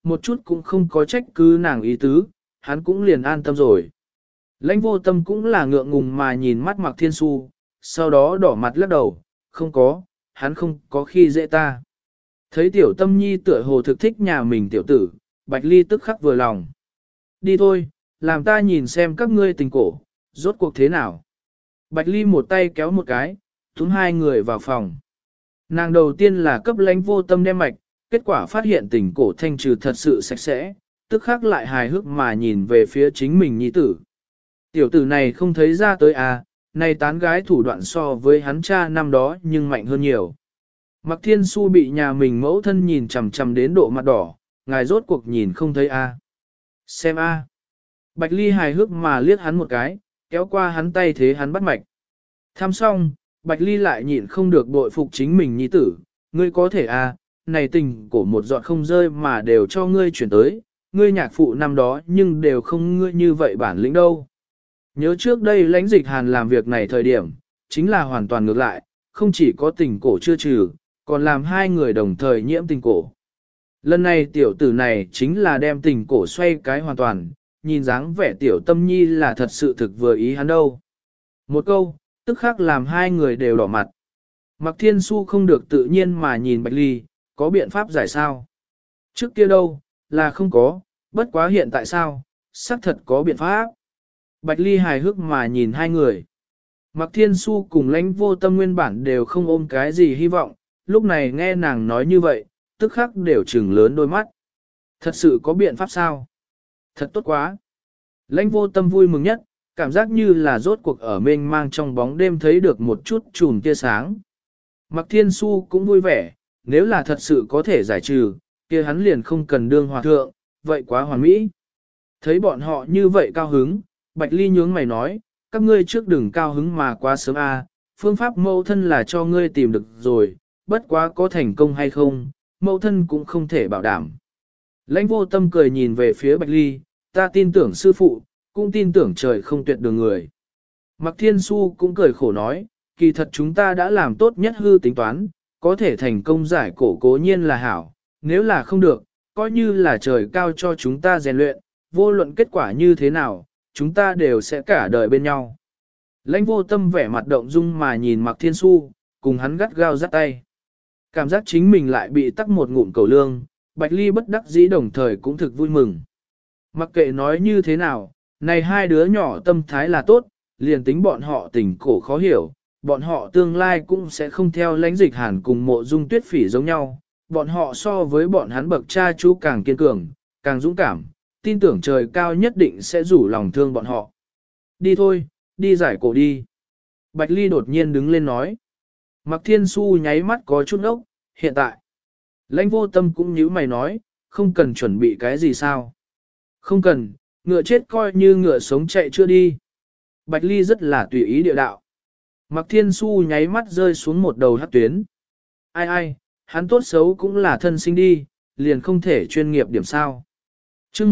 một chút cũng không có trách cứ nàng ý tứ, hắn cũng liền an tâm rồi. Lãnh vô tâm cũng là ngượng ngùng mà nhìn mắt Mạc Thiên Xu, sau đó đỏ mặt lắc đầu, không có, hắn không có khi dễ ta. Thấy tiểu tâm nhi tựa hồ thực thích nhà mình tiểu tử, Bạch Ly tức khắc vừa lòng. Đi thôi, làm ta nhìn xem các ngươi tình cổ, rốt cuộc thế nào. Bạch Ly một tay kéo một cái, túm hai người vào phòng. Nàng đầu tiên là cấp lãnh vô tâm đem mạch, kết quả phát hiện tình cổ thanh trừ thật sự sạch sẽ, tức khắc lại hài hước mà nhìn về phía chính mình nhi tử. Tiểu tử này không thấy ra tới à, này tán gái thủ đoạn so với hắn cha năm đó nhưng mạnh hơn nhiều. Mạc Thiên Xu bị nhà mình mẫu thân nhìn chằm chằm đến độ mặt đỏ, ngài rốt cuộc nhìn không thấy a. Xem a. Bạch Ly hài hước mà liếc hắn một cái, kéo qua hắn tay thế hắn bắt mạch. Thăm xong, Bạch Ly lại nhịn không được bội phục chính mình nhi tử, ngươi có thể a, này tình cổ một giọt không rơi mà đều cho ngươi chuyển tới, ngươi nhạc phụ năm đó nhưng đều không ngươi như vậy bản lĩnh đâu. Nhớ trước đây lãnh dịch hàn làm việc này thời điểm, chính là hoàn toàn ngược lại, không chỉ có tình cổ chưa trừ, còn làm hai người đồng thời nhiễm tình cổ. Lần này tiểu tử này chính là đem tình cổ xoay cái hoàn toàn, nhìn dáng vẻ tiểu tâm nhi là thật sự thực vừa ý hắn đâu. Một câu, tức khắc làm hai người đều đỏ mặt. Mạc Thiên Xu không được tự nhiên mà nhìn Bạch Ly, có biện pháp giải sao? Trước kia đâu, là không có, bất quá hiện tại sao, xác thật có biện pháp. Bạch Ly hài hước mà nhìn hai người. Mạc Thiên Xu cùng lãnh vô tâm nguyên bản đều không ôm cái gì hy vọng, lúc này nghe nàng nói như vậy, tức khắc đều trừng lớn đôi mắt. Thật sự có biện pháp sao? Thật tốt quá. Lãnh vô tâm vui mừng nhất, cảm giác như là rốt cuộc ở mênh mang trong bóng đêm thấy được một chút chùm tia sáng. Mạc Thiên Xu cũng vui vẻ, nếu là thật sự có thể giải trừ, kia hắn liền không cần đương hòa thượng, vậy quá hoàn mỹ. Thấy bọn họ như vậy cao hứng, Bạch Ly nhướng mày nói, các ngươi trước đừng cao hứng mà quá sớm a, phương pháp mẫu thân là cho ngươi tìm được rồi, bất quá có thành công hay không, mẫu thân cũng không thể bảo đảm. Lãnh vô tâm cười nhìn về phía Bạch Ly, ta tin tưởng sư phụ, cũng tin tưởng trời không tuyệt đường người. Mạc Thiên Xu cũng cười khổ nói, kỳ thật chúng ta đã làm tốt nhất hư tính toán, có thể thành công giải cổ cố nhiên là hảo, nếu là không được, coi như là trời cao cho chúng ta rèn luyện, vô luận kết quả như thế nào, chúng ta đều sẽ cả đời bên nhau. Lãnh vô tâm vẻ mặt động dung mà nhìn Mạc Thiên Xu, cùng hắn gắt gao dắt tay. Cảm giác chính mình lại bị tắc một ngụm cầu lương, Bạch Ly bất đắc dĩ đồng thời cũng thực vui mừng. Mặc kệ nói như thế nào, này hai đứa nhỏ tâm thái là tốt, liền tính bọn họ tình cổ khó hiểu, bọn họ tương lai cũng sẽ không theo lãnh dịch hàn cùng mộ dung tuyết phỉ giống nhau. Bọn họ so với bọn hắn bậc cha chú càng kiên cường, càng dũng cảm, tin tưởng trời cao nhất định sẽ rủ lòng thương bọn họ. Đi thôi, đi giải cổ đi. Bạch Ly đột nhiên đứng lên nói. Mạc Thiên Xu nháy mắt có chút ốc, hiện tại. Lãnh vô tâm cũng nhíu mày nói, không cần chuẩn bị cái gì sao. Không cần, ngựa chết coi như ngựa sống chạy chưa đi. Bạch Ly rất là tùy ý địa đạo. Mạc Thiên Xu nháy mắt rơi xuống một đầu hắc tuyến. Ai ai, hắn tốt xấu cũng là thân sinh đi, liền không thể chuyên nghiệp điểm sao. Chương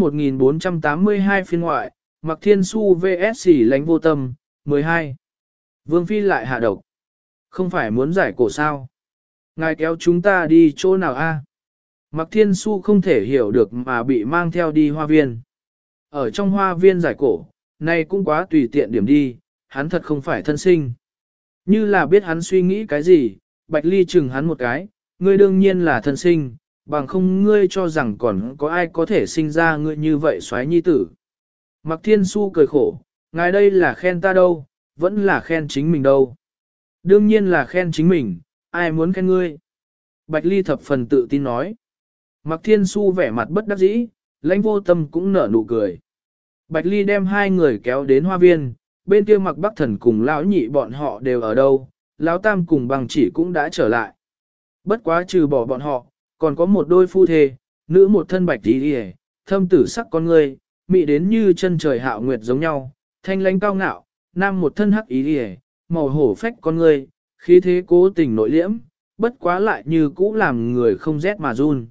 1482 phiên ngoại, Mạc Thiên Xu vs Lãnh vô tâm, 12. Vương Phi lại hạ độc. Không phải muốn giải cổ sao? Ngài kéo chúng ta đi chỗ nào a? Mạc Thiên Xu không thể hiểu được mà bị mang theo đi hoa viên. Ở trong hoa viên giải cổ, này cũng quá tùy tiện điểm đi, hắn thật không phải thân sinh. Như là biết hắn suy nghĩ cái gì, Bạch Ly chừng hắn một cái, ngươi đương nhiên là thân sinh, bằng không ngươi cho rằng còn có ai có thể sinh ra ngươi như vậy xoái nhi tử. Mạc Thiên Xu cười khổ, ngài đây là khen ta đâu, vẫn là khen chính mình đâu. Đương nhiên là khen chính mình, ai muốn khen ngươi. Bạch Ly thập phần tự tin nói. Mạc Thiên Xu vẻ mặt bất đắc dĩ, Lãnh vô tâm cũng nở nụ cười. Bạch Ly đem hai người kéo đến hoa viên, bên kia Mạc Bắc Thần cùng lão nhị bọn họ đều ở đâu, lão tam cùng bằng chỉ cũng đã trở lại. Bất quá trừ bỏ bọn họ, còn có một đôi phu thê, nữ một thân bạch tí đi thâm tử sắc con người, mị đến như chân trời hạo nguyệt giống nhau, thanh lãnh cao ngạo, nam một thân hắc ý đi màu hổ phách con người, khí thế cố tình nội liễm, bất quá lại như cũ làm người không rét mà run.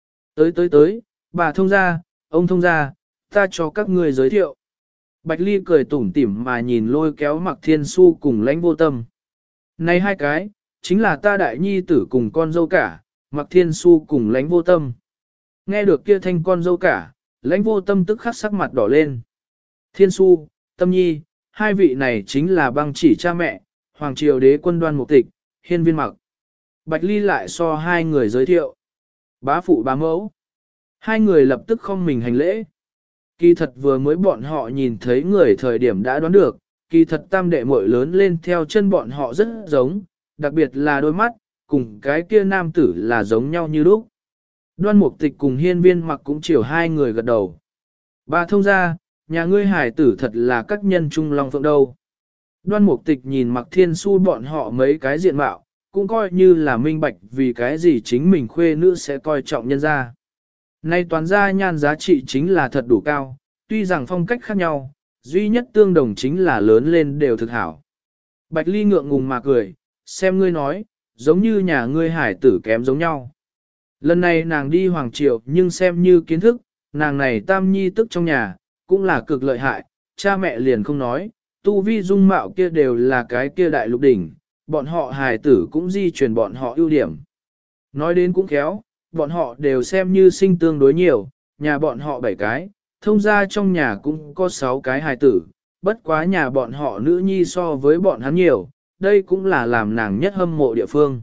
Tới, bà thông gia, ông thông gia, ta cho các ngươi giới thiệu. Bạch Ly cười tủm tỉm mà nhìn lôi kéo Mạc Thiên Xu cùng Lãnh vô tâm. Này hai cái, chính là ta đại nhi tử cùng con dâu cả, Mạc Thiên Xu cùng Lãnh vô tâm. Nghe được kia thanh con dâu cả, lãnh vô tâm tức khắc sắc mặt đỏ lên. Thiên su, tâm nhi, hai vị này chính là băng chỉ cha mẹ, hoàng triều đế quân Đoan Mục Tịch, hiên viên mặc. Bạch Ly lại so hai người giới thiệu. Bá phụ bá mẫu. Hai người lập tức không mình hành lễ. Kỳ thật vừa mới bọn họ nhìn thấy người thời điểm đã đoán được, kỳ thật tam đệ muội lớn lên theo chân bọn họ rất giống, đặc biệt là đôi mắt, cùng cái kia nam tử là giống nhau như lúc. Đoan Mục Tịch cùng hiên viên mặc cũng chiều hai người gật đầu. Bà thông ra, nhà ngươi hải tử thật là các nhân trung long phượng đâu. Đoan Mục Tịch nhìn Mặc Thiên Su bọn họ mấy cái diện mạo, cũng coi như là minh bạch vì cái gì chính mình khuê nữ sẽ coi trọng nhân gia. Nay toàn gia nhan giá trị chính là thật đủ cao, tuy rằng phong cách khác nhau, duy nhất tương đồng chính là lớn lên đều thực hảo. Bạch Ly ngượng ngùng mà cười, xem ngươi nói, giống như nhà ngươi hải tử kém giống nhau. Lần này nàng đi Hoàng Triều nhưng xem như kiến thức, nàng này tam nhi tức trong nhà, cũng là cực lợi hại, cha mẹ liền không nói, tu vi dung mạo kia đều là cái kia đại lục đỉnh, bọn họ hài tử cũng di truyền bọn họ ưu điểm. Nói đến cũng khéo, bọn họ đều xem như sinh tương đối nhiều, nhà bọn họ 7 cái, thông ra trong nhà cũng có 6 cái hài tử, bất quá nhà bọn họ nữ nhi so với bọn hắn nhiều, đây cũng là làm nàng nhất hâm mộ địa phương.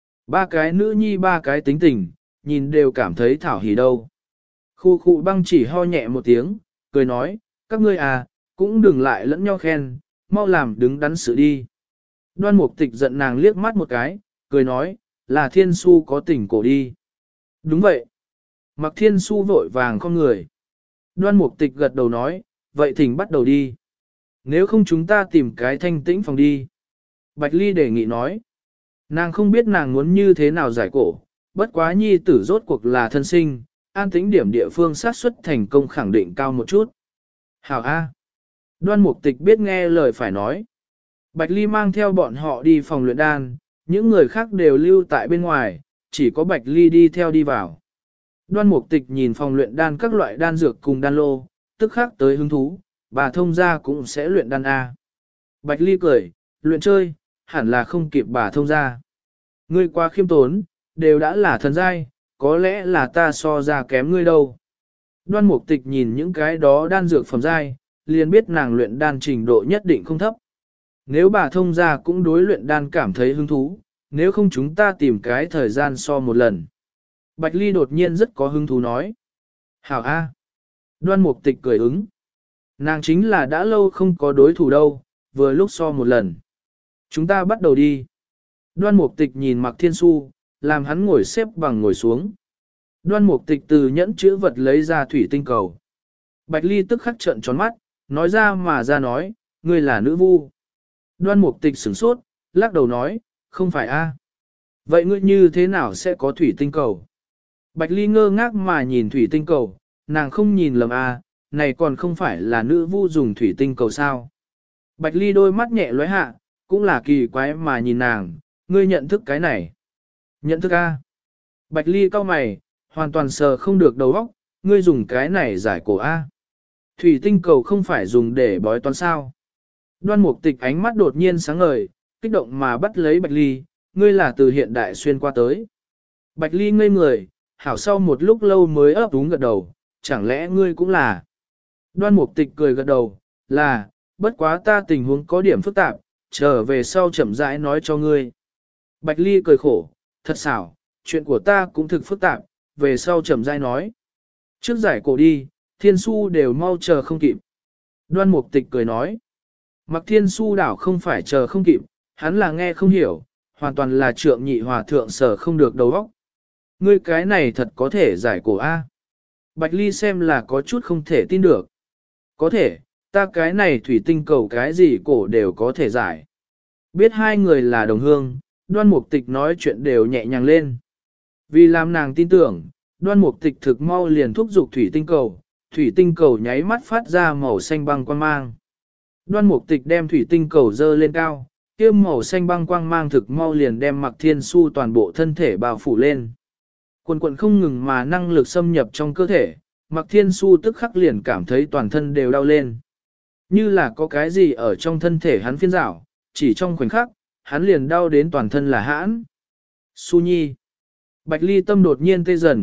3 cái nữ nhi 3 cái tính tình, nhìn đều cảm thấy thảo hỉ đâu. Khu khu băng chỉ ho nhẹ một tiếng, cười nói, các ngươi à, cũng đừng lại lẫn nhau khen, mau làm đứng đắn sự đi. Đoan Mục Tịch giận nàng liếc mắt một cái, cười nói, là Thiên Su có tình cổ đi. Đúng vậy. Mặc Thiên Su vội vàng con người. Đoan Mục Tịch gật đầu nói, vậy thỉnh bắt đầu đi. Nếu không chúng ta tìm cái thanh tĩnh phòng đi. Bạch Ly đề nghị nói. Nàng không biết nàng muốn như thế nào giải cổ, bất quá nhi tử rốt cuộc là thân sinh, an tĩnh điểm địa phương sát suất thành công khẳng định cao một chút. Hảo A. Đoan Mục Tịch biết nghe lời phải nói. Bạch Ly mang theo bọn họ đi phòng luyện đan, những người khác đều lưu tại bên ngoài, chỉ có Bạch Ly đi theo đi vào. Đoan Mục Tịch nhìn phòng luyện đan các loại đan dược cùng đan lô, tức khắc tới hứng thú, bà thông gia cũng sẽ luyện đan A. Bạch Ly cười, luyện chơi, hẳn là không kịp bà thông gia. Ngươi quá khiêm tốn, đều đã là thần giai, có lẽ là ta so ra kém ngươi đâu. Đoan Mục Tịch nhìn những cái đó đan dược phẩm giai, liền biết nàng luyện đan trình độ nhất định không thấp. Nếu bà thông gia cũng đối luyện đan cảm thấy hứng thú, nếu không chúng ta tìm cái thời gian so một lần. Bạch Ly đột nhiên rất có hứng thú nói. Hảo A. Đoan Mục Tịch cười ứng. Nàng chính là đã lâu không có đối thủ đâu, vừa lúc so một lần. Chúng ta bắt đầu đi. Đoan Mục Tịch nhìn Mạc Thiên Su, làm hắn ngồi xếp bằng ngồi xuống. Đoan Mục Tịch từ nhẫn chữ vật lấy ra thủy tinh cầu. Bạch Ly tức khắc trợn tròn mắt, nói ra mà ra nói, ngươi là nữ vu. Đoan Mục Tịch sửng sốt, lắc đầu nói, không phải a. Vậy ngươi như thế nào sẽ có thủy tinh cầu? Bạch Ly ngơ ngác mà nhìn thủy tinh cầu, nàng không nhìn lầm a, này còn không phải là nữ vu dùng thủy tinh cầu sao? Bạch Ly đôi mắt nhẹ lóe hạ, cũng là kỳ quái mà nhìn nàng, ngươi nhận thức cái này. Nhận thức a. Bạch Ly cau mày, hoàn toàn sờ không được đầu óc, ngươi dùng cái này giải cổ a. Thủy tinh cầu không phải dùng để bói toán sao? Đoan Mục Tịch ánh mắt đột nhiên sáng ngời, kích động mà bắt lấy Bạch Ly, ngươi là từ hiện đại xuyên qua tới. Bạch Ly ngây người, hảo sau một lúc lâu mới ấp úng gật đầu, chẳng lẽ ngươi cũng là. Đoan Mục Tịch cười gật đầu, là, bất quá ta tình huống có điểm phức tạp, trở về sau chậm rãi nói cho ngươi. Bạch Ly cười khổ, thật xảo, chuyện của ta cũng thực phức tạp, về sau chậm rãi nói. Trước giải cổ đi, Thiên Su đều mau chờ không kịp. Đoan Mục Tịch cười nói. Mặc Thiên Su đảo không phải chờ không kịp, hắn là nghe không hiểu, hoàn toàn là trượng nhị hòa thượng sở không được đầu óc. Ngươi cái này thật có thể giải cổ A. Bạch Ly xem là có chút không thể tin được. Có thể, ta cái này thủy tinh cầu cái gì cổ đều có thể giải. Biết hai người là đồng hương, Đoan Mục Tịch nói chuyện đều nhẹ nhàng lên. Vì làm nàng tin tưởng, Đoan Mục Tịch thực mau liền thúc giục thủy tinh cầu nháy mắt phát ra màu xanh băng quang mang. Đoan Mục Tịch đem thủy tinh cầu dơ lên cao, kia màu xanh băng quang mang thực mau liền đem Mạc Thiên Su toàn bộ thân thể bao phủ lên. Quần quần không ngừng mà năng lực xâm nhập trong cơ thể, Mạc Thiên Su tức khắc liền cảm thấy toàn thân đều đau lên. Như là có cái gì ở trong thân thể hắn phiên rảo, chỉ trong khoảnh khắc, hắn liền đau đến toàn thân là hãn. Su Nhi. Bạch Ly tâm đột nhiên tê dần,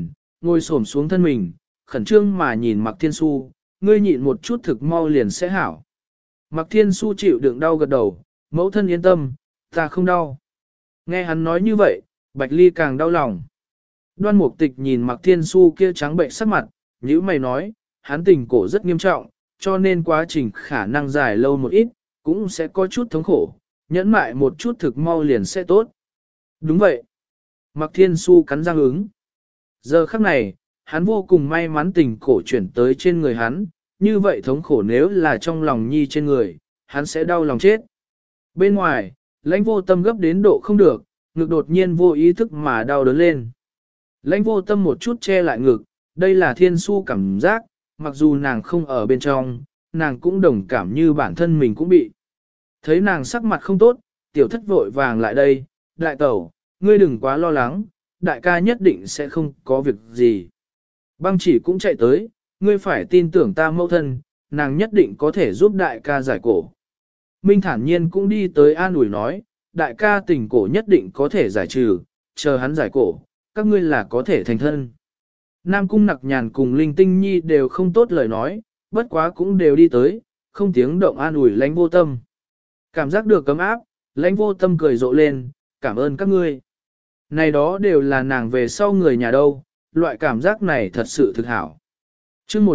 ngồi xổm xuống thân mình, khẩn trương mà nhìn Mạc Thiên Xu, ngươi nhịn một chút thực mau liền sẽ hảo. Mạc Thiên Xu chịu đựng đau gật đầu, mẫu thân yên tâm, ta không đau. Nghe hắn nói như vậy, Bạch Ly càng đau lòng. Đoan Mục Tịch nhìn Mạc Thiên Xu kia trắng bệnh sắc mặt, nhíu mày nói, hắn tình cổ rất nghiêm trọng, cho nên quá trình khả năng dài lâu một ít, cũng sẽ có chút thống khổ, nhẫn mại một chút thực mau liền sẽ tốt. Đúng vậy. Mạc Thiên Xu cắn răng ứng. Giờ khắc này, hắn vô cùng may mắn tình cổ chuyển tới trên người hắn, như vậy thống khổ nếu là trong lòng nhi trên người, hắn sẽ đau lòng chết. Bên ngoài, Lãnh Vô Tâm gấp đến độ không được, ngực đột nhiên vô ý thức mà đau đớn lên. Lãnh Vô Tâm một chút che lại ngực, đây là Thiên Xu cảm giác, mặc dù nàng không ở bên trong, nàng cũng đồng cảm như bản thân mình cũng bị. Thấy nàng sắc mặt không tốt, tiểu thất vội vàng lại đây, đại tẩu, ngươi đừng quá lo lắng, đại ca nhất định sẽ không có việc gì. Băng chỉ cũng chạy tới, ngươi phải tin tưởng ta mẫu thân, nàng nhất định có thể giúp đại ca giải cổ. Minh thản nhiên cũng đi tới an ủi nói, đại ca tình cổ nhất định có thể giải trừ, chờ hắn giải cổ, các ngươi là có thể thành thân. Nam Cung Nặc Nhàn cùng Linh Tinh Nhi đều không tốt lời nói, bất quá cũng đều đi tới, không tiếng động an ủi Lãnh Vô Tâm. Cảm giác được cấm áp, Lãnh Vô Tâm cười rộ lên, cảm ơn các ngươi. Này đó đều là nàng về sau người nhà đâu, loại cảm giác này thật sự thực hảo. Chương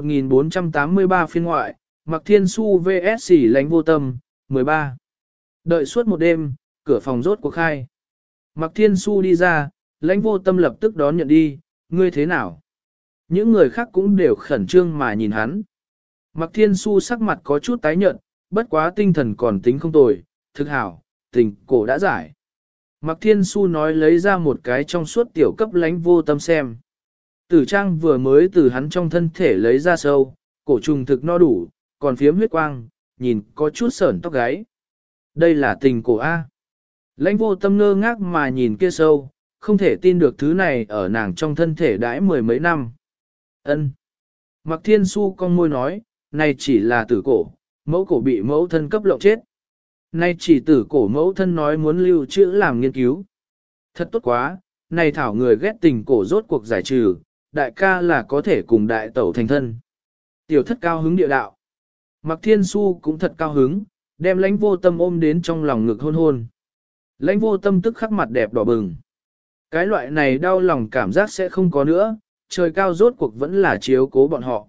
1483 phiên ngoại, Mạc Thiên Xu vs Lãnh Vô Tâm, 13. Đợi suốt một đêm, cửa phòng rốt cuộc khai. Mạc Thiên Xu đi ra, Lãnh Vô Tâm lập tức đón nhận đi, ngươi thế nào? Những người khác cũng đều khẩn trương mà nhìn hắn. Mạc Thiên Xu sắc mặt có chút tái nhợt, bất quá tinh thần còn tính không tồi, thực hảo, tình cổ đã giải. Mạc Thiên Xu nói lấy ra một cái trong suốt tiểu cấp Lãnh Vô Tâm xem. Tử trang vừa mới từ hắn trong thân thể lấy ra sâu, cổ trùng thực no đủ, còn phiếm huyết quang, nhìn có chút sởn tóc gáy. Đây là tình cổ A. Lãnh Vô Tâm ngơ ngác mà nhìn kia sâu, không thể tin được thứ này ở nàng trong thân thể đãi mười mấy năm. Ân. Mạc Thiên Xu con môi nói, này chỉ là tử cổ, mẫu cổ bị mẫu thân cấp lộng chết. Này chỉ tử cổ mẫu thân nói muốn lưu trữ làm nghiên cứu. Thật tốt quá, này thảo người ghét tình cổ rốt cuộc giải trừ, đại ca là có thể cùng đại tẩu thành thân. Tiểu thất cao hứng địa đạo. Mạc Thiên Xu cũng thật cao hứng, đem Lãnh Vô Tâm ôm đến trong lòng ngực hôn hôn. Lãnh Vô Tâm tức khắc mặt đẹp đỏ bừng. Cái loại này đau lòng cảm giác sẽ không có nữa, trời cao rốt cuộc vẫn là chiếu cố bọn họ.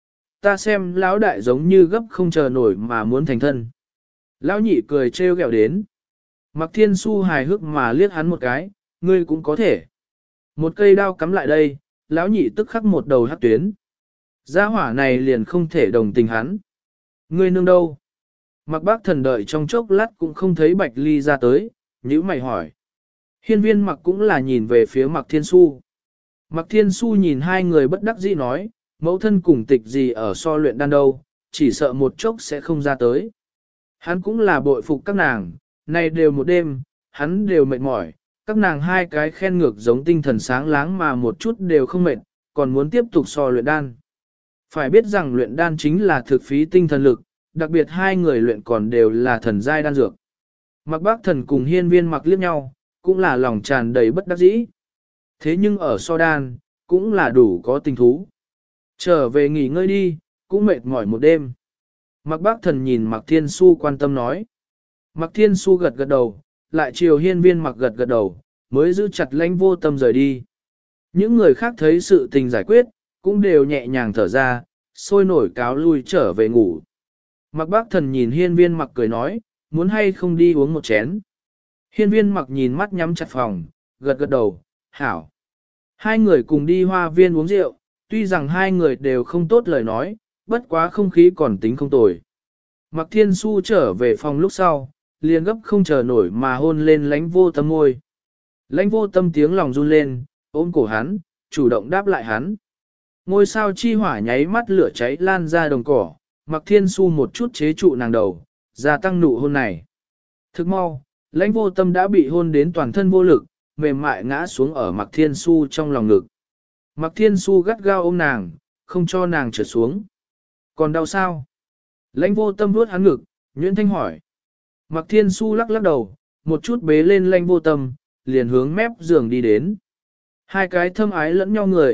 Ta xem lão đại giống như gấp không chờ nổi mà muốn thành thân. Lão nhị cười trêu ghẹo đến. Mạc Thiên Xu hài hước mà liếc hắn một cái, ngươi cũng có thể. Một cây đao cắm lại đây, lão nhị tức khắc một đầu hắc tuyến. Gia hỏa này liền không thể đồng tình hắn. Ngươi nương đâu? Mạc Bác Thần đợi trong chốc lát cũng không thấy Bạch Ly ra tới, nhíu mày hỏi. Hiên Viên Mặc cũng là nhìn về phía Mạc Thiên Xu. Mạc Thiên Xu nhìn hai người bất đắc dĩ nói, mẫu thân cùng tịch gì ở so luyện đan đâu, chỉ sợ một chốc sẽ không ra tới. Hắn cũng là bội phục các nàng, này đều một đêm, hắn đều mệt mỏi, các nàng hai cái khen ngược giống tinh thần sáng láng mà một chút đều không mệt, còn muốn tiếp tục so luyện đan. Phải biết rằng luyện đan chính là thực phí tinh thần lực, đặc biệt hai người luyện còn đều là thần giai đan dược. Mạc Bác Thần cùng Hiên Viên Mặc liếc nhau, cũng là lòng tràn đầy bất đắc dĩ. Thế nhưng ở so đan, cũng là đủ có tình thú. Trở về nghỉ ngơi đi, cũng mệt mỏi một đêm. Mạc Bác Thần nhìn Mạc Thiên Xu quan tâm nói. Mạc Thiên Xu gật gật đầu, lại chiều Hiên Viên Mặc gật gật đầu, mới giữ chặt Lãnh Vô Tâm rời đi. Những người khác thấy sự tình giải quyết, cũng đều nhẹ nhàng thở ra, sôi nổi cáo lui trở về ngủ. Mạc Bác Thần nhìn Hiên Viên Mặc cười nói, muốn hay không đi uống một chén. Hiên Viên Mặc nhìn mắt nhắm chặt phòng, gật gật đầu, hảo. Hai người cùng đi hoa viên uống rượu, tuy rằng hai người đều không tốt lời nói, bất quá không khí còn tính không tồi. Mạc Thiên Xu trở về phòng lúc sau, liền gấp không chờ nổi mà hôn lên Lãnh Vô Tâm môi. Lãnh Vô Tâm tiếng lòng run lên, ôm cổ hắn, chủ động đáp lại hắn. Ngôi sao chi hỏa nháy mắt lửa cháy lan ra đồng cỏ, Mạc Thiên Xu một chút chế trụ nàng đầu, gia tăng nụ hôn này. Thức mau, Lãnh Vô Tâm đã bị hôn đến toàn thân vô lực, mềm mại ngã xuống ở Mạc Thiên Xu trong lòng ngực. Mạc Thiên Xu gắt gao ôm nàng, không cho nàng trượt xuống. Còn đau sao? Lãnh Vô Tâm vuốt hắn ngực, nhuyễn thanh hỏi. Mạc Thiên Xu lắc lắc đầu, một chút bế lên Lãnh Vô Tâm, liền hướng mép giường đi đến. Hai cái thâm ái lẫn nhau người,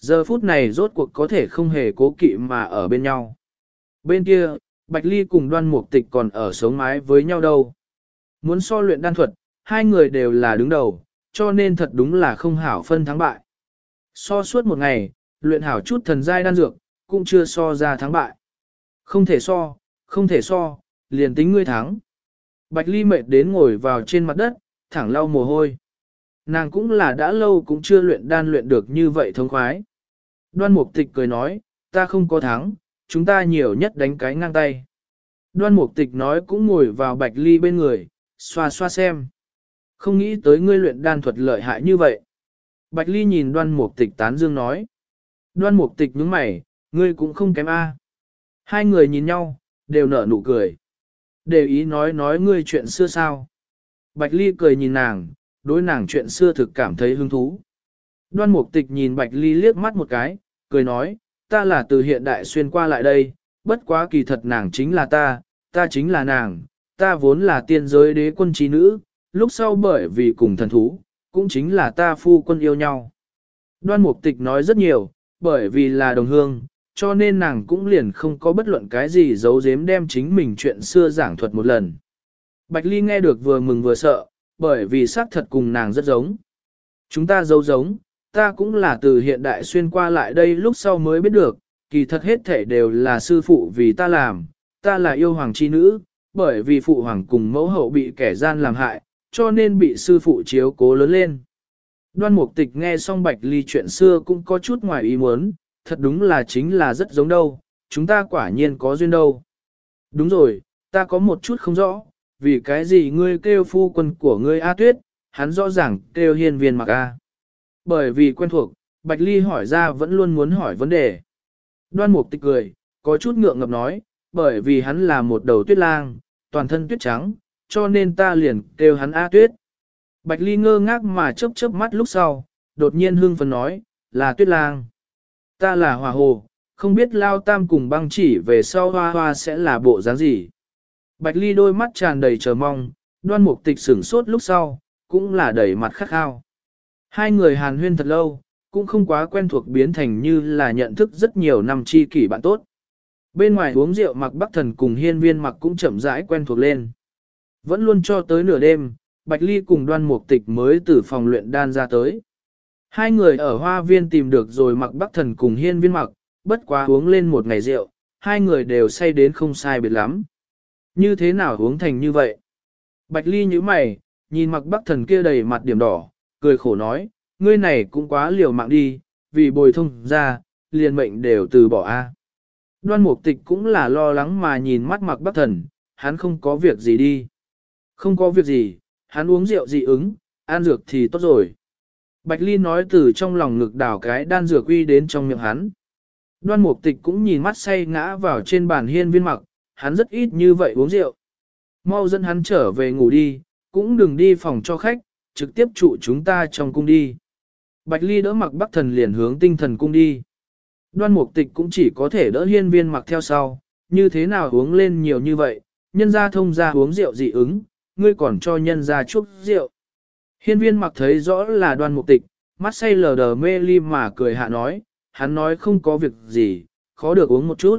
Giờ phút này rốt cuộc có thể không hề cố kỵ mà ở bên nhau. Bên kia, Bạch Ly cùng Đoan Mục Tịch còn ở sống mái với nhau đâu. Muốn so luyện đan thuật, hai người đều là đứng đầu, cho nên thật đúng là không hảo phân thắng bại. So suốt một ngày, luyện hảo chút thần giai đan dược, cũng chưa so ra thắng bại. Không thể so, không thể so, liền tính ngươi thắng. Bạch Ly mệt đến ngồi vào trên mặt đất, thẳng lau mồ hôi. Nàng cũng là đã lâu cũng chưa luyện đan luyện được như vậy thông khoái. Đoan Mục Tịch cười nói, ta không có thắng, chúng ta nhiều nhất đánh cái ngang tay. Đoan Mục Tịch nói cũng ngồi vào Bạch Ly bên người, xoa xoa xem. Không nghĩ tới ngươi luyện đan thuật lợi hại như vậy. Bạch Ly nhìn Đoan Mục Tịch tán dương nói. Đoan Mục Tịch nhướng mày, ngươi cũng không kém a. Hai người nhìn nhau, đều nở nụ cười. Đều ý nói ngươi chuyện xưa sao. Bạch Ly cười nhìn nàng, đối nàng chuyện xưa thực cảm thấy hứng thú. Đoan Mục Tịch nhìn Bạch Ly liếc mắt một cái, cười nói, ta là từ hiện đại xuyên qua lại đây, bất quá kỳ thật nàng chính là ta chính là nàng, ta vốn là tiên giới đế quân trí nữ, lúc sau bởi vì cùng thần thú, cũng chính là ta phu quân yêu nhau. Đoan Mục Tịch nói rất nhiều, bởi vì là đồng hương, cho nên nàng cũng liền không có bất luận cái gì giấu giếm đem chính mình chuyện xưa giảng thuật một lần. Bạch Ly nghe được vừa mừng vừa sợ, bởi vì xác thật cùng nàng rất giống. Chúng ta giấu giống, ta cũng là từ hiện đại xuyên qua lại đây lúc sau mới biết được, kỳ thật hết thể đều là sư phụ vì ta làm, ta là yêu hoàng chi nữ, bởi vì phụ hoàng cùng mẫu hậu bị kẻ gian làm hại, cho nên bị sư phụ chiếu cố lớn lên. Đoan Mục Tịch nghe xong Bạch Ly chuyện xưa cũng có chút ngoài ý muốn, thật đúng là chính là rất giống đâu, chúng ta quả nhiên có duyên đâu. Đúng rồi, ta có một chút không rõ, vì cái gì ngươi kêu phu quân của ngươi A Tuyết, hắn rõ ràng kêu Hiên Viên Mặc A. Bởi vì quen thuộc, Bạch Ly hỏi ra vẫn luôn muốn hỏi vấn đề. Đoan Mục Tịch cười, có chút ngượng ngập nói, bởi vì hắn là một đầu tuyết lang, toàn thân tuyết trắng, cho nên ta liền kêu hắn A Tuyết. Bạch Ly ngơ ngác mà chớp chớp mắt lúc sau, đột nhiên hưng phấn nói, là tuyết lang. Ta là Hỏa Hồ, không biết Lao Tam cùng Băng Chỉ về sau hoa hoa sẽ là bộ dáng gì. Bạch Ly đôi mắt tràn đầy chờ mong, Đoan Mục Tịch sửng sốt lúc sau, cũng là đầy mặt khát khao. Hai người hàn huyên thật lâu, cũng không quá quen thuộc biến thành như là nhận thức rất nhiều năm chi kỷ bạn tốt. Bên ngoài uống rượu Mặc Bắc Thần cùng Hiên Viên Mặc cũng chậm rãi quen thuộc lên. Vẫn luôn cho tới nửa đêm, Bạch Ly cùng Đoan Mục Tịch mới từ phòng luyện đan ra tới. Hai người ở hoa viên tìm được rồi Mặc Bắc Thần cùng Hiên Viên Mặc, bất quá uống lên một ngày rượu, hai người đều say đến không sai biệt lắm. Như thế nào uống thành như vậy? Bạch Ly nhíu mày, nhìn Mặc Bắc Thần kia đầy mặt điểm đỏ, cười khổ nói, ngươi này cũng quá liều mạng đi, vì bồi thông ra, liền mệnh đều từ bỏ a. Đoan Mục Tịch cũng là lo lắng mà nhìn mắt Mặc Bắc Thần, hắn không có việc gì đi. Không có việc gì, hắn uống rượu dị ứng, ăn dược thì tốt rồi. Bạch Ly nói từ trong lòng ngực đảo cái đan dược uy đến trong miệng hắn. Đoan Mục Tịch cũng nhìn mắt say ngã vào trên bàn Hiên Viên Mặc, hắn rất ít như vậy uống rượu. Mau dẫn hắn trở về ngủ đi, cũng đừng đi phòng cho khách, trực tiếp trụ chúng ta trong cung đi. Bạch Ly đỡ Mặc Bắc Thần liền hướng Tinh Thần cung đi. Đoan Mục Tịch cũng chỉ có thể đỡ Hiên Viên Mặc theo sau, như thế nào uống lên nhiều như vậy, nhân gia thông gia uống rượu dị ứng, ngươi còn cho nhân gia chuốc rượu. Hiên Viên Mặc thấy rõ là Đoan Mục Tịch, mắt say lờ đờ mê ly mà cười hạ nói, hắn nói không có việc gì, khó được uống một chút.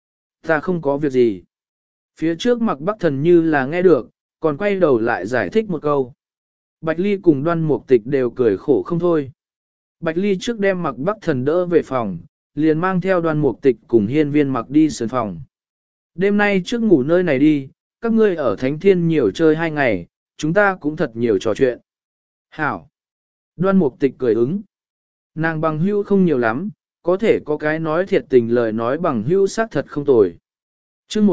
Ta không có việc gì. Phía trước Mặc Bắc Thần như là nghe được, còn quay đầu lại giải thích một câu. Bạch Ly cùng Đoan Mục Tịch đều cười khổ không thôi. Bạch Ly trước đem Mặc Bắc Thần đỡ về phòng, liền mang theo Đoan Mục Tịch cùng Hiên Viên Mặc đi sườn phòng. Đêm nay trước ngủ nơi này đi, các ngươi ở Thánh Thiên nhiều chơi 2 ngày, chúng ta cũng thật nhiều trò chuyện. Hảo. Đoan Mục Tịch cười ứng. Nàng bằng hữu không nhiều lắm, có thể có cái nói thiệt tình lời nói bằng hữu xác thật không tồi. Chương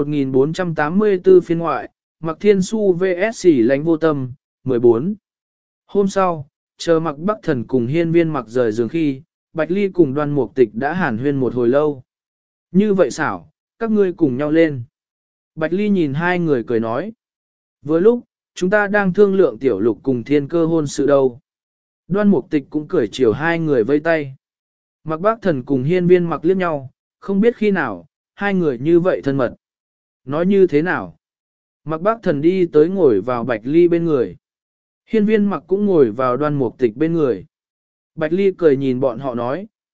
1484 phiên ngoại, Mặc Thiên Su vs Lánh Vô Tâm, 14. Hôm sau, chờ Mặc Bắc Thần cùng Hiên Viên Mặc rời giường khi, Bạch Ly cùng Đoan Mục Tịch đã hàn huyên một hồi lâu. Như vậy xảo, các ngươi cùng nhau lên. Bạch Ly nhìn hai người cười nói. Với lúc, chúng ta đang thương lượng tiểu lục cùng Thiên Cơ hôn sự đâu. Đoan Mục Tịch cũng cười chiều hai người vây tay. Mặc Bắc Thần cùng Hiên Viên Mặc liếc nhau, không biết khi nào, hai người như vậy thân mật. Nói như thế nào? Mặc Bắc Thần đi tới ngồi vào Bạch Ly bên người. Hiên Viên Mặc cũng ngồi vào Đoan Mục Tịch bên người. Bạch Ly cười nhìn bọn họ nói,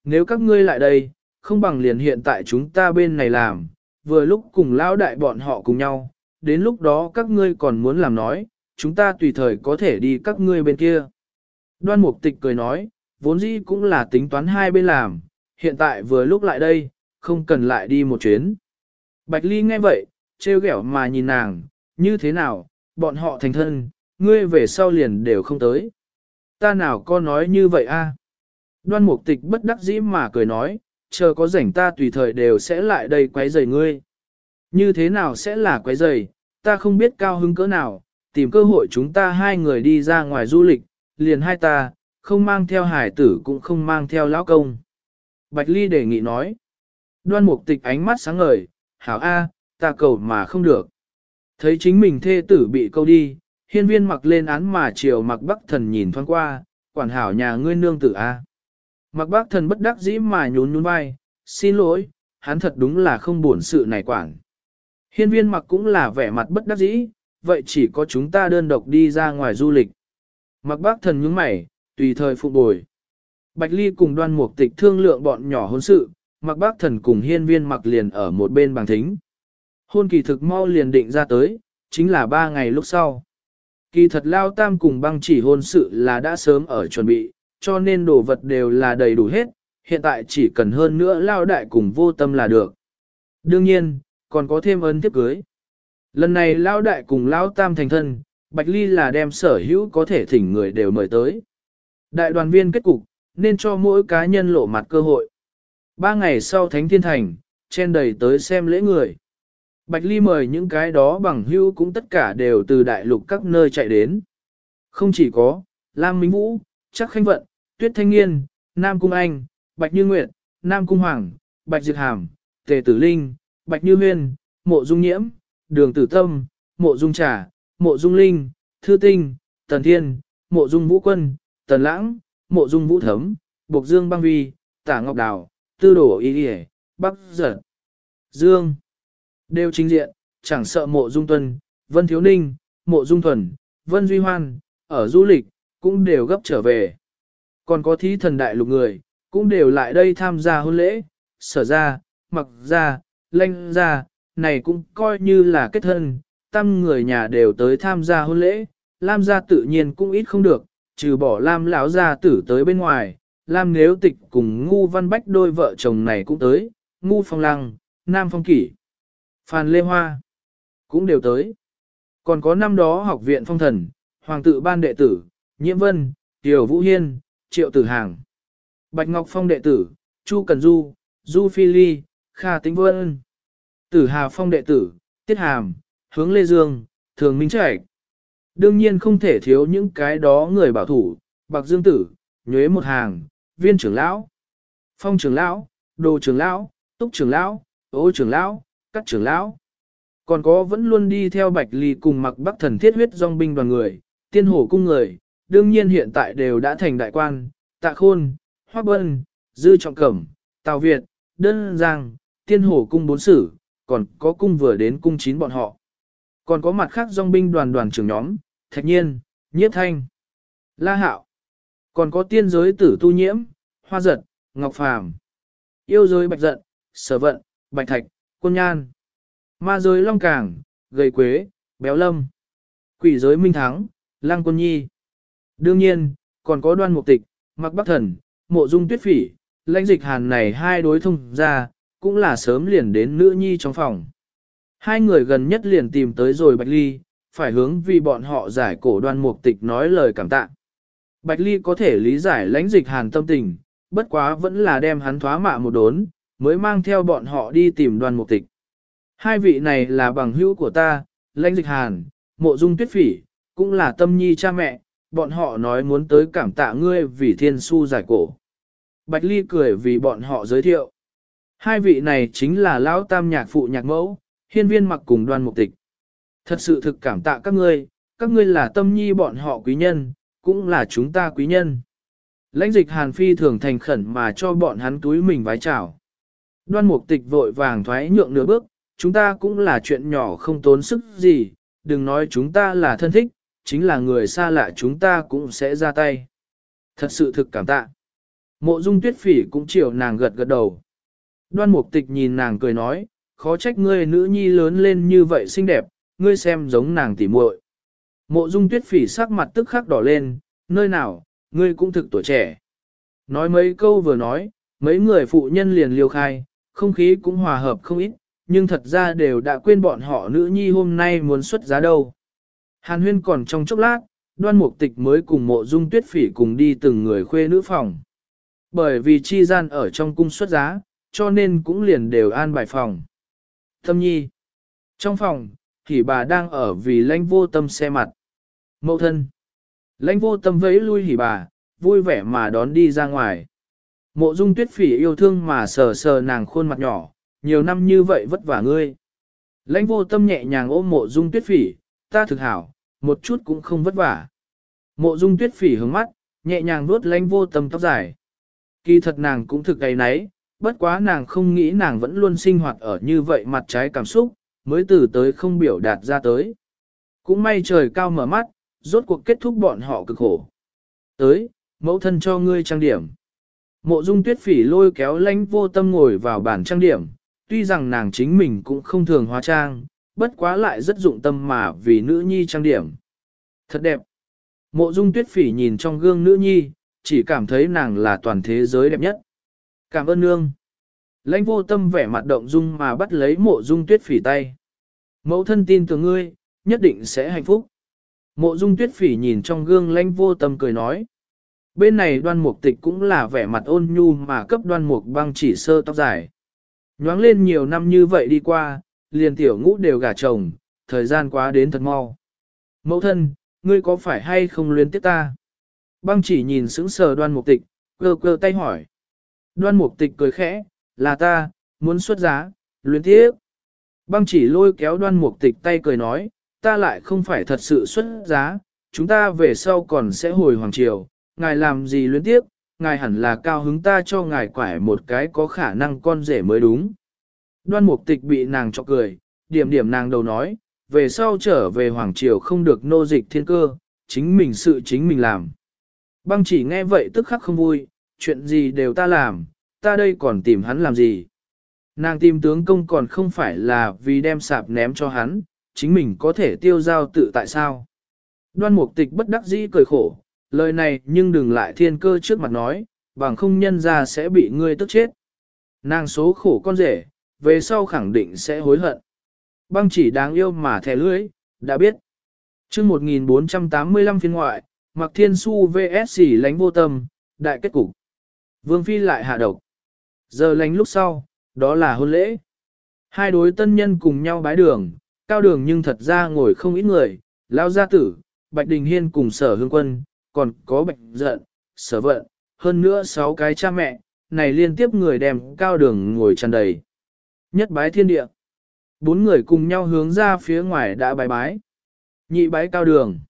nếu các ngươi lại đây, không bằng liền hiện tại chúng ta bên này làm, vừa lúc cùng lão đại bọn họ cùng nhau, đến lúc đó các ngươi còn muốn làm nói, chúng ta tùy thời có thể đi các ngươi bên kia. Đoan Mục Tịch cười nói, vốn dĩ cũng là tính toán hai bên làm, hiện tại vừa lúc lại đây, không cần lại đi một chuyến. Bạch Ly nghe vậy, trêu ghẹo mà nhìn nàng, như thế nào, bọn họ thành thân, ngươi về sau liền đều không tới. Ta nào có nói như vậy a? Đoan Mục Tịch bất đắc dĩ mà cười nói, chờ có rảnh ta tùy thời đều sẽ lại đây quấy rầy ngươi. Như thế nào sẽ là quấy rầy, ta không biết cao hứng cỡ nào, tìm cơ hội chúng ta hai người đi ra ngoài du lịch, liền hai ta, không mang theo hải tử cũng không mang theo lão công. Bạch Ly đề nghị nói. Đoan Mục Tịch ánh mắt sáng ngời, hảo a, ta cầu mà không được. Thấy chính mình thê tử bị câu đi, hiên viên mặc lên án mà chiều mặc bắc thần nhìn thoáng qua, quản hảo nhà ngươi nương tử a. Mặc bắc thần bất đắc dĩ mà nhún nhún vai, xin lỗi, hắn thật đúng là không buồn sự này quản. Hiên viên mặc cũng là vẻ mặt bất đắc dĩ, vậy chỉ có chúng ta đơn độc đi ra ngoài du lịch. Mặc bác thần nhướng mày, tùy thời phụ bồi. Bạch Ly cùng Đoan Mục Tịch thương lượng bọn nhỏ hôn sự, mặc bác thần cùng hiên viên mặc liền ở một bên bàn thính. Hôn kỳ thực mau liền định ra tới, chính là 3 ngày lúc sau. Kỳ thật Lao Tam cùng băng chỉ hôn sự là đã sớm ở chuẩn bị, cho nên đồ vật đều là đầy đủ hết, hiện tại chỉ cần hơn nữa Lao Đại cùng vô tâm là được. Đương nhiên, còn có thêm ấn tiếp cưới. Lần này Lao Đại cùng Lao Tam thành thân, Bạch Ly là đem sở hữu có thể thỉnh người đều mời tới. Đại đoàn viên kết cục, nên cho mỗi cá nhân lộ mặt cơ hội. 3 ngày sau Thánh Thiên Thành, chen đầy tới xem lễ người. Bạch Ly mời những cái đó bằng hữu cũng tất cả đều từ đại lục các nơi chạy đến. Không chỉ có, Lam Minh Vũ, Chắc Khanh Vận, Tuyết Thanh Nghiên, Nam Cung Anh, Bạch Như Nguyệt, Nam Cung Hoàng, Bạch Diệt Hàm, Tề Tử Linh, Bạch Như Huyên, Mộ Dung Nhiễm, Đường Tử Tâm, Mộ Dung Trà, Mộ Dung Linh, Thư Tinh, Tần Thiên, Mộ Dung Vũ Quân, Tần Lãng, Mộ Dung Vũ Thấm, Bộc Dương Băng Vi, Tả Ngọc Đào, Tư Đổ Y Điề, Bắc Giật, Dương. Đều chính diện, chẳng sợ Mộ Dung Tuân, Vân Thiếu Ninh, Mộ Dung Thuần, Vân Duy Hoan, ở du lịch, cũng đều gấp trở về. Còn có thí thần đại lục người, cũng đều lại đây tham gia hôn lễ, Sở ra, Mặc ra, Lanh ra, này cũng coi như là kết thân, tam người nhà đều tới tham gia hôn lễ, Lam gia tự nhiên cũng ít không được, trừ bỏ Lam lão gia tử tới bên ngoài, Lam Nếu Tịch cùng Ngu Văn Bách đôi vợ chồng này cũng tới, Ngu Phong Lăng, Nam Phong Kỷ, Phan Lê Hoa cũng đều tới. Còn có năm đó học viện phong thần, hoàng tự ban đệ tử, Nhiễm Vân, Tiểu Vũ Hiên, Triệu Tử Hàng, Bạch Ngọc Phong đệ tử, Chu Cần Du, Du Phi Ly, Kha Tĩnh Vân, Tử Hà Phong đệ tử, Tiết Hàm, Hướng Lê Dương, Thường Minh Trạch. Đương nhiên không thể thiếu những cái đó người bảo thủ, Bạc Dương Tử, Nhuế Một Hàng, Viên trưởng lão, Phong trưởng lão, Đồ trưởng lão, Túc trưởng lão, Ô trưởng lão, Cát trưởng lão. Còn có vẫn luôn đi theo Bạch Ly cùng Mặc Bắc Thần thiết huyết dòng binh đoàn người, Tiên Hổ cung người, đương nhiên hiện tại đều đã thành đại quan, Tạ Khôn, Hoắc Bân, Dư Trọng Cẩm, Tào Việt, Đơn Giang, Tiên Hổ cung 4 sử, còn có cung vừa đến cung 9 bọn họ. Còn có mặt khác dòng binh đoàn đoàn trưởng nhóm, Thạch Nhiên, Nhiếp Thanh, La Hạo. Còn có tiên giới tử tu nhiễm, Hoa Giật, Ngọc Phàm, yêu giới Bạch Giận, Sở Vận, Bạch Thạch, Quân Nhan, ma giới Long Cảng, Gầy Quế, Béo Lâm, quỷ giới Minh Thắng, Lăng Quân Nhi. Đương nhiên, còn có Đoan Mục Tịch, Mặc Bắc Thần, Mộ Dung Tuyết Phỉ, Lãnh Dịch Hàn này hai đối thông ra, cũng là sớm liền đến nữ nhi trong phòng. Hai người gần nhất liền tìm tới rồi Bạch Ly, phải hướng vì bọn họ giải cổ Đoan Mục Tịch nói lời cảm tạ. Bạch Ly có thể lý giải Lãnh Dịch Hàn tâm tình, bất quá vẫn là đem hắn thoá mạ một đốn, mới mang theo bọn họ đi tìm Đoan Mục Tịch. Hai vị này là bằng hữu của ta, Lãnh Dịch Hàn, Mộ Dung Tuyết Phỉ, cũng là tâm nhi cha mẹ, bọn họ nói muốn tới cảm tạ ngươi vì thiên su giải cổ. Bạch Ly cười vì bọn họ giới thiệu. Hai vị này chính là Lão Tam nhạc phụ nhạc mẫu, Hiên Viên Mặc cùng Đoan Mục Tịch. Thật sự thực cảm tạ các ngươi là tâm nhi bọn họ quý nhân, cũng là chúng ta quý nhân. Lãnh Dịch Hàn phi thường thành khẩn mà cho bọn hắn túi mình vái chào. Đoan Mục Tịch vội vàng thoái nhượng nửa bước, chúng ta cũng là chuyện nhỏ không tốn sức gì, đừng nói chúng ta là thân thích, chính là người xa lạ chúng ta cũng sẽ ra tay. Thật sự thực cảm tạ. Mộ Dung Tuyết Phỉ cũng chiều nàng gật gật đầu. Đoan Mục Tịch nhìn nàng cười nói, khó trách ngươi nữ nhi lớn lên như vậy xinh đẹp, ngươi xem giống nàng tỉ muội. Mộ Dung Tuyết Phỉ sắc mặt tức khắc đỏ lên, nơi nào, ngươi cũng thực tuổi trẻ. Nói mấy câu vừa nói, mấy người phụ nhân liền liêu khai, không khí cũng hòa hợp không ít, nhưng thật ra đều đã quên bọn họ nữ nhi hôm nay muốn xuất giá đâu. Hàn huyên còn trong chốc lát, Đoan Mục Tịch mới cùng Mộ Dung Tuyết Phỉ cùng đi từng người khuê nữ phòng. Bởi vì chi gian ở trong cung xuất giá, cho nên cũng liền đều an bài phòng. Tâm nhi. Trong phòng, thì bà đang ở vì Lãnh Vô Tâm xe mặt. Mẫu thân. Lãnh Vô Tâm vẫy lui hỉ bà, vui vẻ mà đón đi ra ngoài. Mộ Dung Tuyết Phỉ yêu thương mà sờ sờ nàng khuôn mặt nhỏ, nhiều năm như vậy vất vả ngươi. Lãnh Vô Tâm nhẹ nhàng ôm Mộ Dung Tuyết Phỉ, ta thực hảo, một chút cũng không vất vả. Mộ Dung Tuyết Phỉ hướng mắt, nhẹ nhàng vuốt Lãnh Vô Tâm tóc dài. Kỳ thật nàng cũng thực ấy nấy, bất quá nàng không nghĩ nàng vẫn luôn sinh hoạt ở như vậy mặt trái cảm xúc, mới từ tới không biểu đạt ra tới. Cũng may trời cao mở mắt, rốt cuộc kết thúc bọn họ cực khổ. Tới, mẫu thân cho ngươi trang điểm. Mộ Dung Tuyết Phỉ lôi kéo Lãnh Vô Tâm ngồi vào bàn trang điểm, tuy rằng nàng chính mình cũng không thường hóa trang, bất quá lại rất dụng tâm mà vì nữ nhi trang điểm. Thật đẹp. Mộ Dung Tuyết Phỉ nhìn trong gương nữ nhi, chỉ cảm thấy nàng là toàn thế giới đẹp nhất. Cảm ơn nương. Lãnh Vô Tâm vẻ mặt động dung mà bắt lấy Mộ Dung Tuyết Phỉ tay. Mẫu thân tin tưởng ngươi, nhất định sẽ hạnh phúc. Mộ Dung Tuyết Phỉ nhìn trong gương Lãnh Vô Tâm cười nói. Bên này Đoan Mục Tịch cũng là vẻ mặt ôn nhu mà cấp Đoan Mục Băng chỉ sơ tóc dài. Nhoáng lên nhiều năm như vậy đi qua, liền tiểu ngũ đều gả chồng, thời gian quá đến thật mau. Mẫu thân, ngươi có phải hay không luyến tiếc ta? Băng chỉ nhìn sững sờ Đoan Mục Tịch, cơ cơ tay hỏi. Đoan Mục Tịch cười khẽ, là ta, muốn xuất giá, luyến tiếc. Băng chỉ lôi kéo Đoan Mục Tịch tay cười nói, ta lại không phải thật sự xuất giá, chúng ta về sau còn sẽ hồi hoàng triều, ngài làm gì luyến tiếc, ngài hẳn là cao hứng ta cho ngài quải một cái có khả năng con rể mới đúng. Đoan Mục Tịch bị nàng chọc cười, điểm điểm nàng đầu nói, về sau trở về hoàng triều không được nô dịch thiên cơ, chính mình sự chính mình làm. Băng chỉ nghe vậy tức khắc không vui, chuyện gì đều ta làm, ta đây còn tìm hắn làm gì. Nàng tìm tướng công còn không phải là vì đem sạp ném cho hắn, chính mình có thể tiêu giao tự tại sao. Đoan Mục Tịch bất đắc dĩ cười khổ, lời này nhưng đừng lại thiên cơ trước mặt nói, bằng không nhân ra sẽ bị ngươi tức chết. Nàng số khổ con rể, về sau khẳng định sẽ hối hận. Băng chỉ đáng yêu mà thẻ lưỡi, đã biết. chương 1485 phiên ngoại, Mạc Thiên Su vs Lãnh Vô Tâm, đại kết cục. Vương Phi lại hạ độc. Giờ lành lúc sau, đó là hôn lễ. Hai đối tân nhân cùng nhau bái đường, cao đường nhưng thật ra ngồi không ít người, Lao Gia Tử, Bạch Đình Hiên cùng Sở Hương Quân, còn có Bạch Giận, Sở Vận, hơn nữa 6 cái cha mẹ, này liên tiếp người đem cao đường ngồi tràn đầy. Nhất bái thiên địa. 4 người cùng nhau hướng ra phía ngoài đã bái bái. Nhị bái cao đường.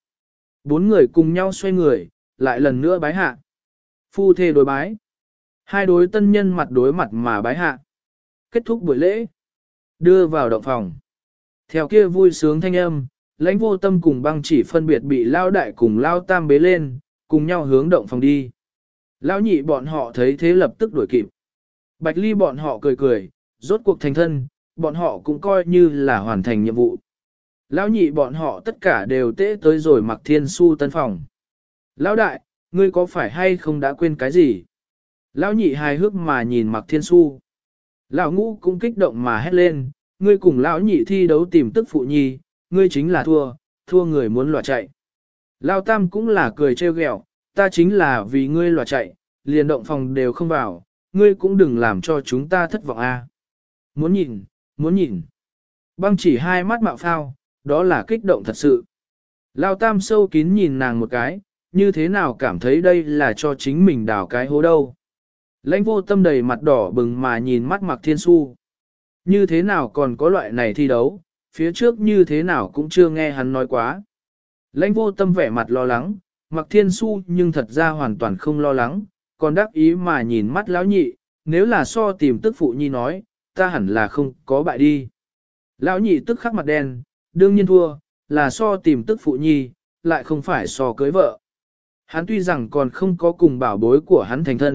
4 người cùng nhau xoay người, lại lần nữa bái hạ. Phu thê đối bái. Hai đối tân nhân mặt đối mặt mà bái hạ. Kết thúc buổi lễ. Đưa vào động phòng. Theo kia vui sướng thanh âm, Lãnh Vô Tâm cùng Băng chỉ phân biệt bị Lao Đại cùng Lao Tam bế lên, cùng nhau hướng động phòng đi. Lão nhị bọn họ thấy thế lập tức đuổi kịp. Bạch Ly bọn họ cười cười, rốt cuộc thành thân, bọn họ cũng coi như là hoàn thành nhiệm vụ. Lão nhị bọn họ tất cả đều tễ tới rồi Mạc Thiên Su tân phòng. Lão đại, ngươi có phải hay không đã quên cái gì? Lão nhị hài hước mà nhìn Mạc Thiên Su. Lão ngũ cũng kích động mà hét lên, ngươi cùng lão nhị thi đấu tìm tức phụ nhi, ngươi chính là thua người muốn lòa chạy. Lão tam cũng là cười trêu ghẹo, ta chính là vì ngươi lòa chạy, liền động phòng đều không vào, ngươi cũng đừng làm cho chúng ta thất vọng a. Muốn nhìn. Băng chỉ hai mắt mạo phao, đó là kích động thật sự. Lão tam sâu kín nhìn nàng một cái, như thế nào cảm thấy đây là cho chính mình đào cái hố đâu. Lãnh Vô Tâm đầy mặt đỏ bừng mà nhìn mắt Mạc Thiên Su. Như thế nào còn có loại này thi đấu, phía trước như thế nào cũng chưa nghe hắn nói quá. Lãnh Vô Tâm vẻ mặt lo lắng, Mạc Thiên Su nhưng thật ra hoàn toàn không lo lắng, còn đắc ý mà nhìn mắt lão nhị, nếu là so tìm tức phụ nhi nói, ta hẳn là không có bại đi. Lão nhị tức khắc mặt đen, đương nhiên thua, là so tìm tức phụ nhi, lại không phải so cưới vợ. Hắn tuy rằng còn không có cùng bảo bối của hắn thành thân,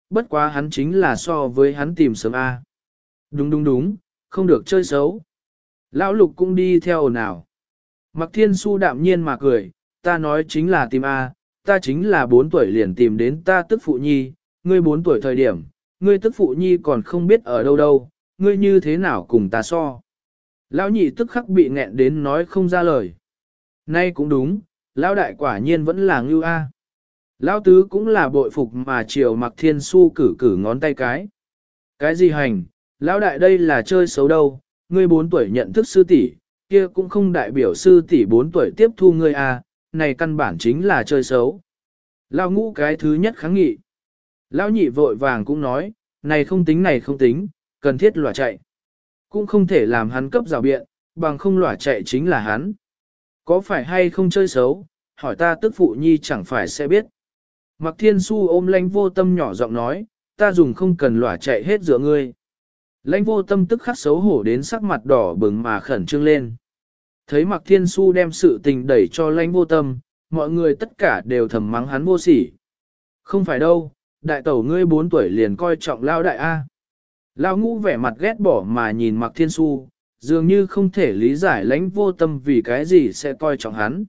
bất quá hắn chính là so với hắn tìm sớm A. Đúng đúng đúng, không được chơi xấu. Lão lục cũng đi theo ồn ào. Mạc Thiên Su đạm nhiên mà cười, ta nói chính là tìm A, ta chính là 4 tuổi liền tìm đến ta tức phụ nhi, ngươi 4 tuổi thời điểm, ngươi tức phụ nhi còn không biết ở đâu đâu, ngươi như thế nào cùng ta so. Lão nhị tức khắc bị nghẹn đến nói không ra lời. Nay cũng đúng, lão đại quả nhiên vẫn là ngưu A. Lão tứ cũng là bội phục mà chiều Mạc Thiên Su cử cử ngón tay cái. Cái gì hành, lão đại đây là chơi xấu đâu, ngươi 4 tuổi nhận thức sư tỷ, kia cũng không đại biểu sư tỷ 4 tuổi tiếp thu ngươi A, này căn bản chính là chơi xấu. Lão ngũ cái thứ nhất kháng nghị. Lão nhị vội vàng cũng nói, này không tính, cần thiết lỏa chạy. Cũng không thể làm hắn cấp rào biện, bằng không lỏa chạy chính là hắn. Có phải hay không chơi xấu, hỏi ta tức phụ nhi chẳng phải sẽ biết. Mạc Thiên Su ôm Lãnh Vô Tâm nhỏ giọng nói, ta dùng không cần lỏa chạy hết giữa ngươi. Lãnh Vô Tâm tức khắc xấu hổ đến sắc mặt đỏ bừng mà khẩn trương lên. Thấy Mạc Thiên Su đem sự tình đẩy cho Lãnh Vô Tâm, mọi người tất cả đều thầm mắng hắn vô sỉ. Không phải đâu, đại tẩu ngươi 4 tuổi liền coi trọng lao đại A. Lao ngũ vẻ mặt ghét bỏ mà nhìn Mạc Thiên Su, dường như không thể lý giải Lãnh Vô Tâm vì cái gì sẽ coi trọng hắn.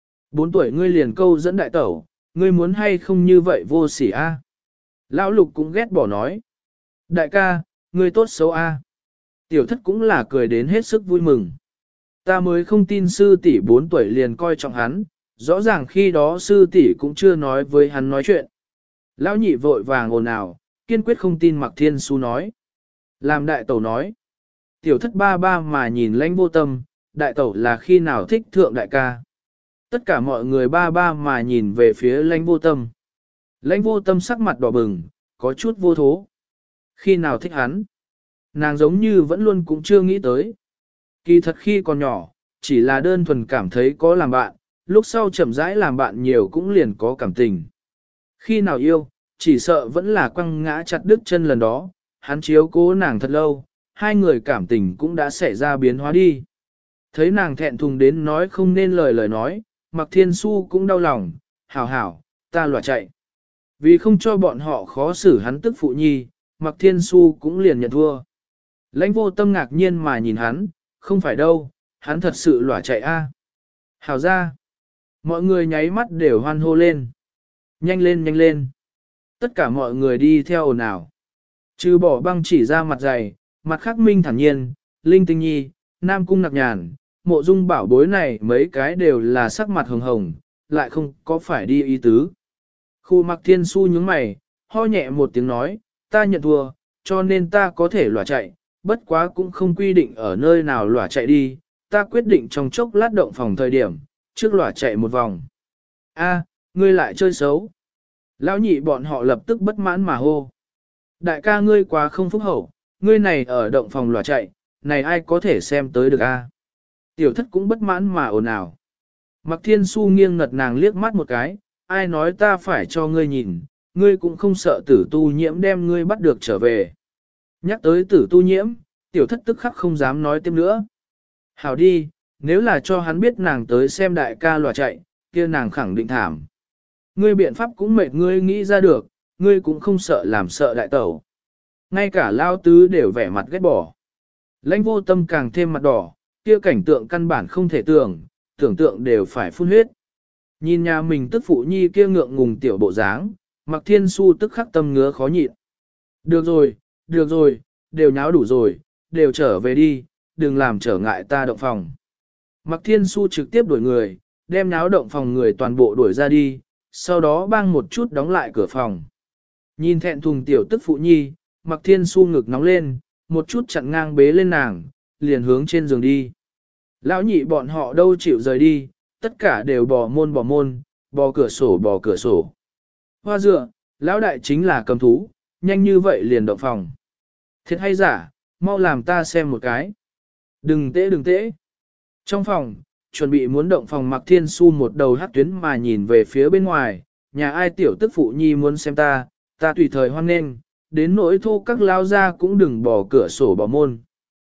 4 tuổi ngươi liền câu dẫn đại tẩu, ngươi muốn hay không như vậy vô sỉ A. Lão lục cũng ghét bỏ nói. Đại ca, ngươi tốt xấu A. Tiểu thất cũng là cười đến hết sức vui mừng. Ta mới không tin sư tỷ 4 tuổi liền coi trọng hắn, rõ ràng khi đó sư tỷ cũng chưa nói với hắn nói chuyện. Lão nhị vội vàng ồn ào, kiên quyết không tin Mạc Thiên Su nói. Làm đại tẩu nói. Tiểu thất ba ba mà nhìn Lãnh Vô Tâm, đại tẩu là khi nào thích thượng đại ca. Tất cả mọi người ba ba mà nhìn về phía Lãnh Vô Tâm. Lãnh Vô Tâm sắc mặt đỏ bừng, có chút vô thố. Khi nào thích hắn? Nàng giống như vẫn luôn cũng chưa nghĩ tới. Kỳ thật khi còn nhỏ, chỉ là đơn thuần cảm thấy có làm bạn, lúc sau chậm rãi làm bạn nhiều cũng liền có cảm tình. Khi nào yêu, chỉ sợ vẫn là quăng ngã chặt đứt chân lần đó, hắn chiếu cố nàng thật lâu, hai người cảm tình cũng đã xảy ra biến hóa đi. Thấy nàng thẹn thùng đến nói không nên lời nói, Mạc Thiên Su cũng đau lòng, hảo hảo, ta lòa chạy. Vì không cho bọn họ khó xử hắn tức phụ nhi, Mạc Thiên Su cũng liền nhận thua. Lãnh Vô Tâm ngạc nhiên mà nhìn hắn, không phải đâu, hắn thật sự lòa chạy a. Hảo ra, mọi người nháy mắt đều hoan hô lên. Nhanh lên nhanh lên. Tất cả mọi người đi theo ồn ào. Trừ bỏ băng chỉ ra mặt dày, mặt khác minh thản nhiên, linh tinh nhi, nam cung nặc nhàn, mộ dung bảo bối này mấy cái đều là sắc mặt hồng hồng, lại không có phải đi ý tứ. Khu Mạc Thiên Su nhướng mày, ho nhẹ một tiếng nói, ta nhận thua, cho nên ta có thể lỏa chạy, bất quá cũng không quy định ở nơi nào lỏa chạy đi, ta quyết định trong chốc lát động phòng thời điểm, trước lỏa chạy một vòng. A, ngươi lại chơi xấu. Lão nhị bọn họ lập tức bất mãn mà hô. Đại ca ngươi quá không phúc hậu, ngươi này ở động phòng lỏa chạy, này ai có thể xem tới được a? Tiểu thất cũng bất mãn mà ồn ào. Mạc Thiên Su nghiêng ngật nàng liếc mắt một cái, ai nói ta phải cho ngươi nhìn, ngươi cũng không sợ tử tu nhiễm đem ngươi bắt được trở về. Nhắc tới tử tu nhiễm, tiểu thất tức khắc không dám nói thêm nữa. Hảo đi, nếu là cho hắn biết nàng tới xem đại ca lòa chạy, kia nàng khẳng định thảm. Ngươi biện pháp cũng mệt ngươi nghĩ ra được, ngươi cũng không sợ làm sợ đại tẩu. Ngay cả lao tứ đều vẻ mặt ghét bỏ. Lãnh Vô Tâm càng thêm mặt đỏ, kia cảnh tượng căn bản không thể tưởng tượng đều phải phun huyết. Nhìn nhà mình tức phụ nhi kia ngượng ngùng tiểu bộ dáng, Mạc Thiên Su tức khắc tâm ngứa khó nhịn. Được rồi, đều nháo đủ rồi, đều trở về đi, đừng làm trở ngại ta động phòng. Mạc Thiên Su trực tiếp đuổi người, đem nháo động phòng người toàn bộ đuổi ra đi, sau đó bang một chút đóng lại cửa phòng. Nhìn thẹn thùng tiểu tức phụ nhi, Mạc Thiên Su ngực nóng lên, một chút chặn ngang bế lên nàng, liền hướng trên giường đi. Lão nhị bọn họ đâu chịu rời đi, tất cả đều bò môn, bò cửa sổ. Hoa dựa, lão đại chính là cầm thú, nhanh như vậy liền động phòng. Thiệt hay giả, mau làm ta xem một cái. Đừng tễ. Trong phòng, chuẩn bị muốn động phòng Mạc Thiên Su một đầu hắc tuyến mà nhìn về phía bên ngoài, nhà ai tiểu tức phụ nhi muốn xem ta tùy thời hoan nghênh, đến nỗi thô các lao ra cũng đừng bỏ cửa sổ bỏ môn.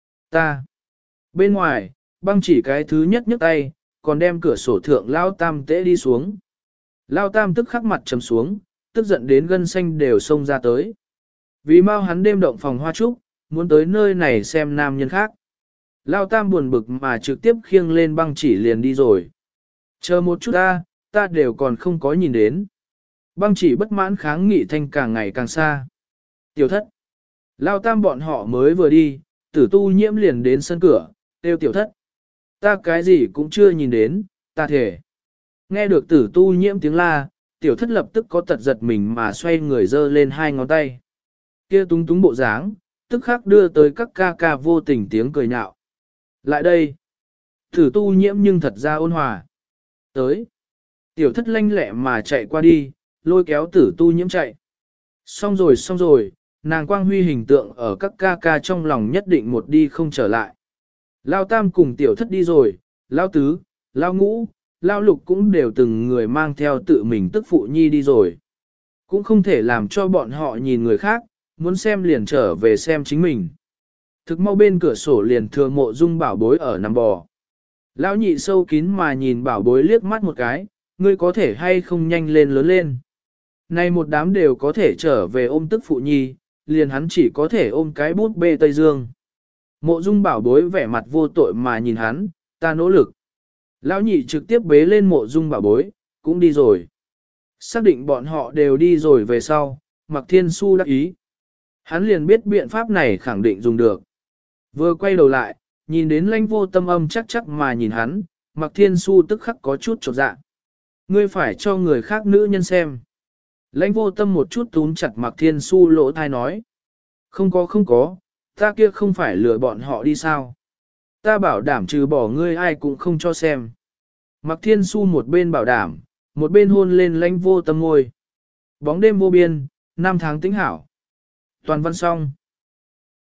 Ta. Bên ngoài, băng chỉ cái thứ nhất nhấc tay, còn đem cửa sổ thượng lao tam tễ đi xuống. Lao tam tức khắc mặt trầm xuống, tức giận đến gân xanh đều xông ra tới. Vì mau hắn đêm động phòng hoa trúc, muốn tới nơi này xem nam nhân khác. Lao Tam buồn bực mà trực tiếp khiêng lên băng chỉ liền đi rồi. Chờ một chút ta đều còn không có nhìn đến. Băng chỉ bất mãn kháng nghị thanh càng ngày càng xa. Tiểu thất. Lao Tam bọn họ mới vừa đi, Tử Tu Nhiễm liền đến sân cửa, kêu tiểu thất. Ta cái gì cũng chưa nhìn đến, ta thể. Nghe được Tử Tu Nhiễm tiếng la, tiểu thất lập tức có tật giật mình mà xoay người giơ lên hai ngón tay. Kia túng túng bộ dáng, tức khắc đưa tới các ca ca vô tình tiếng cười nhạo. Lại đây. Tử Tu Nhiễm nhưng thật ra ôn hòa. Tới. Tiểu thất lanh lẹ mà chạy qua đi, lôi kéo Tử Tu Nhiễm chạy. Xong rồi, nàng quang huy hình tượng ở các ca ca trong lòng nhất định một đi không trở lại. Lao Tam cùng tiểu thất đi rồi, Lao Tứ, Lao Ngũ, Lao Lục cũng đều từng người mang theo tự mình tức phụ nhi đi rồi. Cũng không thể làm cho bọn họ nhìn người khác, muốn xem liền trở về xem chính mình. Thực mau bên cửa sổ liền thừa Mộ Dung bảo bối ở nằm bò. Lão nhị sâu kín mà nhìn bảo bối liếc mắt một cái, ngươi có thể hay không nhanh lên lớn lên. Nay một đám đều có thể trở về ôm tức phụ nhi, liền hắn chỉ có thể ôm cái bút bê Tây Dương. Mộ Dung bảo bối vẻ mặt vô tội mà nhìn hắn, ta nỗ lực. Lão nhị trực tiếp bế lên Mộ Dung bảo bối, cũng đi rồi. Xác định bọn họ đều đi rồi về sau, Mạc Thiên Su đắc ý. Hắn liền biết biện pháp này khẳng định dùng được. Vừa quay đầu lại, nhìn đến Lãnh Vô Tâm âm chắc chắc mà nhìn hắn, Mạc Thiên Su tức khắc có chút chột dạ. Ngươi phải cho người khác nữ nhân xem. Lãnh Vô Tâm một chút túm chặt Mạc Thiên Su lỗ thai nói. Không có, ta kia không phải lừa bọn họ đi sao. Ta bảo đảm trừ bỏ ngươi ai cũng không cho xem. Mạc Thiên Su một bên bảo đảm, một bên hôn lên Lãnh Vô Tâm ngôi. Bóng đêm vô biên, năm tháng tĩnh hảo. Toàn văn xong.